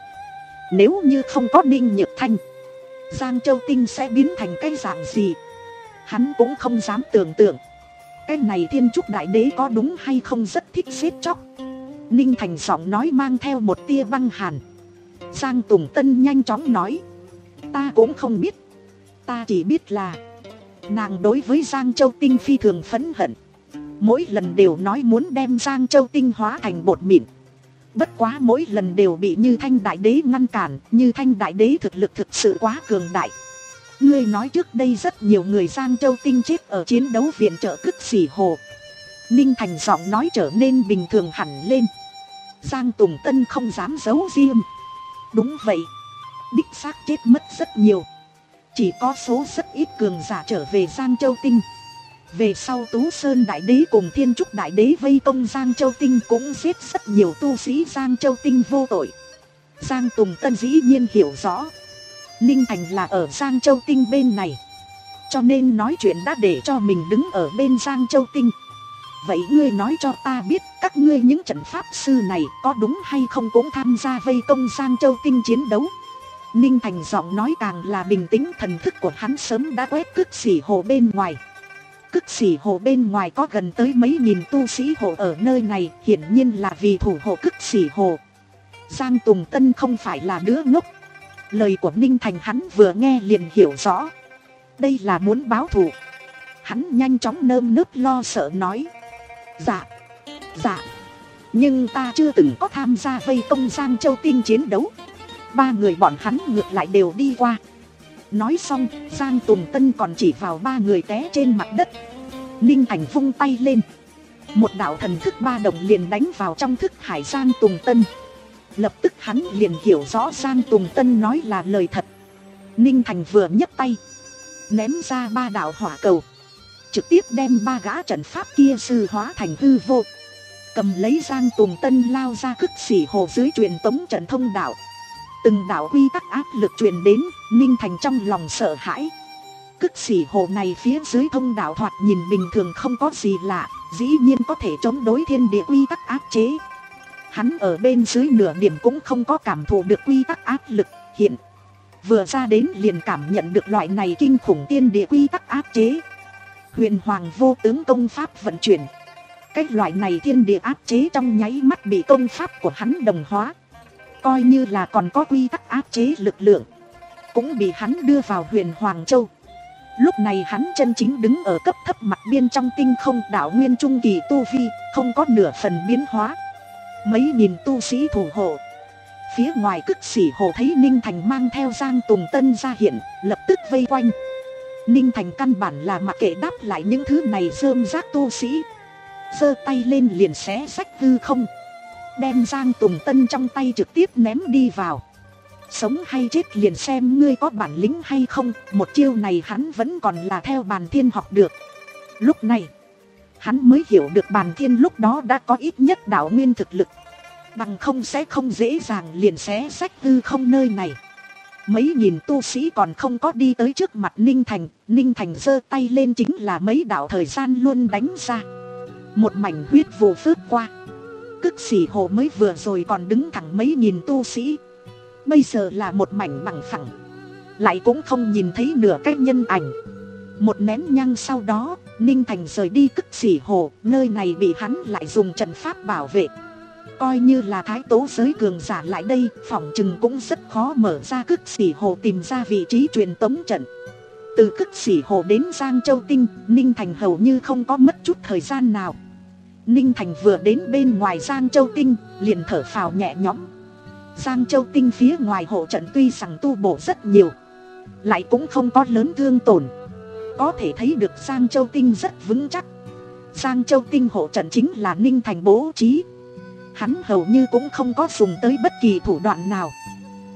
Nếu như không có Ninh Nhược Thanh, Giang Châu Tinh sẽ biến thành cái dạng gì, hắn cũng không dám tưởng tượng. Cái này Thiên Trúc Đại Đế có đúng hay không rất thích giết chóc. Ninh Thành giọng nói mang theo một tia băng hàn. Giang Tùng Tân nhanh chóng nói, ta cũng không biết. Ta chỉ biết là nàng đối với Giang Châu Tinh phi thường phẫn hận, mỗi lần đều nói muốn đem Giang Châu Tinh hóa thành bột mịn. Bất quá mỗi lần đều bị Như Thanh Đại Đế ngăn cản. Như Thanh Đại Đế thực lực thực sự quá cường đại. Ngươi nói trước đây rất nhiều người Giang Châu Tinh chết ở chiến đấu viện trợ Cức Xỉ Hồ. Ninh Thành giọng nói trở nên bình thường hẳn lên. Giang Tùng Tân không dám giấu riêng. Đúng vậy, đích xác chết mất rất nhiều. Chỉ có số rất ít cường giả trở về Giang Châu Tinh. Về sau Tú Sơn Đại Đế cùng Thiên Trúc Đại Đế vây công Giang Châu Tinh cũng giết rất nhiều tu sĩ Giang Châu Tinh vô tội. Giang Tùng Tân dĩ nhiên hiểu rõ Ninh Thành là ở Giang Châu Tinh bên này, cho nên nói chuyện đã để cho mình đứng ở bên Giang Châu Tinh. Vậy ngươi nói cho ta biết, các ngươi những trận pháp sư này có đúng hay không cũng tham gia vây công Giang Châu Tinh chiến đấu? Ninh Thành giọng nói càng là bình tĩnh, thần thức của hắn sớm đã quét Cức Xỉ Hồ bên ngoài. Cức Xỉ Hồ bên ngoài có gần tới mấy nghìn tu sĩ hộ ở nơi này, hiển nhiên là vì thủ hộ Cức Xỉ Hồ. Giang Tùng Tân không phải là đứa ngốc. Lời của Ninh Thành hắn vừa nghe liền hiểu rõ. Đây là muốn báo thù. Hắn nhanh chóng nơm nớp lo sợ nói, dạ, dạ, nhưng ta chưa từng có tham gia vây công Giang Châu Tinh chiến đấu. Ba người bọn hắn ngược lại đều đi qua. Nói xong, Giang Tùng Tân còn chỉ vào ba người té trên mặt đất. Ninh Thành vung tay lên, một đạo thần thức ba đồng liền đánh vào trong thức hải Giang Tùng Tân. Lập tức hắn liền hiểu rõ Giang Tùng Tân nói là lời thật. Ninh Thành vừa nhấc tay, ném ra ba đạo hỏa cầu, trực tiếp đem ba gã trận pháp kia sư hóa thành hư vô. Cầm lấy Giang Tùng Tân lao ra Cức Xỉ Hồ dưới truyền tống trận thông đạo. Từng đạo quy tắc áp lực truyền đến, Ninh Thành trong lòng sợ hãi. Cức Xỉ Hồ này phía dưới thông đạo thoạt nhìn bình thường không có gì lạ, dĩ nhiên có thể chống đối thiên địa quy tắc áp chế. Hắn ở bên dưới nửa điểm cũng không có cảm thụ được quy tắc áp lực hiện. Vừa ra đến liền cảm nhận được loại này kinh khủng thiên địa quy tắc áp chế. Huyền Hoàng vô tướng công pháp vận chuyển. Cái loại này thiên địa áp chế trong nháy mắt bị công pháp của hắn đồng hóa. Coi như là còn có quy tắc áp chế lực lượng, cũng bị hắn đưa vào Huyền Hoàng Châu. Lúc này hắn chân chính đứng ở cấp thấp mặt biên trong tinh không, đạo nguyên trung kỳ tu vi, không có nửa phần biến hóa. Mấy nghìn tu sĩ thủ hộ. Phía ngoài Cức Xỉ Hồ thấy Ninh Thành mang theo Giang Tùng Tân ra hiện, lập tức vây quanh. Ninh Thành căn bản là mặc kệ đáp lại những thứ này rơm rác tu sĩ, giơ tay lên liền xé rách hư không, đem Giang Tùng Tân trong tay trực tiếp ném đi vào. Sống hay chết liền xem ngươi có bản lĩnh hay không. Một chiêu này hắn vẫn còn là theo Bàn Thiên học được. Lúc này hắn mới hiểu được Bàn Thiên lúc đó đã có ít nhất đạo nguyên thực lực, bằng không sẽ không dễ dàng liền xé rách hư không nơi này. Mấy nghìn tu sĩ còn không có đi tới trước mặt Ninh Thành, Ninh Thành giơ tay lên chính là mấy đạo thời gian luôn đánh ra. Một mảnh huyết vụ phớt qua. Cức Xỉ Hồ mới vừa rồi còn đứng thẳng mấy nghìn tu sĩ, bây giờ là một mảnh bằng phẳng, lại cũng không nhìn thấy nửa cái nhân ảnh. Một nén nhang sau đó, Ninh Thành rời đi Cức Xỉ Hồ, nơi này bị hắn lại dùng trận pháp bảo vệ. Coi như là thái tố giới cường giả lại đây, phỏng chừng cũng rất khó mở ra Cức Xỉ Hồ tìm ra vị trí truyền tống trận. Từ Cức Xỉ Hồ đến Giang Châu Tinh, Ninh Thành hầu như không có mất chút thời gian nào. Ninh Thành vừa đến bên ngoài Giang Châu Tinh, liền thở phào nhẹ nhõm. Giang Châu Tinh phía ngoài hộ trận tuy rằng tu bổ rất nhiều, lại cũng không có lớn thương tổn. Có thể thấy được Giang Châu Tinh rất vững chắc. Giang Châu Tinh hộ trận chính là Ninh Thành bố trí. Hắn hầu như cũng không có dùng tới bất kỳ thủ đoạn nào.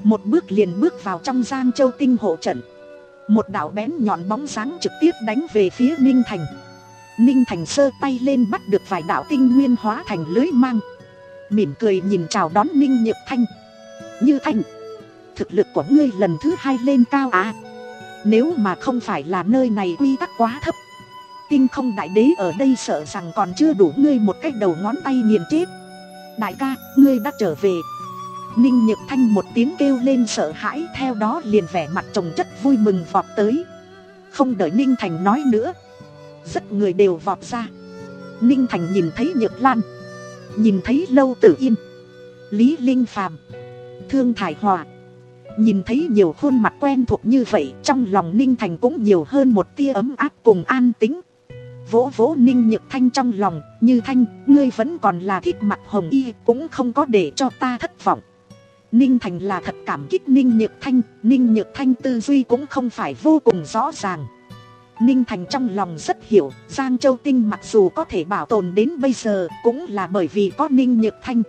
một bước liền bước vào trong Giang Châu Tinh hộ trận. Một đạo bén nhọn bóng dáng trực tiếp đánh về phía Ninh Thành. Ninh Thành giơ tay lên bắt được vài đạo tinh nguyên hóa thành lưới mang, mỉm cười nhìn chào đón Ninh Nhược Thanh. Như Thanh, thực lực của ngươi lần thứ hai lên cao à? Nếu mà không phải là nơi này quy tắc quá thấp, Tinh Không đại đế ở đây sợ rằng còn chưa đủ ngươi một cái đầu ngón tay nghiền chết. Đại ca, ngươi đã trở về. Ninh Nhược Thanh một tiếng kêu lên sợ hãi, theo đó liền vẻ mặt chồng chất vui mừng vọt tới. Không đợi Ninh Thành nói nữa, rất người đều vọt ra. Ninh Thành nhìn thấy Nhược Lan, nhìn thấy Lâu Tử Yên, Lý Linh Phàm, Thương Thải Hòa, nhìn thấy nhiều khuôn mặt quen thuộc như vậy, trong lòng Ninh Thành cũng nhiều hơn một tia ấm áp cùng an tĩnh. Vỗ vỗ Ninh Nhược Thanh trong lòng, Như Thanh, ngươi vẫn còn là thích mặc hồng y, cũng không có để cho ta thất vọng. Ninh Thành là thật cảm kích Ninh Nhược Thanh, Ninh Nhược Thanh tư duy cũng không phải vô cùng rõ ràng. Ninh Thành trong lòng rất hiểu, Giang Châu Tinh mặc dù có thể bảo tồn đến bây giờ, cũng là bởi vì có Ninh Nhược Thanh.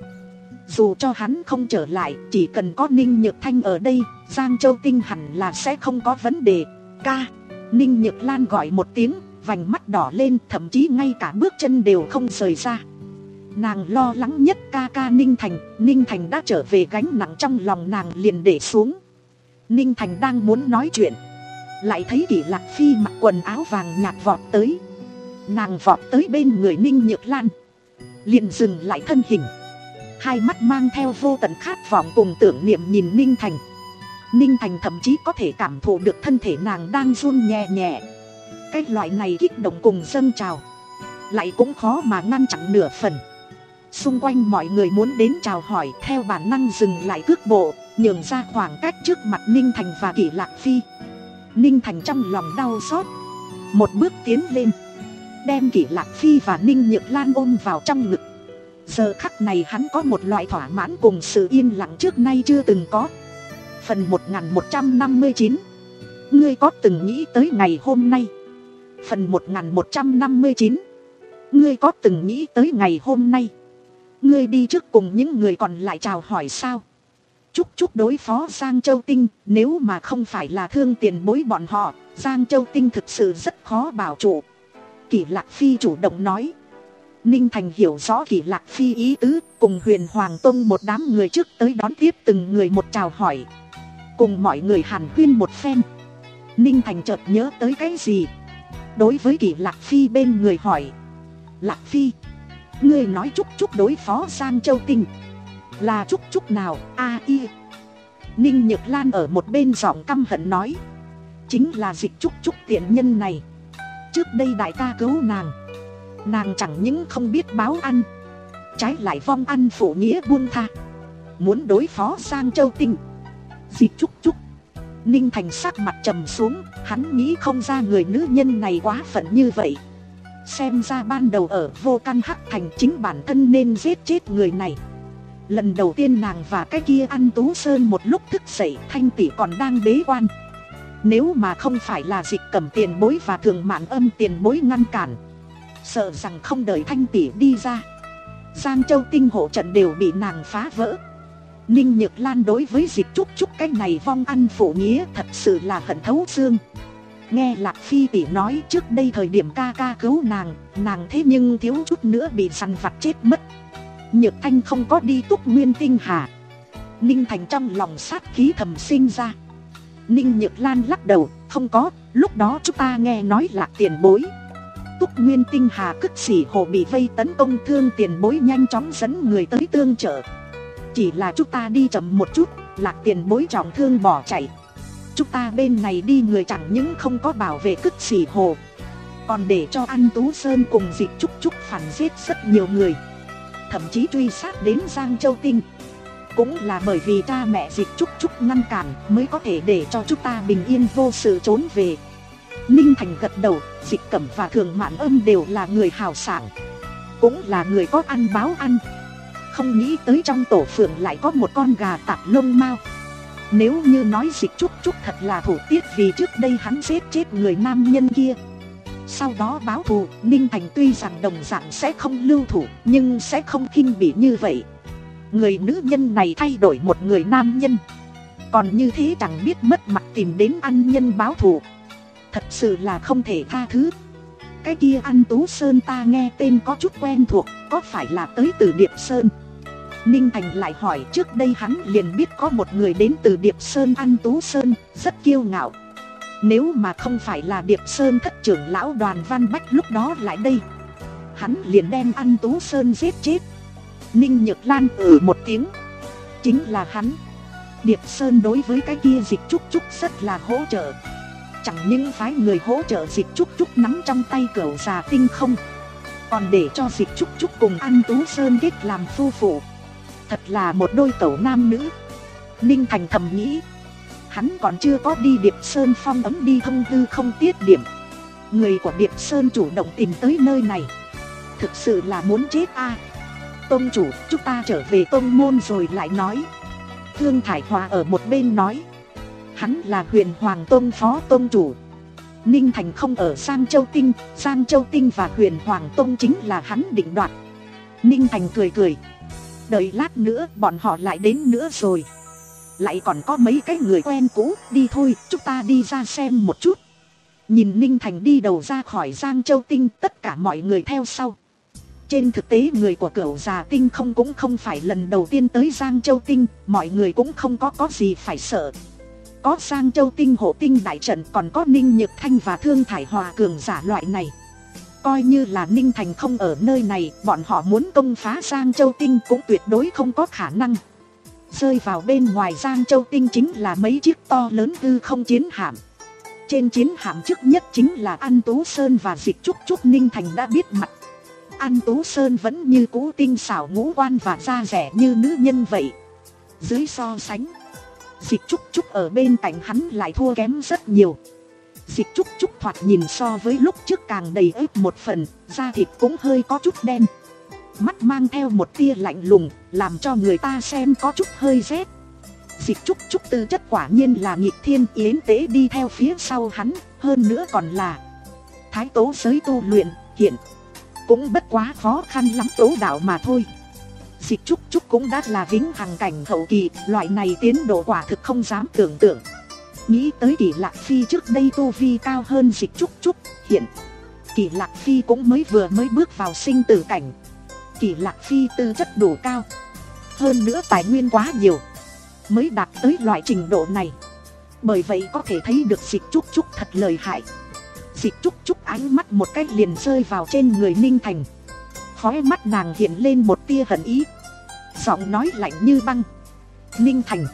Dù cho hắn không trở lại, chỉ cần có Ninh Nhược Thanh ở đây, Giang Châu Tinh hẳn là sẽ không có vấn đề. Ca, Ninh Nhược Lan gọi một tiếng, vành mắt đỏ lên, thậm chí ngay cả bước chân đều không rời ra. Nàng lo lắng nhất ca ca Ninh Thành, Ninh Thành đã trở về, gánh nặng trong lòng nàng liền để xuống. Ninh Thành đang muốn nói chuyện, lại thấy Kỷ Lạc Phi mặc quần áo vàng nhạt vọt tới. Nàng vọt tới bên người Ninh Nhược Lan, liền dừng lại thân hình, hai mắt mang theo vô tận khát vọng cùng tưởng niệm nhìn Ninh Thành. Ninh Thành thậm chí có thể cảm thụ được thân thể nàng đang run nhẹ nhẹ. Cái loại này kích động cùng dâng trào, lại cũng khó mà ngăn chặn nửa phần. Xung quanh mọi người muốn đến chào hỏi, theo bản năng dừng lại cước bộ, nhường ra khoảng cách trước mặt Ninh Thành và Kỷ Lạc Phi. Ninh Thành trong lòng đau xót, một bước tiến lên, đem Kỷ Lạc Phi và Ninh Nhược Lan ôm vào trong ngực. Giờ khắc này hắn có một loại thỏa mãn cùng sự yên lặng trước nay chưa từng có. Phần một nghìn một trăm năm mươi chín. Ngươi có từng nghĩ tới ngày hôm nay? Phần một nghìn một trăm năm mươi chín. Ngươi có từng nghĩ tới ngày hôm nay? Ngươi đi trước cùng những người còn lại chào hỏi sao? Chúc chúc đối phó Giang Châu Tinh, nếu mà không phải là thương tiền bối bọn họ, Giang Châu Tinh thực sự rất khó bảo trụ. Kỷ Lạc Phi chủ động nói. Ninh Thành hiểu rõ Kỷ Lạc Phi ý tứ, cùng Huyền Hoàng Tông một đám người trước tới đón tiếp từng người một chào hỏi, cùng mọi người hàn huyên một phen. Ninh Thành chợt nhớ tới cái gì, đối với Kỷ Lạc Phi bên người hỏi. Lạc Phi, ngươi nói chúc chúc đối phó Giang Châu Tinh là chúc chúc nào? A y. Ninh Nhược Lan ở một bên giọng căm hận nói. Chính là Dịch chúc chúc tiện nhân này. Trước đây đại ca cứu nàng, nàng chẳng những không biết báo ăn, trái lại vong ăn phụ nghĩa buông tha, muốn đối phó Giang Châu Tinh. Dịch chúc chúc. Ninh Thành sắc mặt trầm xuống, hắn nghĩ không ra người nữ nhân này quá phận như vậy. Xem ra ban đầu ở Vô Căn Hắc Thành chính bản thân nên giết chết người này. Lần đầu tiên nàng và cái kia ăn Tú Sơn một lúc thức dậy, Thanh tỷ còn đang bế quan. Nếu mà không phải là Dịch Cẩm tiền bối và Thường Mạn Âm tiền bối ngăn cản, sợ rằng không đợi Thanh tỷ đi ra, Giang Châu Tinh hộ trận đều bị nàng phá vỡ. Ninh Nhược Lan đối với Dịch chúc chúc cái này vong ăn phụ nghĩa thật sự là hận thấu xương. Nghe Lạc Phi tỷ nói trước đây thời điểm ca ca cứu nàng, nàng thế nhưng thiếu chút nữa bị săn vặt chết mất. Nhược Thanh không có đi Túc Nguyên Tinh Hà. Ninh Thành trong lòng sát khí thầm sinh ra. Ninh Nhược Lan lắc đầu, không có, lúc đó chúng ta nghe nói Lạc tiền bối Túc Nguyên Tinh Hà Cức Xỉ Hồ bị vây tấn công, Thương tiền bối nhanh chóng dẫn người tới tương trợ. Chỉ là chúng ta đi chậm một chút, Lạc tiền bối trọng thương bỏ chạy. Chúng ta bên này đi người chẳng những không có bảo vệ Cức Xỉ Hồ, còn để cho An Tú Sơn cùng Dịch chúc chúc phản giết rất nhiều người, thậm chí truy sát đến Giang Châu Tinh. Cũng là bởi vì cha mẹ Dịch chúc chúc ngăn cản mới có thể để cho chúng ta bình yên vô sự trốn về. Ninh Thành gật đầu, Dịch Cẩm và Thường Mạn Âm đều là người hào sảng, cũng là người có ăn báo ăn. Không nghĩ tới trong tổ phượng lại có một con gà tạp lông mao. Nếu như nói Dịch chúc chúc thật là thủ tiết vì trước đây hắn giết chết người nam nhân kia, sau đó báo thù, Ninh Thành tuy rằng đồng dạng sẽ không lưu thủ, nhưng sẽ không khinh bỉ như vậy. Người nữ nhân này thay đổi một người nam nhân, còn như thế chẳng biết mất mặt tìm đến ăn nhân báo thù, thật sự là không thể tha thứ. Cái kia An Tú Sơn ta nghe tên có chút quen thuộc, có phải là tới từ Điệp Sơn? Ninh Thành lại hỏi, trước đây hắn liền biết có một người đến từ Điệp Sơn, An Tú Sơn, rất kiêu ngạo. Nếu mà không phải là Điệp Sơn thất trưởng lão Đoàn Văn Bách lúc đó lại đây, hắn liền đem An Tú Sơn giết chết. Ninh Nhược Lan ừ một tiếng, chính là hắn. Điệp Sơn đối với cái kia Dịch Trúc Trúc rất là hỗ trợ, chẳng những phái người hỗ trợ Dịch Trúc Trúc nắm trong tay Cửu Già Tinh không, còn để cho Dịch Trúc Trúc cùng An Tú Sơn kết làm phu phụ. Thật là một đôi cẩu nam nữ. Ninh Thành thầm nghĩ, hắn còn chưa có đi Điệp Sơn phong ấm đi thông tư không tiết điểm, người của Điệp Sơn chủ động tìm tới nơi này, thực sự là muốn chết a. À, tông chủ, chúng ta trở về tông môn rồi lại nói. Thương Thải Hòa ở một bên nói, hắn là Huyền Hoàng Tông phó tông chủ. Ninh Thành không ở Giang Châu Tinh, Giang Châu Tinh và Huyền Hoàng Tông chính là hắn định đoạt. Ninh Thành cười cười, đợi lát nữa bọn họ lại đến nữa rồi, lại còn có mấy cái người quen cũ, đi thôi, chúng ta đi ra xem một chút. Nhìn Ninh Thành đi đầu ra khỏi Giang Châu Tinh, tất cả mọi người theo sau. Trên thực tế người của Cửu Già Tinh không cũng không phải lần đầu tiên tới Giang Châu Tinh, mọi người cũng không có có gì phải sợ. Có Giang Châu Tinh hộ tinh đại trận, còn có Ninh Nhược Thanh và Thương Thải Hòa cường giả loại này. Coi như là Ninh Thành không ở nơi này, bọn họ muốn công phá Giang Châu Tinh cũng tuyệt đối không có khả năng. Rơi vào bên ngoài Giang Châu Tinh chính là mấy chiếc to lớn hư không chiến hạm. Trên chiến hạm trước nhất chính là An Tú Sơn và Dịch Trúc Trúc. Ninh Thành đã biết mặt. An Tú Sơn vẫn như cũ tinh xảo ngũ quan và da rẻ như nữ nhân vậy. Dưới so sánh, Dịch Trúc Trúc ở bên cạnh hắn lại thua kém rất nhiều. Dịch Trúc Trúc thoạt nhìn so với lúc trước càng đầy ếp một phần, da thịt cũng hơi có chút đen, mắt mang theo một tia lạnh lùng, làm cho người ta xem có chút hơi rét. Dịch Trúc Trúc tư chất quả nhiên là nghịch thiên, yến tế đi theo phía sau hắn, hơn nữa còn là thái tố giới tu luyện, hiện cũng bất quá khó khăn lắm tố đạo mà thôi. Dịch Trúc Trúc cũng đã là vĩnh hằng cảnh hậu kỳ, loại này tiến độ quả thực không dám tưởng tượng. Nghĩ tới Kỷ Lạc Phi trước đây tu vi cao hơn Dịch Trúc Trúc, hiện Kỷ Lạc Phi cũng mới vừa mới bước vào sinh tử cảnh. Kỷ Lạc Phi tư chất đủ cao, hơn nữa tài nguyên quá nhiều, mới đạt tới loại trình độ này. Bởi vậy có thể thấy được Dịch Trúc Trúc thật lợi hại. Dịch Trúc Trúc ánh mắt một cách liền rơi vào trên người Ninh Thành. Khóe mắt nàng hiện lên một tia hận ý, giọng nói lạnh như băng. Ninh Thành,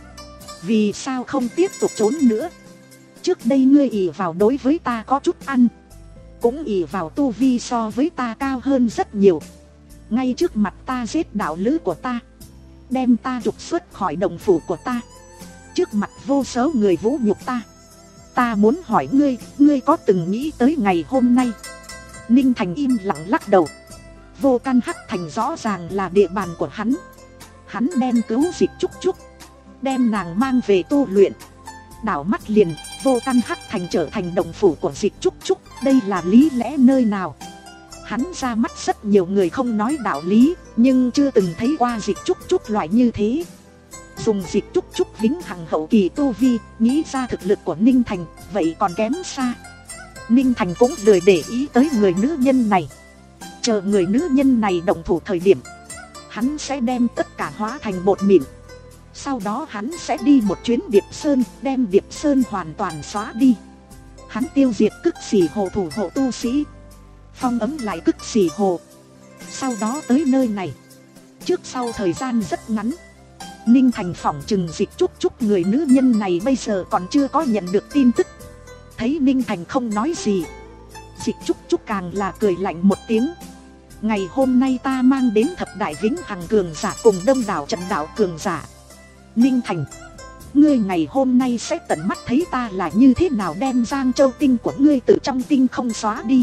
vì sao không tiếp tục trốn nữa? Trước đây ngươi ỷ vào đối với ta có chút ăn, cũng ỷ vào tu vi so với ta cao hơn rất nhiều, ngay trước mặt ta giết đạo lữ của ta, đem ta trục xuất khỏi đồng phủ của ta, trước mặt vô số người vũ nhục ta. Ta muốn hỏi ngươi, ngươi có từng nghĩ tới ngày hôm nay? Ninh Thành im lặng lắc đầu. Vô Căn Hắc Thành rõ ràng là địa bàn của hắn. Hắn đem cứu Dịch Trúc Trúc, đem nàng mang về tu luyện. Đảo mắt liền, Vô Căn Hắc Thành trở thành đồng phủ của Dịch Trúc Trúc. Đây là lý lẽ nơi nào? Hắn ra mắt rất nhiều người không nói đạo lý, nhưng chưa từng thấy qua Dịch Trúc Trúc loại như thế. Dùng Dịch Trúc Trúc vĩnh hằng hậu kỳ tu vi, nghĩ ra thực lực của Ninh Thành, vậy còn kém xa. Ninh Thành cũng lười để ý tới người nữ nhân này. Chờ người nữ nhân này động thủ thời điểm, hắn sẽ đem tất cả hóa thành bột mịn. Sau đó hắn sẽ đi một chuyến Điệp Sơn, đem Điệp Sơn hoàn toàn xóa đi. Hắn tiêu diệt Cực Xỉ Hồ thủ hộ tu sĩ, phong ấm lại Cực Xỉ Hồ. Sau đó tới nơi này. Trước sau thời gian rất ngắn, Ninh Thành phỏng chừng Dịch Trúc Trúc người nữ nhân này bây giờ còn chưa có nhận được tin tức. Thấy Ninh Thành không nói gì, Dịch Trúc Trúc càng là cười lạnh một tiếng. Ngày hôm nay ta mang đến thập đại vĩnh hằng cường giả cùng đông đảo trận đạo cường giả. Ninh Thành, ngươi ngày hôm nay sẽ tận mắt thấy ta là như thế nào đem Giang Châu Tinh của ngươi từ trong tinh không xóa đi.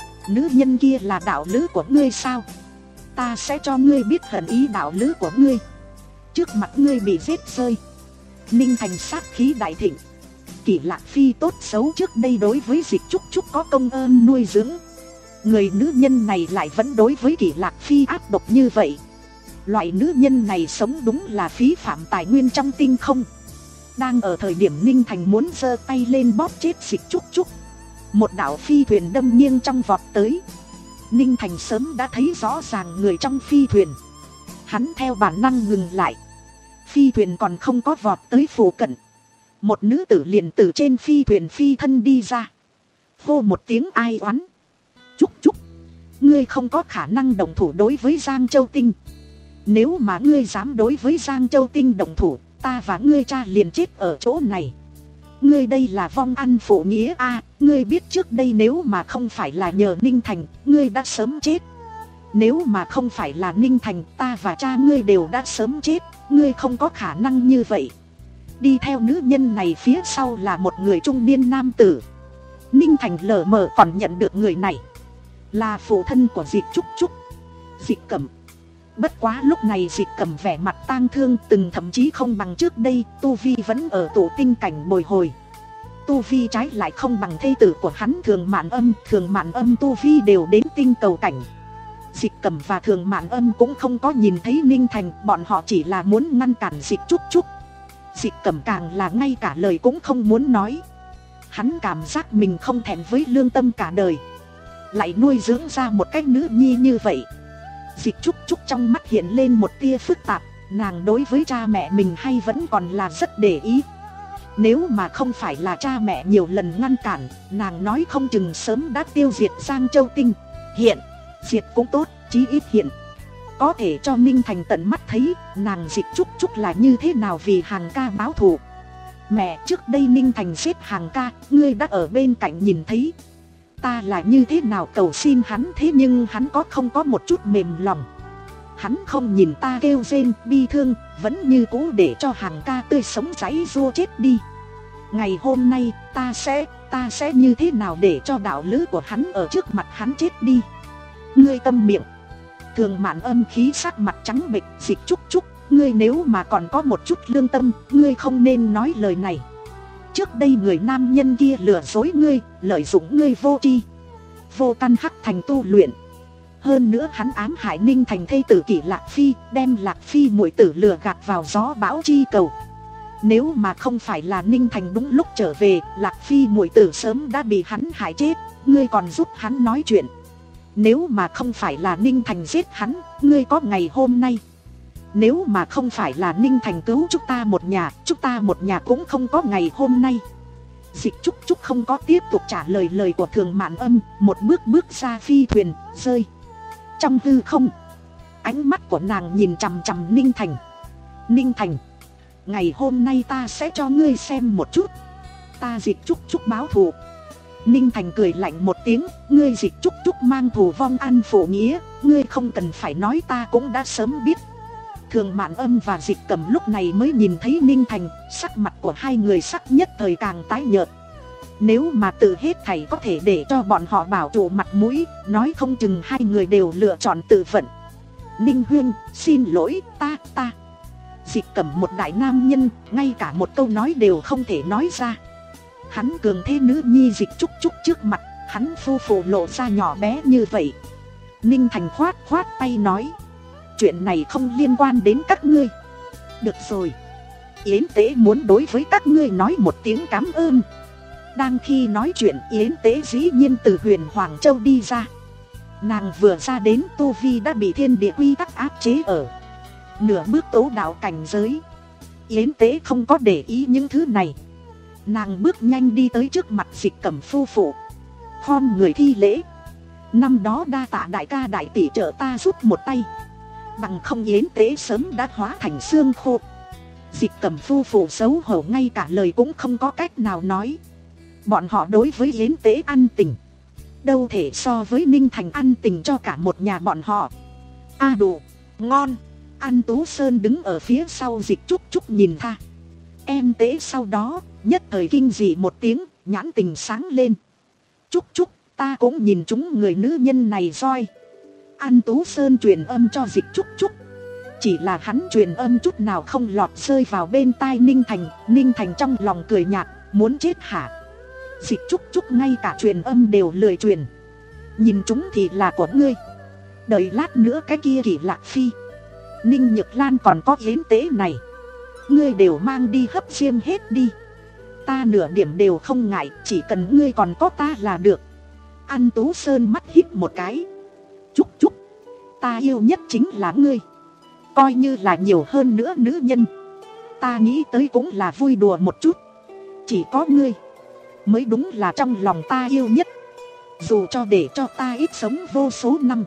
Nữ nhân kia là đạo lữ của ngươi sao? Ta sẽ cho ngươi biết hận ý đạo lữ của ngươi, trước mặt ngươi bị giết rơi. Ninh Thành sát khí đại thịnh. Kỷ Lạc Phi tốt xấu trước đây đối với Dịch Trúc Trúc có công ơn nuôi dưỡng, người nữ nhân này lại vẫn đối với Kỷ Lạc Phi ác độc như vậy. Loại nữ nhân này sống đúng là phí phạm tài nguyên trong tinh không. Đang ở thời điểm Ninh Thành muốn giơ tay lên bóp chết Dịch Trúc Trúc, một đạo phi thuyền đâm nghiêng trong vọt tới. Ninh Thành sớm đã thấy rõ ràng người trong phi thuyền, hắn theo bản năng ngừng lại. Phi thuyền còn không có vọt tới phụ cận, một nữ tử liền từ trên phi thuyền phi thân đi ra, hô một tiếng ai oán. Trúc Trúc, ngươi không có khả năng động thủ đối với Giang Châu Tinh. Nếu mà ngươi dám đối với Giang Châu Tinh động thủ, ta và ngươi cha liền chết ở chỗ này. Ngươi đây là vong ăn phụ nghĩa a à, ngươi biết trước đây nếu mà không phải là nhờ Ninh Thành, ngươi đã sớm chết. Nếu mà không phải là Ninh Thành, ta và cha ngươi đều đã sớm chết. Ngươi không có khả năng như vậy. Đi theo nữ nhân này phía sau là một người trung niên nam tử. Ninh Thành lờ mờ còn nhận được người này là phụ thân của Dịch Trúc Trúc, Dịch Cẩm. Bất quá lúc này Dịch Cẩm vẻ mặt tang thương, từng thậm chí không bằng trước đây, tu vi vẫn ở tụ tinh cảnh bồi hồi. Tu vi trái lại không bằng thê tử của hắn Thường Mạn Âm, Thường Mạn Âm tu vi đều đến tinh cầu cảnh. Dịch Cẩm và Thường Mạn Âm cũng không có nhìn thấy Ninh Thành, bọn họ chỉ là muốn ngăn cản Dịch Trúc Trúc. Dịch Cẩm càng là ngay cả lời cũng không muốn nói. Hắn cảm giác mình không thẹn với lương tâm cả đời, lại nuôi dưỡng ra một cái nữ nhi như vậy. Dịch Trúc Trúc trong mắt hiện lên một tia phức tạp, nàng đối với cha mẹ mình hay vẫn còn là rất để ý. Nếu mà không phải là cha mẹ nhiều lần ngăn cản, nàng nói không chừng sớm đã tiêu diệt Giang Châu Tinh. Hiện, diệt cũng tốt, chí ít hiện có thể cho Ninh Thành tận mắt thấy nàng Dịch Trúc Trúc là như thế nào vì Hàng ca báo thù. Mẹ, trước đây Ninh Thành giết Hàng ca, ngươi đã ở bên cạnh nhìn thấy. Ta là như thế nào cầu xin hắn, thế nhưng hắn có không có một chút mềm lòng. Hắn không nhìn ta kêu rên bi thương, vẫn như cũ để cho Hàng ca tươi sống giãy giụa chết đi. Ngày hôm nay ta sẽ, ta sẽ như thế nào để cho đạo lữ của hắn ở trước mặt hắn chết đi. Ngươi câm miệng. Thường Mạn Âm khí sắc mặt trắng bệch. Dịch Trúc Trúc, ngươi nếu mà còn có một chút lương tâm, ngươi không nên nói lời này. Trước đây người nam nhân kia lừa dối ngươi, lợi dụng ngươi vô tri vô căn hắc thành tu luyện. Hơn nữa hắn ám hại Ninh Thành thê tử Kỷ Lạc Phi, đem Lạc Phi muội tử lừa gạt vào gió bão chi cầu. Nếu mà không phải là Ninh Thành đúng lúc trở về, Lạc Phi muội tử sớm đã bị hắn hại chết. Ngươi còn giúp hắn nói chuyện. Nếu mà không phải là Ninh Thành giết hắn, ngươi có ngày hôm nay. Nếu mà không phải là Ninh Thành cứu chúng ta một nhà, chúng ta một nhà cũng không có ngày hôm nay. Dịch Trúc Trúc không có tiếp tục trả lời lời của Thường Mạn Âm, một bước bước ra phi thuyền, rơi trong hư không. Ánh mắt của nàng nhìn chằm chằm Ninh Thành. Ninh Thành, ngày hôm nay ta sẽ cho ngươi xem một chút ta Dịch Trúc Trúc báo thù. Ninh Thành cười lạnh một tiếng, ngươi Dịch Trúc Trúc mang thù vong ăn phụ nghĩa, ngươi không cần phải nói, ta cũng đã sớm biết. Thường Mạn Âm và Dịch Cẩm lúc này mới nhìn thấy Ninh Thành, sắc mặt của hai người sắc nhất thời càng tái nhợt. Nếu mà tự hết thảy có thể để cho bọn họ bảo trụ mặt mũi, nói không chừng hai người đều lựa chọn tự vận. Ninh Huyên, xin lỗi, ta, ta. Dịch Cẩm một đại nam nhân, ngay cả một câu nói đều không thể nói ra. Hắn cường thế nữ nhi Dịch Trúc Trúc trước mặt, hắn phu phụ lộ ra nhỏ bé như vậy. Ninh Thành khoát khoát tay nói, chuyện này không liên quan đến các ngươi. Được rồi, Yến Tế muốn đối với các ngươi nói một tiếng cảm ơn. Đang khi nói chuyện, Yến Tế dĩ nhiên từ Huyền Hoàng Châu đi ra. Nàng vừa ra đến, tu vi đã bị thiên địa quy tắc áp chế ở nửa bước tố đạo cảnh giới. Yến Tế không có để ý những thứ này. Nàng bước nhanh đi tới trước mặt Dịch Cẩm phu phụ, khom người thi lễ. Năm đó đa tạ đại ca đại tỷ trợ ta giúp một tay, bằng không Yến Tế sớm đã hóa thành xương khô. Dịch Cẩm phu phụ xấu hổ ngay cả lời cũng không có cách nào nói. Bọn họ đối với Yến Tế ăn tình, đâu thể so với Ninh Thành ăn tình cho cả một nhà bọn họ. A à đủ, ngon. An Tú Sơn đứng ở phía sau Dịch Trúc Trúc nhìn tha. Em Tế sau đó nhất thời kinh dị một tiếng, nhãn tình sáng lên. Trúc Trúc, ta cũng nhìn chúng người nữ nhân này roi. An Tú Sơn truyền âm cho Dịch Trúc Trúc. Chỉ là hắn truyền âm chút nào không lọt rơi vào bên tai Ninh Thành. Ninh Thành trong lòng cười nhạt, muốn chết hả? Dịch Trúc Trúc ngay cả truyền âm đều lười truyền. Nhìn chúng thì là của ngươi, đợi lát nữa cái kia Kỷ Lạc Phi, Ninh Nhược Lan còn có Yến Tế này, ngươi đều mang đi hấp diêm hết đi. Ta nửa điểm đều không ngại, chỉ cần ngươi còn có ta là được. An Tú Sơn mắt híp một cái. Chúc chúc, ta yêu nhất chính là ngươi. Coi như là nhiều hơn nữa nữ nhân, ta nghĩ tới cũng là vui đùa một chút. Chỉ có ngươi mới đúng là trong lòng ta yêu nhất. Dù cho để cho ta ít sống vô số năm,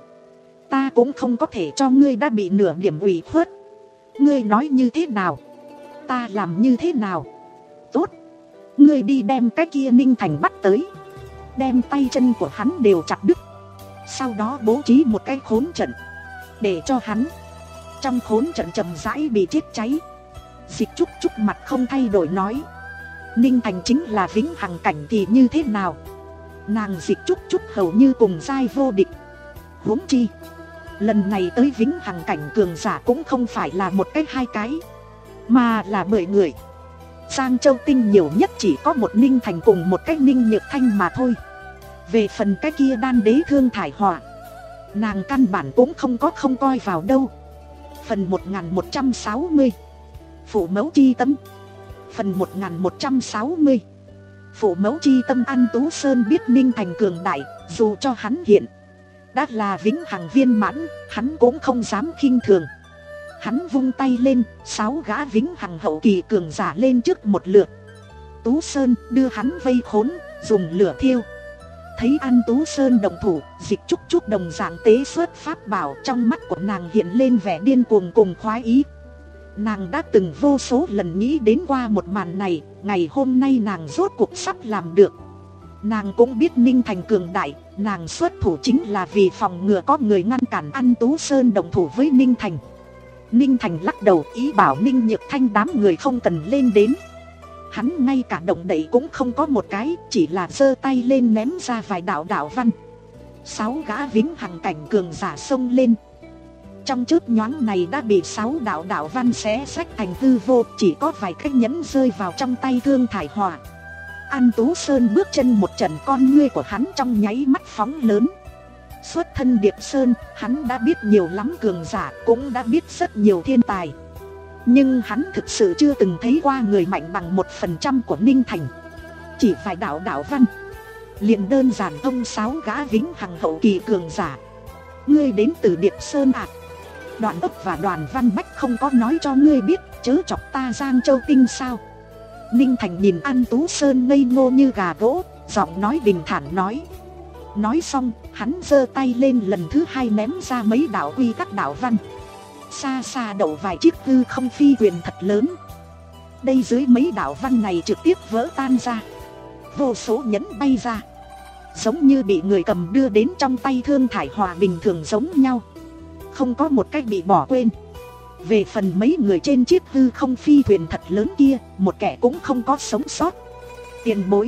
ta cũng không có thể cho ngươi đã bị nửa điểm ủy khuất. Ngươi nói như thế nào, ta làm như thế nào. Tốt, ngươi đi đem cái kia Ninh Thành bắt tới, đem tay chân của hắn đều chặt đứt. Sau đó bố trí một cái khốn trận, để cho hắn trong khốn trận chậm rãi bị chết cháy. Dịch Trúc Trúc mặt không thay đổi nói, Ninh Thành chính là vĩnh hằng cảnh thì như thế nào. Nàng Dịch Trúc Trúc hầu như cùng giai vô địch. Huống chi lần này tới vĩnh hằng cảnh cường giả cũng không phải là một cái hai cái, mà là mười người. Giang Châu Tinh nhiều nhất chỉ có một Ninh Thành cùng một cái Ninh Nhược Thanh mà thôi. Về phần cái kia Đan Đế Thương Thải Họa, nàng căn bản cũng không có không coi vào đâu. Phần một nghìn một trăm sáu mươi, Phụ Mẫu Chi Tâm. Phần một nghìn một trăm sáu mươi, Phụ Mẫu Chi Tâm. An Tú Sơn biết Ninh Thành cường đại, dù cho hắn hiện đã là vĩnh hằng viên mãn, hắn cũng không dám khinh thường. Hắn vung tay lên, sáu gã vĩnh hằng hậu kỳ cường giả lên trước một lượt. Tú Sơn đưa hắn vây khốn, dùng lửa thiêu. Thấy An Tú Sơn động thủ, Dịch Trúc Trúc đồng dạng tế xuất pháp bảo. Trong mắt của nàng hiện lên vẻ điên cuồng cùng khoái ý. Nàng đã từng vô số lần nghĩ đến qua một màn này, ngày hôm nay nàng rốt cuộc sắp làm được. Nàng cũng biết Ninh Thành cường đại, nàng xuất thủ chính là vì phòng ngừa có người ngăn cản An Tú Sơn động thủ với Ninh Thành. Ninh Thành lắc đầu ý bảo Ninh Nhược Thanh đám người không cần lên đến. Hắn ngay cả động đậy cũng không có một cái, chỉ là giơ tay lên ném ra vài đạo đạo văn. Sáu gã vĩnh hằng cảnh cường giả xông lên. Trong chớp nhoáng này đã bị sáu đạo đạo văn xé xách thành hư vô, chỉ có vài cái nhẫn rơi vào trong tay Thương Thải Họa. An Tú Sơn bước chân một trận, con ngươi của hắn trong nháy mắt phóng lớn. Xuất thân Điệp Sơn, hắn đã biết nhiều lắm cường giả, cũng đã biết rất nhiều thiên tài. Nhưng hắn thực sự chưa từng thấy qua người mạnh bằng một phần trăm của Ninh Thành. Chỉ vài đạo đạo văn liền đơn giản thông sáu gã vĩnh hằng hậu kỳ cường giả. Ngươi đến từ Điệp Sơn à? Đoạn ấp và Đoàn Văn Bách không có nói cho ngươi biết, chớ chọc ta Giang Châu Tinh sao? Ninh Thành nhìn An Tú Sơn ngây ngô như gà gỗ, giọng nói bình thản nói. Nói xong, hắn giơ tay lên lần thứ hai ném ra mấy đạo quy các đạo văn. Xa xa đậu vài chiếc hư không phi thuyền thật lớn. Đây dưới mấy đạo văn này trực tiếp vỡ tan ra. Vô số nhẫn bay ra, giống như bị người cầm đưa đến trong tay Thương Thải Họa bình thường giống nhau, không có một cách bị bỏ quên. Về phần mấy người trên chiếc hư không phi thuyền thật lớn kia, một kẻ cũng không có sống sót. Tiền bối.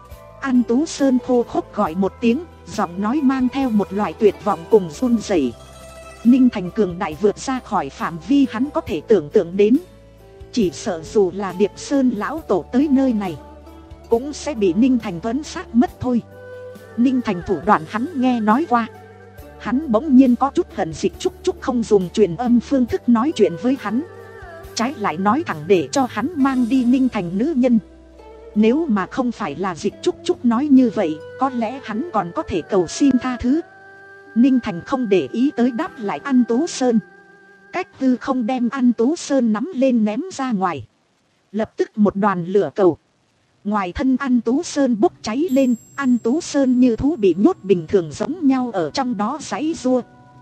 An Tú Sơn khô khốc gọi một tiếng, giọng nói mang theo một loại tuyệt vọng cùng run rẩy. Ninh Thành cường đại vượt ra khỏi phạm vi hắn có thể tưởng tượng đến. Chỉ sợ dù là Điệp Sơn lão tổ tới nơi này, cũng sẽ bị Ninh Thành tuấn sát mất thôi. Ninh Thành thủ đoạn hắn nghe nói qua. Hắn bỗng nhiên có chút hận Dịch Trúc Trúc không dùng truyền âm phương thức nói chuyện với hắn, trái lại nói thẳng để cho hắn mang đi Ninh Thành nữ nhân. Nếu mà không phải là Dịch Trúc Trúc nói như vậy, có lẽ hắn còn có thể cầu xin tha thứ. Ninh Thành không để ý tới đáp lại An Tú Sơn. Cách hư không đem An Tú Sơn nắm lên ném ra ngoài. Lập tức một đoàn lửa cầu ngoài thân An Tú Sơn bốc cháy lên. An Tú Sơn như thú bị nhốt bình thường giống nhau ở trong đó giãy giụa.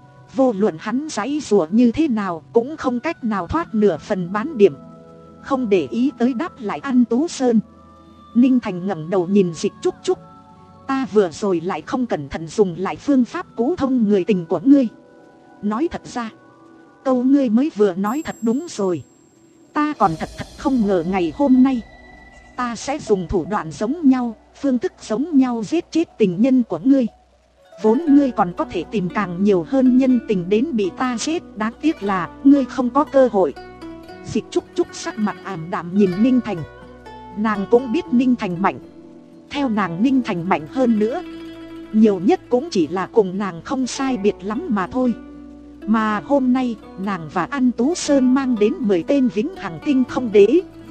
Vô luận hắn giãy giụa như thế nào cũng không cách nào thoát nửa phần bán điểm. Không để ý tới đáp lại An Tú Sơn, Ninh Thành ngẩng đầu nhìn Dịch Trúc Trúc. Ta vừa rồi lại không cẩn thận dùng lại phương pháp cũ thông người tình của ngươi. Nói thật ra, câu ngươi mới vừa nói thật đúng rồi. Ta còn thật thật không ngờ ngày hôm nay ta sẽ dùng thủ đoạn giống nhau, phương thức giống nhau giết chết tình nhân của ngươi. Vốn ngươi còn có thể tìm càng nhiều hơn nhân tình đến bị ta giết, đáng tiếc là ngươi không có cơ hội. Dịch Trúc Trúc sắc mặt ảm đạm nhìn Ninh Thành. Nàng cũng biết Ninh Thành mạnh. Theo nàng, Ninh Thành mạnh hơn nữa, nhiều nhất cũng chỉ là cùng nàng không sai biệt lắm mà thôi. Mà hôm nay nàng và An Tú Sơn mang đến mười tên vĩnh hằng tinh không đế.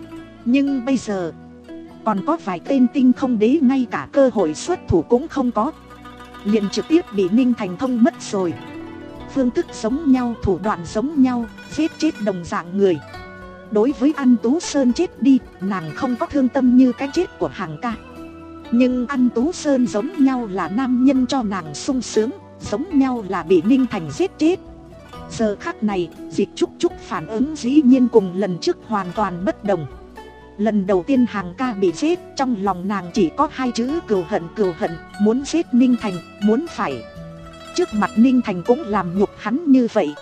Nhưng bây giờ còn có vài tên tinh không đế ngay cả cơ hội xuất thủ cũng không có, liền trực tiếp bị Ninh Thành thông mất rồi. Phương thức giống nhau, thủ đoạn giống nhau, giết chết đồng dạng người. Đối với An Tú Sơn chết đi, nàng không có thương tâm như cái chết của Hàng ca. Nhưng An Tú Sơn giống nhau là nam nhân cho nàng sung sướng, giống nhau là bị Ninh Thành giết chết. Giờ khắc này, Dịch Trúc Trúc phản ứng dĩ nhiên cùng lần trước hoàn toàn bất đồng. Lần đầu tiên Hàng ca bị giết, trong lòng nàng chỉ có hai chữ cừu hận cừu hận, muốn giết Ninh Thành, muốn phải. Trước mặt Ninh Thành cũng làm nhục hắn như vậy.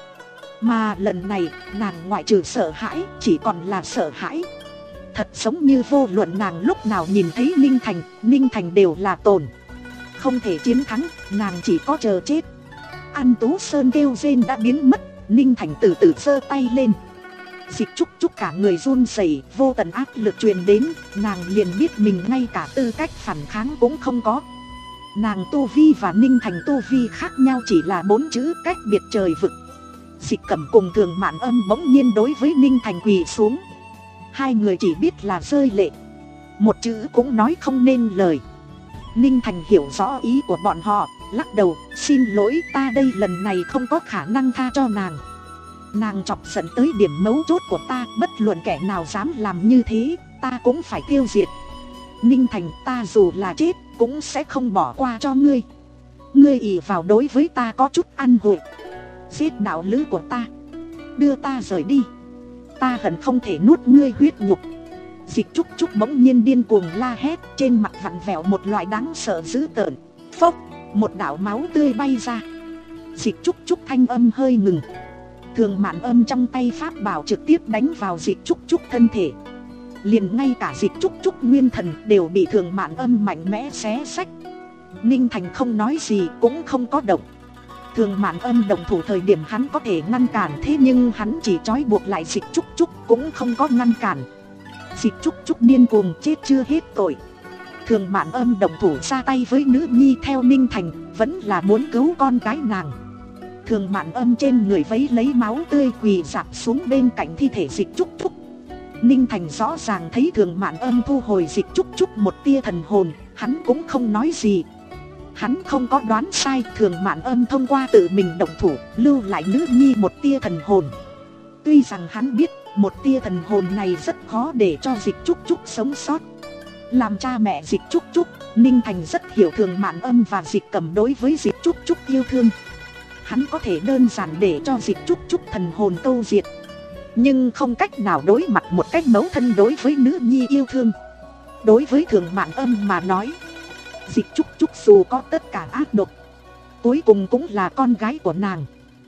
Mà lần này, nàng ngoại trừ sợ hãi, chỉ còn là sợ hãi. Thật giống như vô luận nàng lúc nào nhìn thấy Ninh Thành, Ninh Thành đều là tổn. Không thể chiến thắng, nàng chỉ có chờ chết. An Tú Sơn kêu rên đã biến mất, Ninh Thành từ từ giơ tay lên. Dịch Trúc Trúc cả người run rẩy, vô tận áp lực truyền đến, nàng liền biết mình ngay cả tư cách phản kháng cũng không có. Nàng tu vi và Ninh Thành tu vi khác nhau chỉ là bốn chữ cách biệt trời vực. Dịch Cẩm cùng Thường Mạn Âm bỗng nhiên đối với Ninh Thành quỳ xuống. Hai người chỉ biết là rơi lệ, một chữ cũng nói không nên lời. Ninh Thành hiểu rõ ý của bọn họ, lắc đầu, xin lỗi, ta đây lần này không có khả năng tha cho nàng. Nàng chọc giận tới điểm mấu chốt của ta, bất luận kẻ nào dám làm như thế, ta cũng phải tiêu diệt. Ninh Thành, ta dù là chết, cũng sẽ không bỏ qua cho ngươi. Ngươi ỷ vào đối với ta có chút ăn hội, giết đạo lữ của ta, đưa ta rời đi. Ta hận không thể nuốt ngươi huyết nhục. Dịch Trúc Trúc bỗng nhiên điên cuồng la hét, trên mặt vặn vẹo một loại đáng sợ dữ tợn. Phốc, một đạo máu tươi bay ra. Dịch Trúc Trúc thanh âm hơi ngừng. Thường Mạn Âm trong tay pháp bảo trực tiếp đánh vào Dịch Trúc Trúc thân thể. Liền ngay cả Dịch Trúc Trúc nguyên thần đều bị Thường Mạn Âm mạnh mẽ xé xách. Ninh Thành không nói gì, cũng không có động. Thường Mạn Âm đồng thủ thời điểm hắn có thể ngăn cản, thế nhưng hắn chỉ trói buộc lại Dịch Trúc Trúc, cũng không có ngăn cản. Dịch Trúc Trúc điên cuồng chết chưa hết tội. Thường Mạn Âm đồng thủ ra tay với nữ nhi theo Ninh Thành, vẫn là muốn cứu con gái nàng. Thường Mạn Âm trên người vấy lấy máu tươi quỳ rạp xuống bên cạnh thi thể Dịch Trúc Trúc. Ninh Thành rõ ràng thấy Thường Mạn Âm thu hồi Dịch Trúc Trúc một tia thần hồn, hắn cũng không nói gì. Hắn không có đoán sai, Thường Mạn Âm thông qua tự mình động thủ, lưu lại nữ nhi một tia thần hồn. Tuy rằng hắn biết, một tia thần hồn này rất khó để cho Dịch Trúc Trúc sống sót. Làm cha mẹ Dịch Trúc Trúc, Ninh Thành rất hiểu Thường Mạn Âm và Dịch Cẩm đối với Dịch Trúc Trúc yêu thương. Hắn có thể đơn giản để cho Dịch Trúc Trúc thần hồn câu diệt, nhưng không cách nào đối mặt một cách mẫu thân đối với nữ nhi yêu thương. Đối với Thường Mạn Âm mà nói, Dịch Trúc Trúc dù có tất cả ác độc, cuối cùng cũng là con gái của nàng,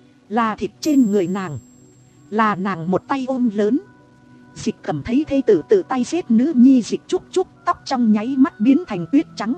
là thịt trên người nàng, là nàng một tay ôm lớn. Dịch Cẩm thấy thê tử tự tay giết nữ nhi Dịch Trúc Trúc, tóc trong nháy mắt biến thành tuyết trắng.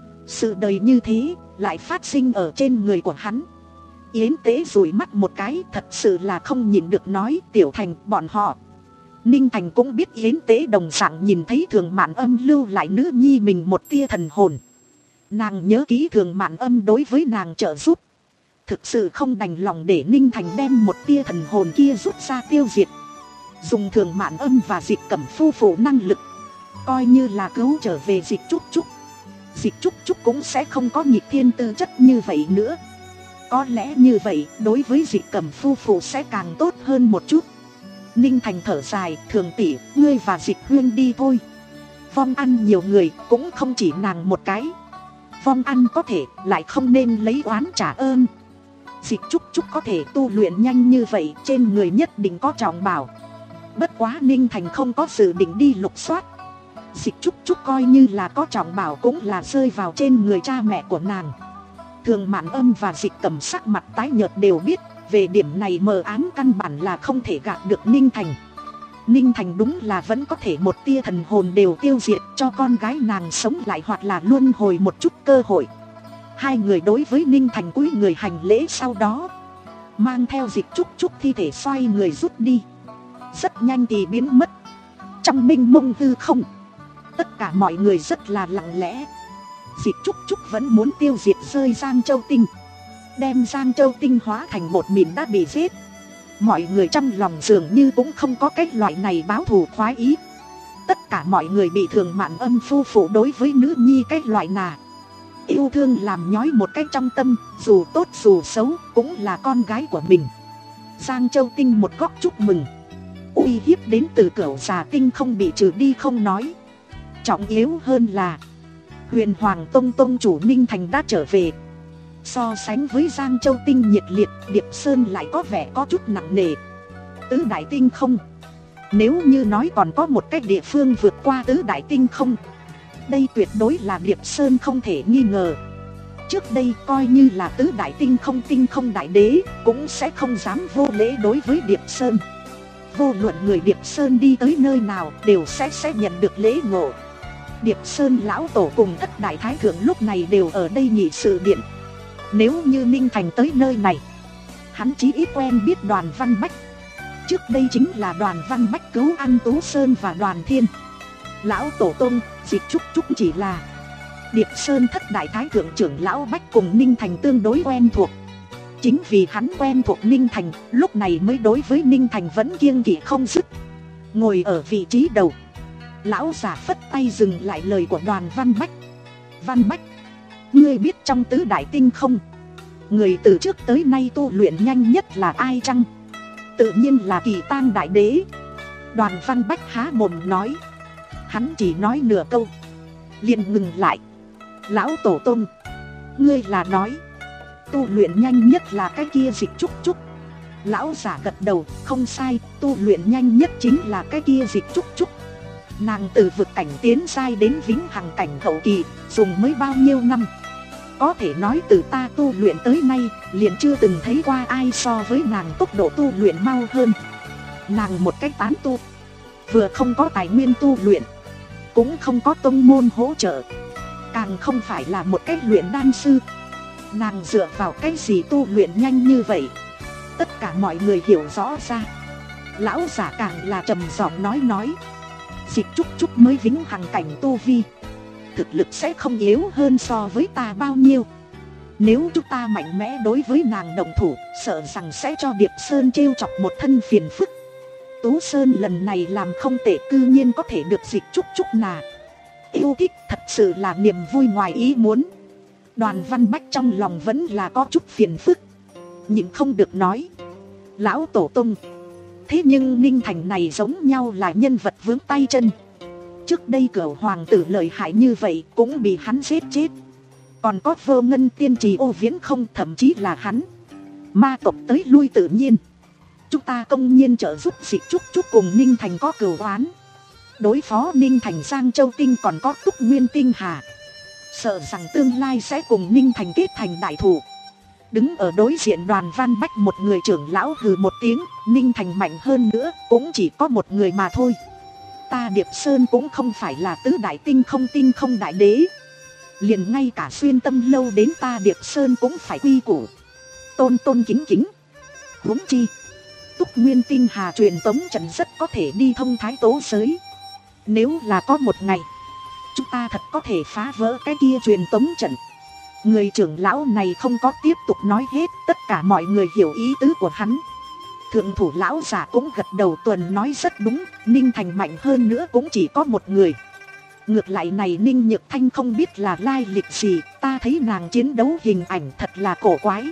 Sự đời như thế lại phát sinh ở trên người của hắn. Yến Tế dụi mắt một cái, thật sự là không nhìn được, nói Tiểu Thành bọn họ. Ninh Thành cũng biết Yến Tế đồng dạng nhìn thấy Thường Mạn Âm lưu lại nữ nhi mình một tia thần hồn. Nàng nhớ kỹ Thường Mạn Âm đối với nàng trợ giúp, thực sự không đành lòng để Ninh Thành đem một tia thần hồn kia rút ra tiêu diệt. Dùng Thường Mạn Âm và Dịch Cẩm phu phụ năng lực, coi như là cứu trở về Dịch Trúc Trúc. Dịch Trúc Trúc cũng sẽ không có nghịch thiên tư chất như vậy nữa. Có lẽ như vậy, đối với Dịch Cẩm phu phụ sẽ càng tốt hơn một chút. Ninh Thành thở dài, Thường tỷ, ngươi và Dịch Huyên đi thôi. Vong ăn nhiều người, cũng không chỉ nàng một cái. Vong ăn có thể, lại không nên lấy oán trả ơn. Dịch Trúc Trúc có thể tu luyện nhanh như vậy, trên người nhất định có trọng bảo. Bất quá Ninh Thành không có dự định đi lục soát. Dịch Trúc Trúc coi như là có trọng bảo cũng là rơi vào trên người cha mẹ của nàng. Thường Mạn Âm và Dịch Cẩm sắc mặt tái nhợt đều biết, về điểm này mờ ám căn bản là không thể gạt được Ninh Thành. Ninh Thành đúng là vẫn có thể một tia thần hồn đều tiêu diệt, cho con gái nàng sống lại hoặc là luân hồi một chút cơ hội. Hai người đối với Ninh Thành cúi người hành lễ, sau đó mang theo Dịch Trúc Trúc thi thể xoay người rút đi. Rất nhanh thì biến mất. Trong mênh mông hư không, tất cả mọi người rất là lặng lẽ. Dịch Trúc Trúc vẫn muốn tiêu diệt rơi Giang Châu Tinh, đem Giang Châu Tinh hóa thành bột mịn đã bị giết. Mọi người trong lòng dường như cũng không có cái loại này báo thù khoái ý. Tất cả mọi người bị Thường Mạn Âm phu phụ đối với nữ nhi cái loại nà yêu thương làm nhói một cái trong tâm, dù tốt dù xấu cũng là con gái của mình. Giang Châu Tinh một góc chúc mừng, uy hiếp đến từ Cửu Già Tinh không bị trừ đi không nói, trọng yếu hơn là Huyền Hoàng Tông tông chủ Ninh Thành đã trở về. So sánh với Giang Châu Tinh nhiệt liệt, Điệp Sơn lại có vẻ có chút nặng nề. Tứ Đại Tinh không, nếu như nói còn có một cái địa phương vượt qua Tứ Đại Tinh không, đây tuyệt đối là Điệp Sơn không thể nghi ngờ. Trước đây coi như là Tứ Đại Tinh không Tinh không Đại Đế cũng sẽ không dám vô lễ đối với Điệp Sơn. Vô luận người Điệp Sơn đi tới nơi nào đều sẽ sẽ nhận được lễ ngộ. Điệp Sơn lão tổ cùng Thất Đại Thái Thượng lúc này đều ở đây nghị sự điện. Nếu như Ninh Thành tới nơi này, hắn chí ít quen biết Đoàn Văn Bách. Trước đây chính là Đoàn Văn Bách cứu An Tú Sơn và Đoàn Thiên. Lão tổ tông, Dịch Trúc Trúc chỉ là Điệp Sơn Thất Đại Thái Thượng trưởng lão Bách cùng Ninh Thành tương đối quen thuộc. Chính vì hắn quen thuộc Ninh Thành, lúc này mới đối với Ninh Thành vẫn kiêng kỵ không dứt. Ngồi ở vị trí đầu, lão giả phất tay dừng lại lời của Đoàn Văn Bách. Văn Bách, ngươi biết trong Tứ Đại Tinh không, người từ trước tới nay tu luyện nhanh nhất là ai chăng? Tự nhiên là Kỳ Tang Đại Đế. Đoàn Văn Bách há mồm nói, hắn chỉ nói nửa câu liền ngừng lại. Lão tổ tông, ngươi là nói tu luyện nhanh nhất là cái kia Dịch Trúc Trúc? Lão giả gật đầu, không sai, tu luyện nhanh nhất chính là cái kia Dịch Trúc Trúc. Nàng từ vực cảnh tiến giai đến vĩnh hằng cảnh hậu kỳ dùng mới bao nhiêu năm? Có thể nói từ ta tu luyện tới nay liền chưa từng thấy qua ai so với nàng tốc độ tu luyện mau hơn. Nàng một cách tán tu, vừa không có tài nguyên tu luyện, cũng không có tông môn hỗ trợ, càng không phải là một cách luyện đan sư. Nàng dựa vào cái gì tu luyện nhanh như vậy? Tất cả mọi người hiểu rõ ra. Lão giả càng là trầm giọng nói nói, Dịch Trúc Trúc mới vĩnh hằng cảnh tu vi, thực lực sẽ không yếu hơn so với ta bao nhiêu. Nếu chúng ta mạnh mẽ đối với nàng đồng thủ, sợ rằng sẽ cho Điệp Sơn trêu chọc một thân phiền phức. Tú Sơn lần này làm không tệ, cư nhiên có thể được Dịch Trúc Trúc nà yêu thích, thật sự là niềm vui ngoài ý muốn. Đoàn Văn Bách trong lòng vẫn là có chút phiền phức, nhưng không được nói, lão tổ tông, thế nhưng Ninh Thành này giống nhau là nhân vật vướng tay chân. Trước đây Cửu hoàng tử lợi hại như vậy cũng bị hắn giết chết. Còn có Vô Ngân tiên trì Ô Viễn không, thậm chí là hắn ma tộc tới lui tự nhiên. Chúng ta công nhiên trợ giúp Dịch Trúc Trúc cùng Ninh Thành có cửu oán, đối phó Ninh Thành Giang Châu Tinh còn có Túc Nguyên Tinh Hà, sợ rằng tương lai sẽ cùng Ninh Thành kết thành đại thù. Đứng ở đối diện Đoàn Văn Bách một người trưởng lão hừ một tiếng, Ninh Thành mạnh hơn nữa cũng chỉ có một người mà thôi. Ta Điệp Sơn cũng không phải là Tứ Đại Tinh không Tinh không Đại Đế, liền ngay cả xuyên tâm lâu đến ta Điệp Sơn cũng phải quy củ, tôn tôn kính kính. Huống chi Túc Nguyên Tinh Hà truyền tống trận rất có thể đi thông thái tố giới. Nếu là có một ngày chúng ta thật có thể phá vỡ cái kia truyền tống trận. Người trưởng lão này không có tiếp tục nói hết, tất cả mọi người hiểu ý tứ của hắn. Thượng thủ lão giả cũng gật đầu, tuần nói rất đúng, Ninh Thành mạnh hơn nữa cũng chỉ có một người. Ngược lại này Ninh Nhược Thanh không biết là lai lịch gì, ta thấy nàng chiến đấu hình ảnh thật là cổ quái.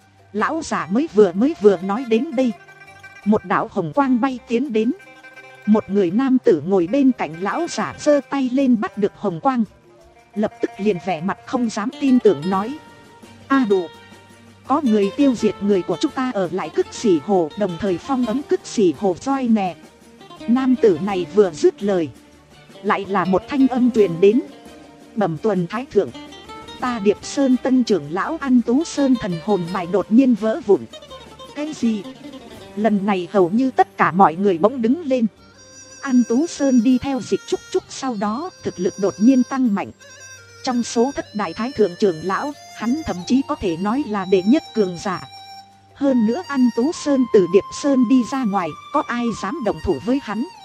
Lão giả mới vừa mới vừa nói đến đây, một đạo hồng quang bay tiến đến. Một người nam tử ngồi bên cạnh lão giả giơ tay lên bắt được hồng quang, lập tức liền vẻ mặt không dám tin tưởng nói, a đủ, có người tiêu diệt người của chúng ta ở lại Cức Xỉ Hồ, đồng thời phong ấn Cức Xỉ Hồ roi nè. Nam tử này vừa dứt lời, lại là một thanh âm truyền đến, bẩm tuần thái thượng, ta Điệp Sơn tân trưởng lão An Tú Sơn thần hồn bài đột nhiên vỡ vụn. Cái gì? Lần này hầu như tất cả mọi người bỗng đứng lên. An Tú Sơn đi theo Dịch Trúc Trúc sau đó thực lực đột nhiên tăng mạnh. Trong số Thất Đại Thái Thượng trưởng lão, hắn thậm chí có thể nói là đệ nhất cường giả. Hơn nữa An Tú Sơn từ Điệp Sơn đi ra ngoài, có ai dám đồng thủ với hắn?